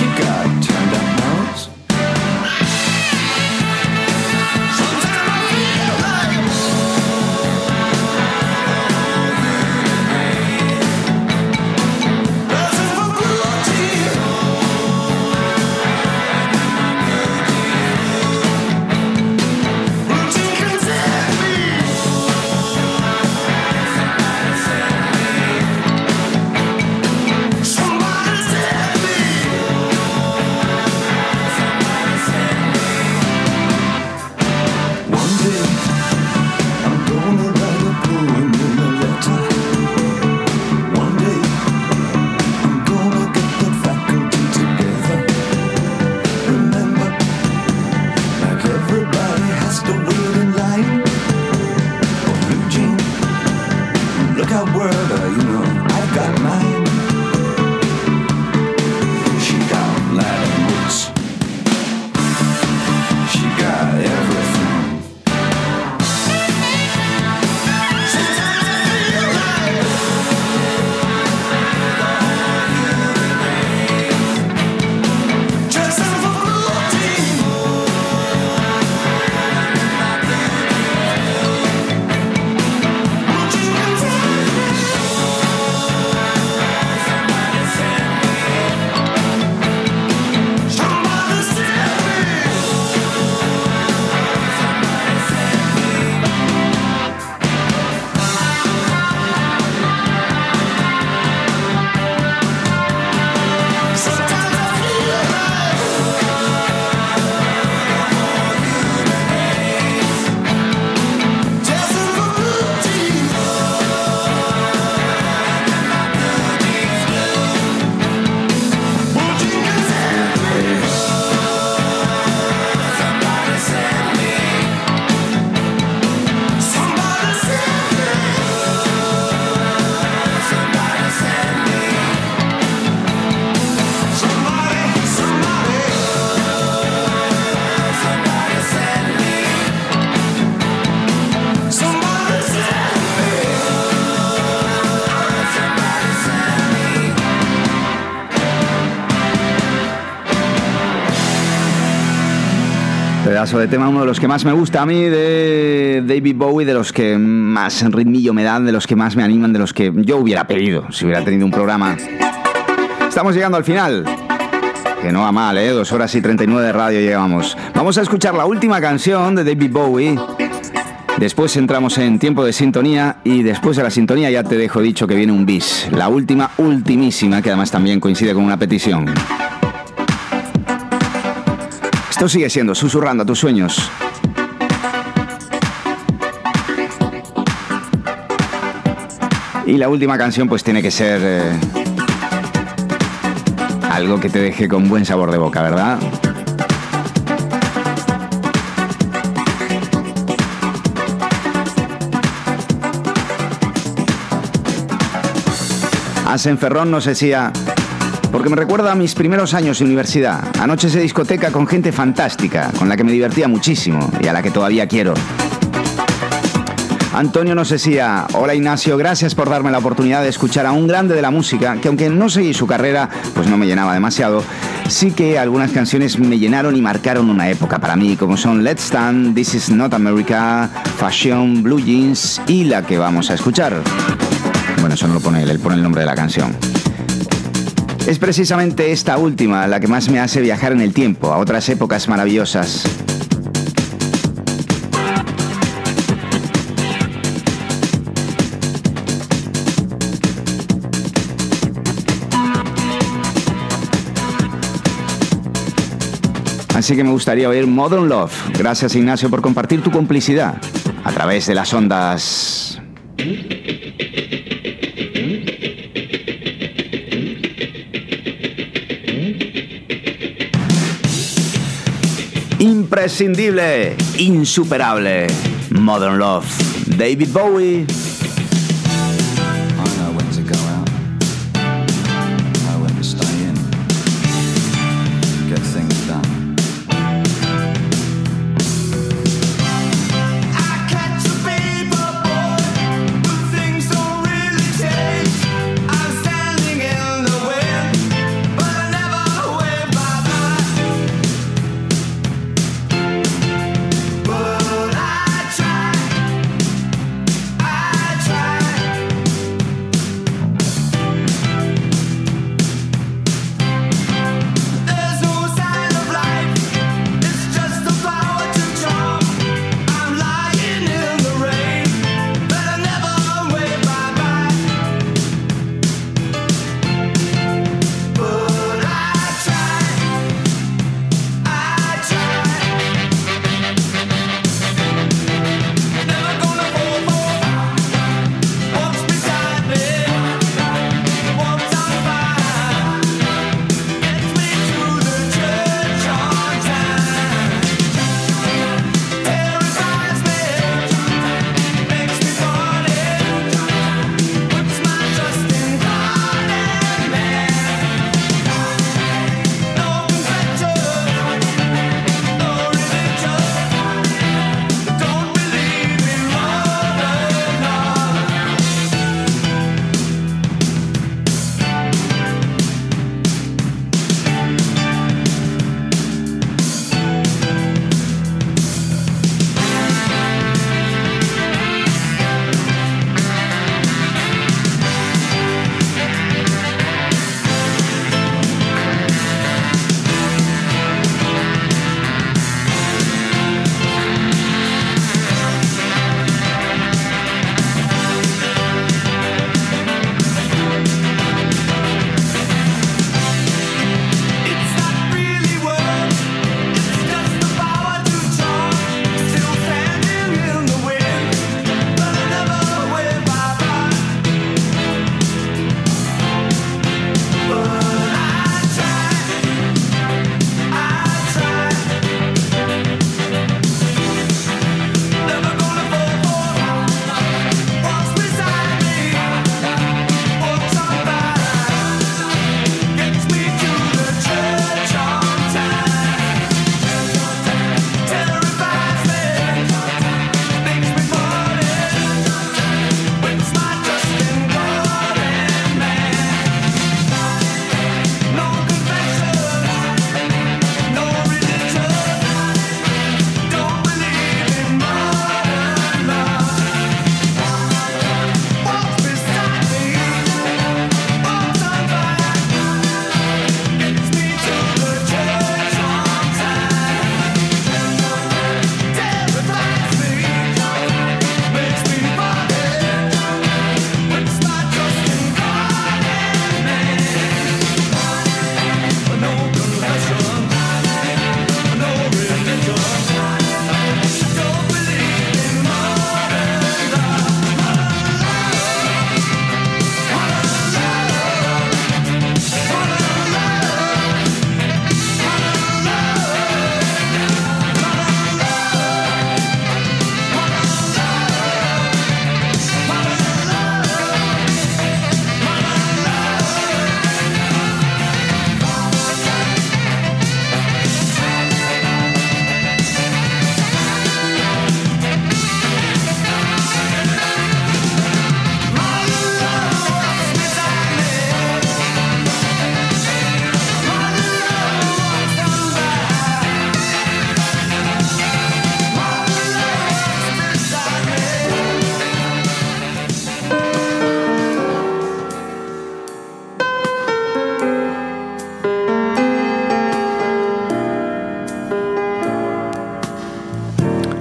Turned up nose. Pedazo de tema, uno de los que más me gusta a mí de David Bowie, de los que más ritmillo me dan, de los que más me animan, de los que yo hubiera pedido si hubiera tenido un programa. Estamos llegando al final. Que no va mal, ¿eh? Dos horas y treinta y nueve de radio llegamos. Vamos a escuchar la última canción de David Bowie. Después entramos en tiempo de sintonía y después de la sintonía ya te dejo dicho que viene un bis. La última, ultimísima, que además también coincide con una petición. Esto sigue siendo Susurrando a tus sueños. Y la última canción pues tiene que ser eh, algo que te deje con buen sabor de boca, ¿verdad? Asen Ferrón nos decía: porque me recuerda a mis primeros años de universidad. Anoche de discoteca con gente fantástica, con la que me divertía muchísimo y a la que todavía quiero. Antonio nos decía: hola Ignacio, gracias por darme la oportunidad de escuchar a un grande de la música, que aunque no seguí su carrera, pues no me llenaba demasiado. Sí que algunas canciones me llenaron y marcaron una época para mí, como son Let's Stand, This Is Not America, Fashion, Blue Jeans y la que vamos a escuchar. Bueno, eso no lo pone él, él pone el nombre de la canción. Es precisamente esta última la que más me hace viajar en el tiempo, a otras épocas maravillosas. Así que me gustaría oír Modern Love. Gracias, Ignacio, por compartir tu complicidad a través de las ondas. Imprescindible, insuperable, Modern Love, David Bowie. I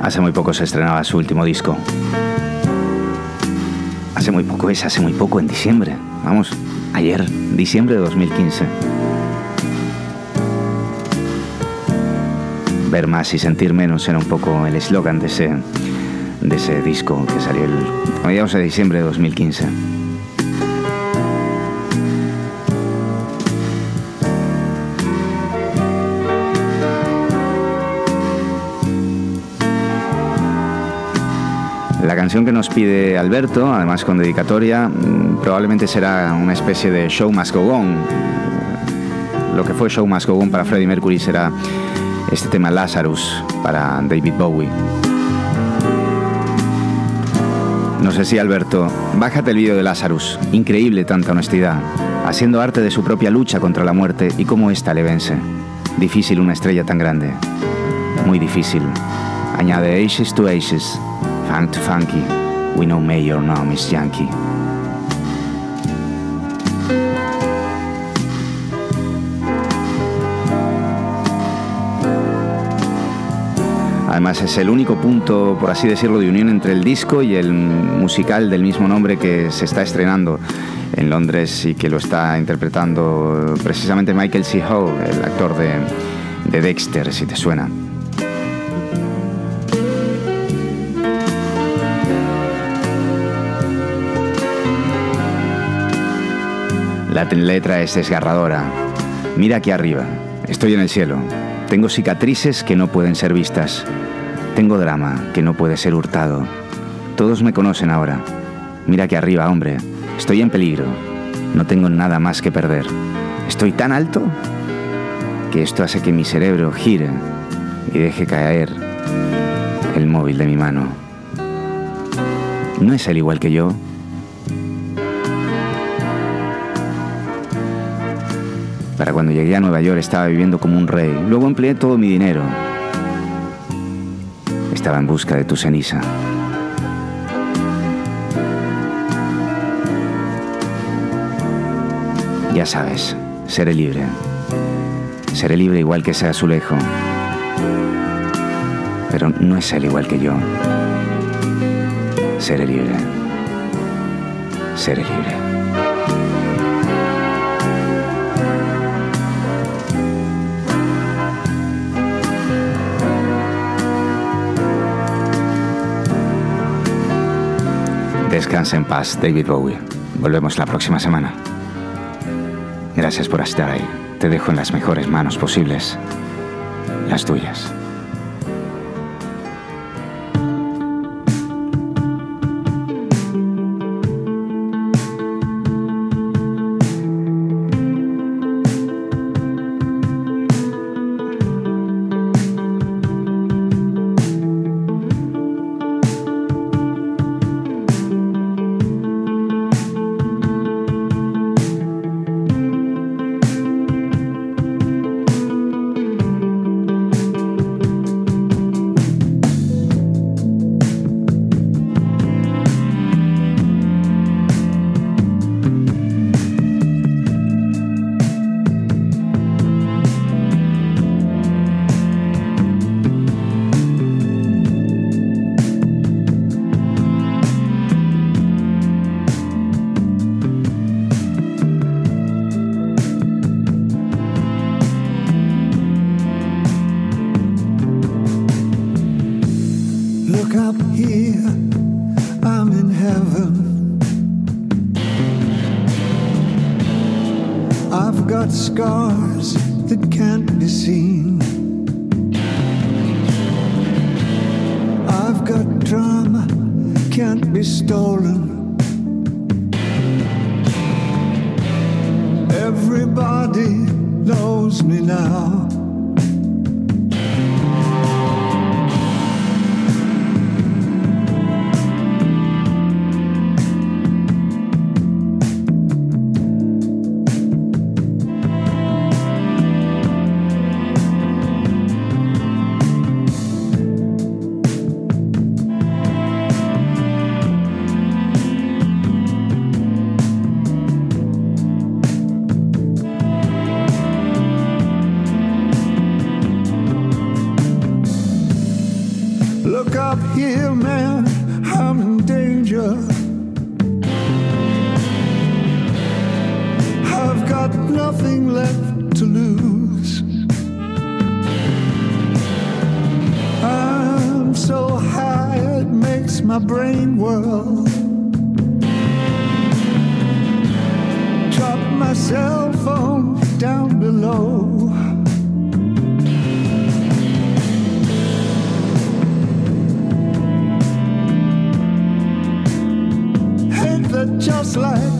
Hace muy poco se estrenaba su último disco. Hace muy poco es, hace muy poco, en diciembre. Vamos, ayer, diciembre de dos mil quince. Ver más y sentir menos era un poco el eslogan de ese, de ese disco que salió el, a mediados de diciembre de dos mil quince. La canción que nos pide Alberto, además con dedicatoria, probablemente será una especie de Show Must Go On. Lo que fue Show Must Go On para Freddie Mercury será este tema Lazarus para David Bowie. No sé si, Alberto, bájate el vídeo de Lazarus. Increíble tanta honestidad, haciendo arte de su propia lucha contra la muerte y cómo ésta le vence. Difícil una estrella tan grande. Muy difícil. Añade Ashes to Ashes. Funk to funky, we know Mayor now, Miss Yankee. Además es el único punto, por así decirlo, de unión entre el disco y el musical del mismo nombre que se está estrenando en Londres y que lo está interpretando precisamente Michael C. Hall, el actor de, de Dexter, si te suena. La letra es desgarradora. Mira aquí arriba, estoy en el cielo. Tengo cicatrices que no pueden ser vistas. Tengo drama que no puede ser hurtado. Todos me conocen ahora. Mira aquí arriba, hombre. Estoy en peligro. No tengo nada más que perder. Estoy tan alto que esto hace que mi cerebro gire y deje caer el móvil de mi mano. ¿No es él igual que yo? Para cuando llegué a Nueva York estaba viviendo como un rey. Luego empleé todo mi dinero. Estaba en busca de tu ceniza. Ya sabes, seré libre. Seré libre igual que ese azulejo. Pero no es él igual que yo. Seré libre. Seré libre. Descansa en paz, David Bowie. Volvemos la próxima semana. Gracias por estar ahí. Te dejo en las mejores manos posibles. Las tuyas. Scars that can't be seen. I've got drama, can't be stolen. Everybody knows me now. Look up here, man, I'm in danger. I've got nothing left to lose. I'm so high it makes my brain whirl. Drop my cell phone down below. Ain't that just like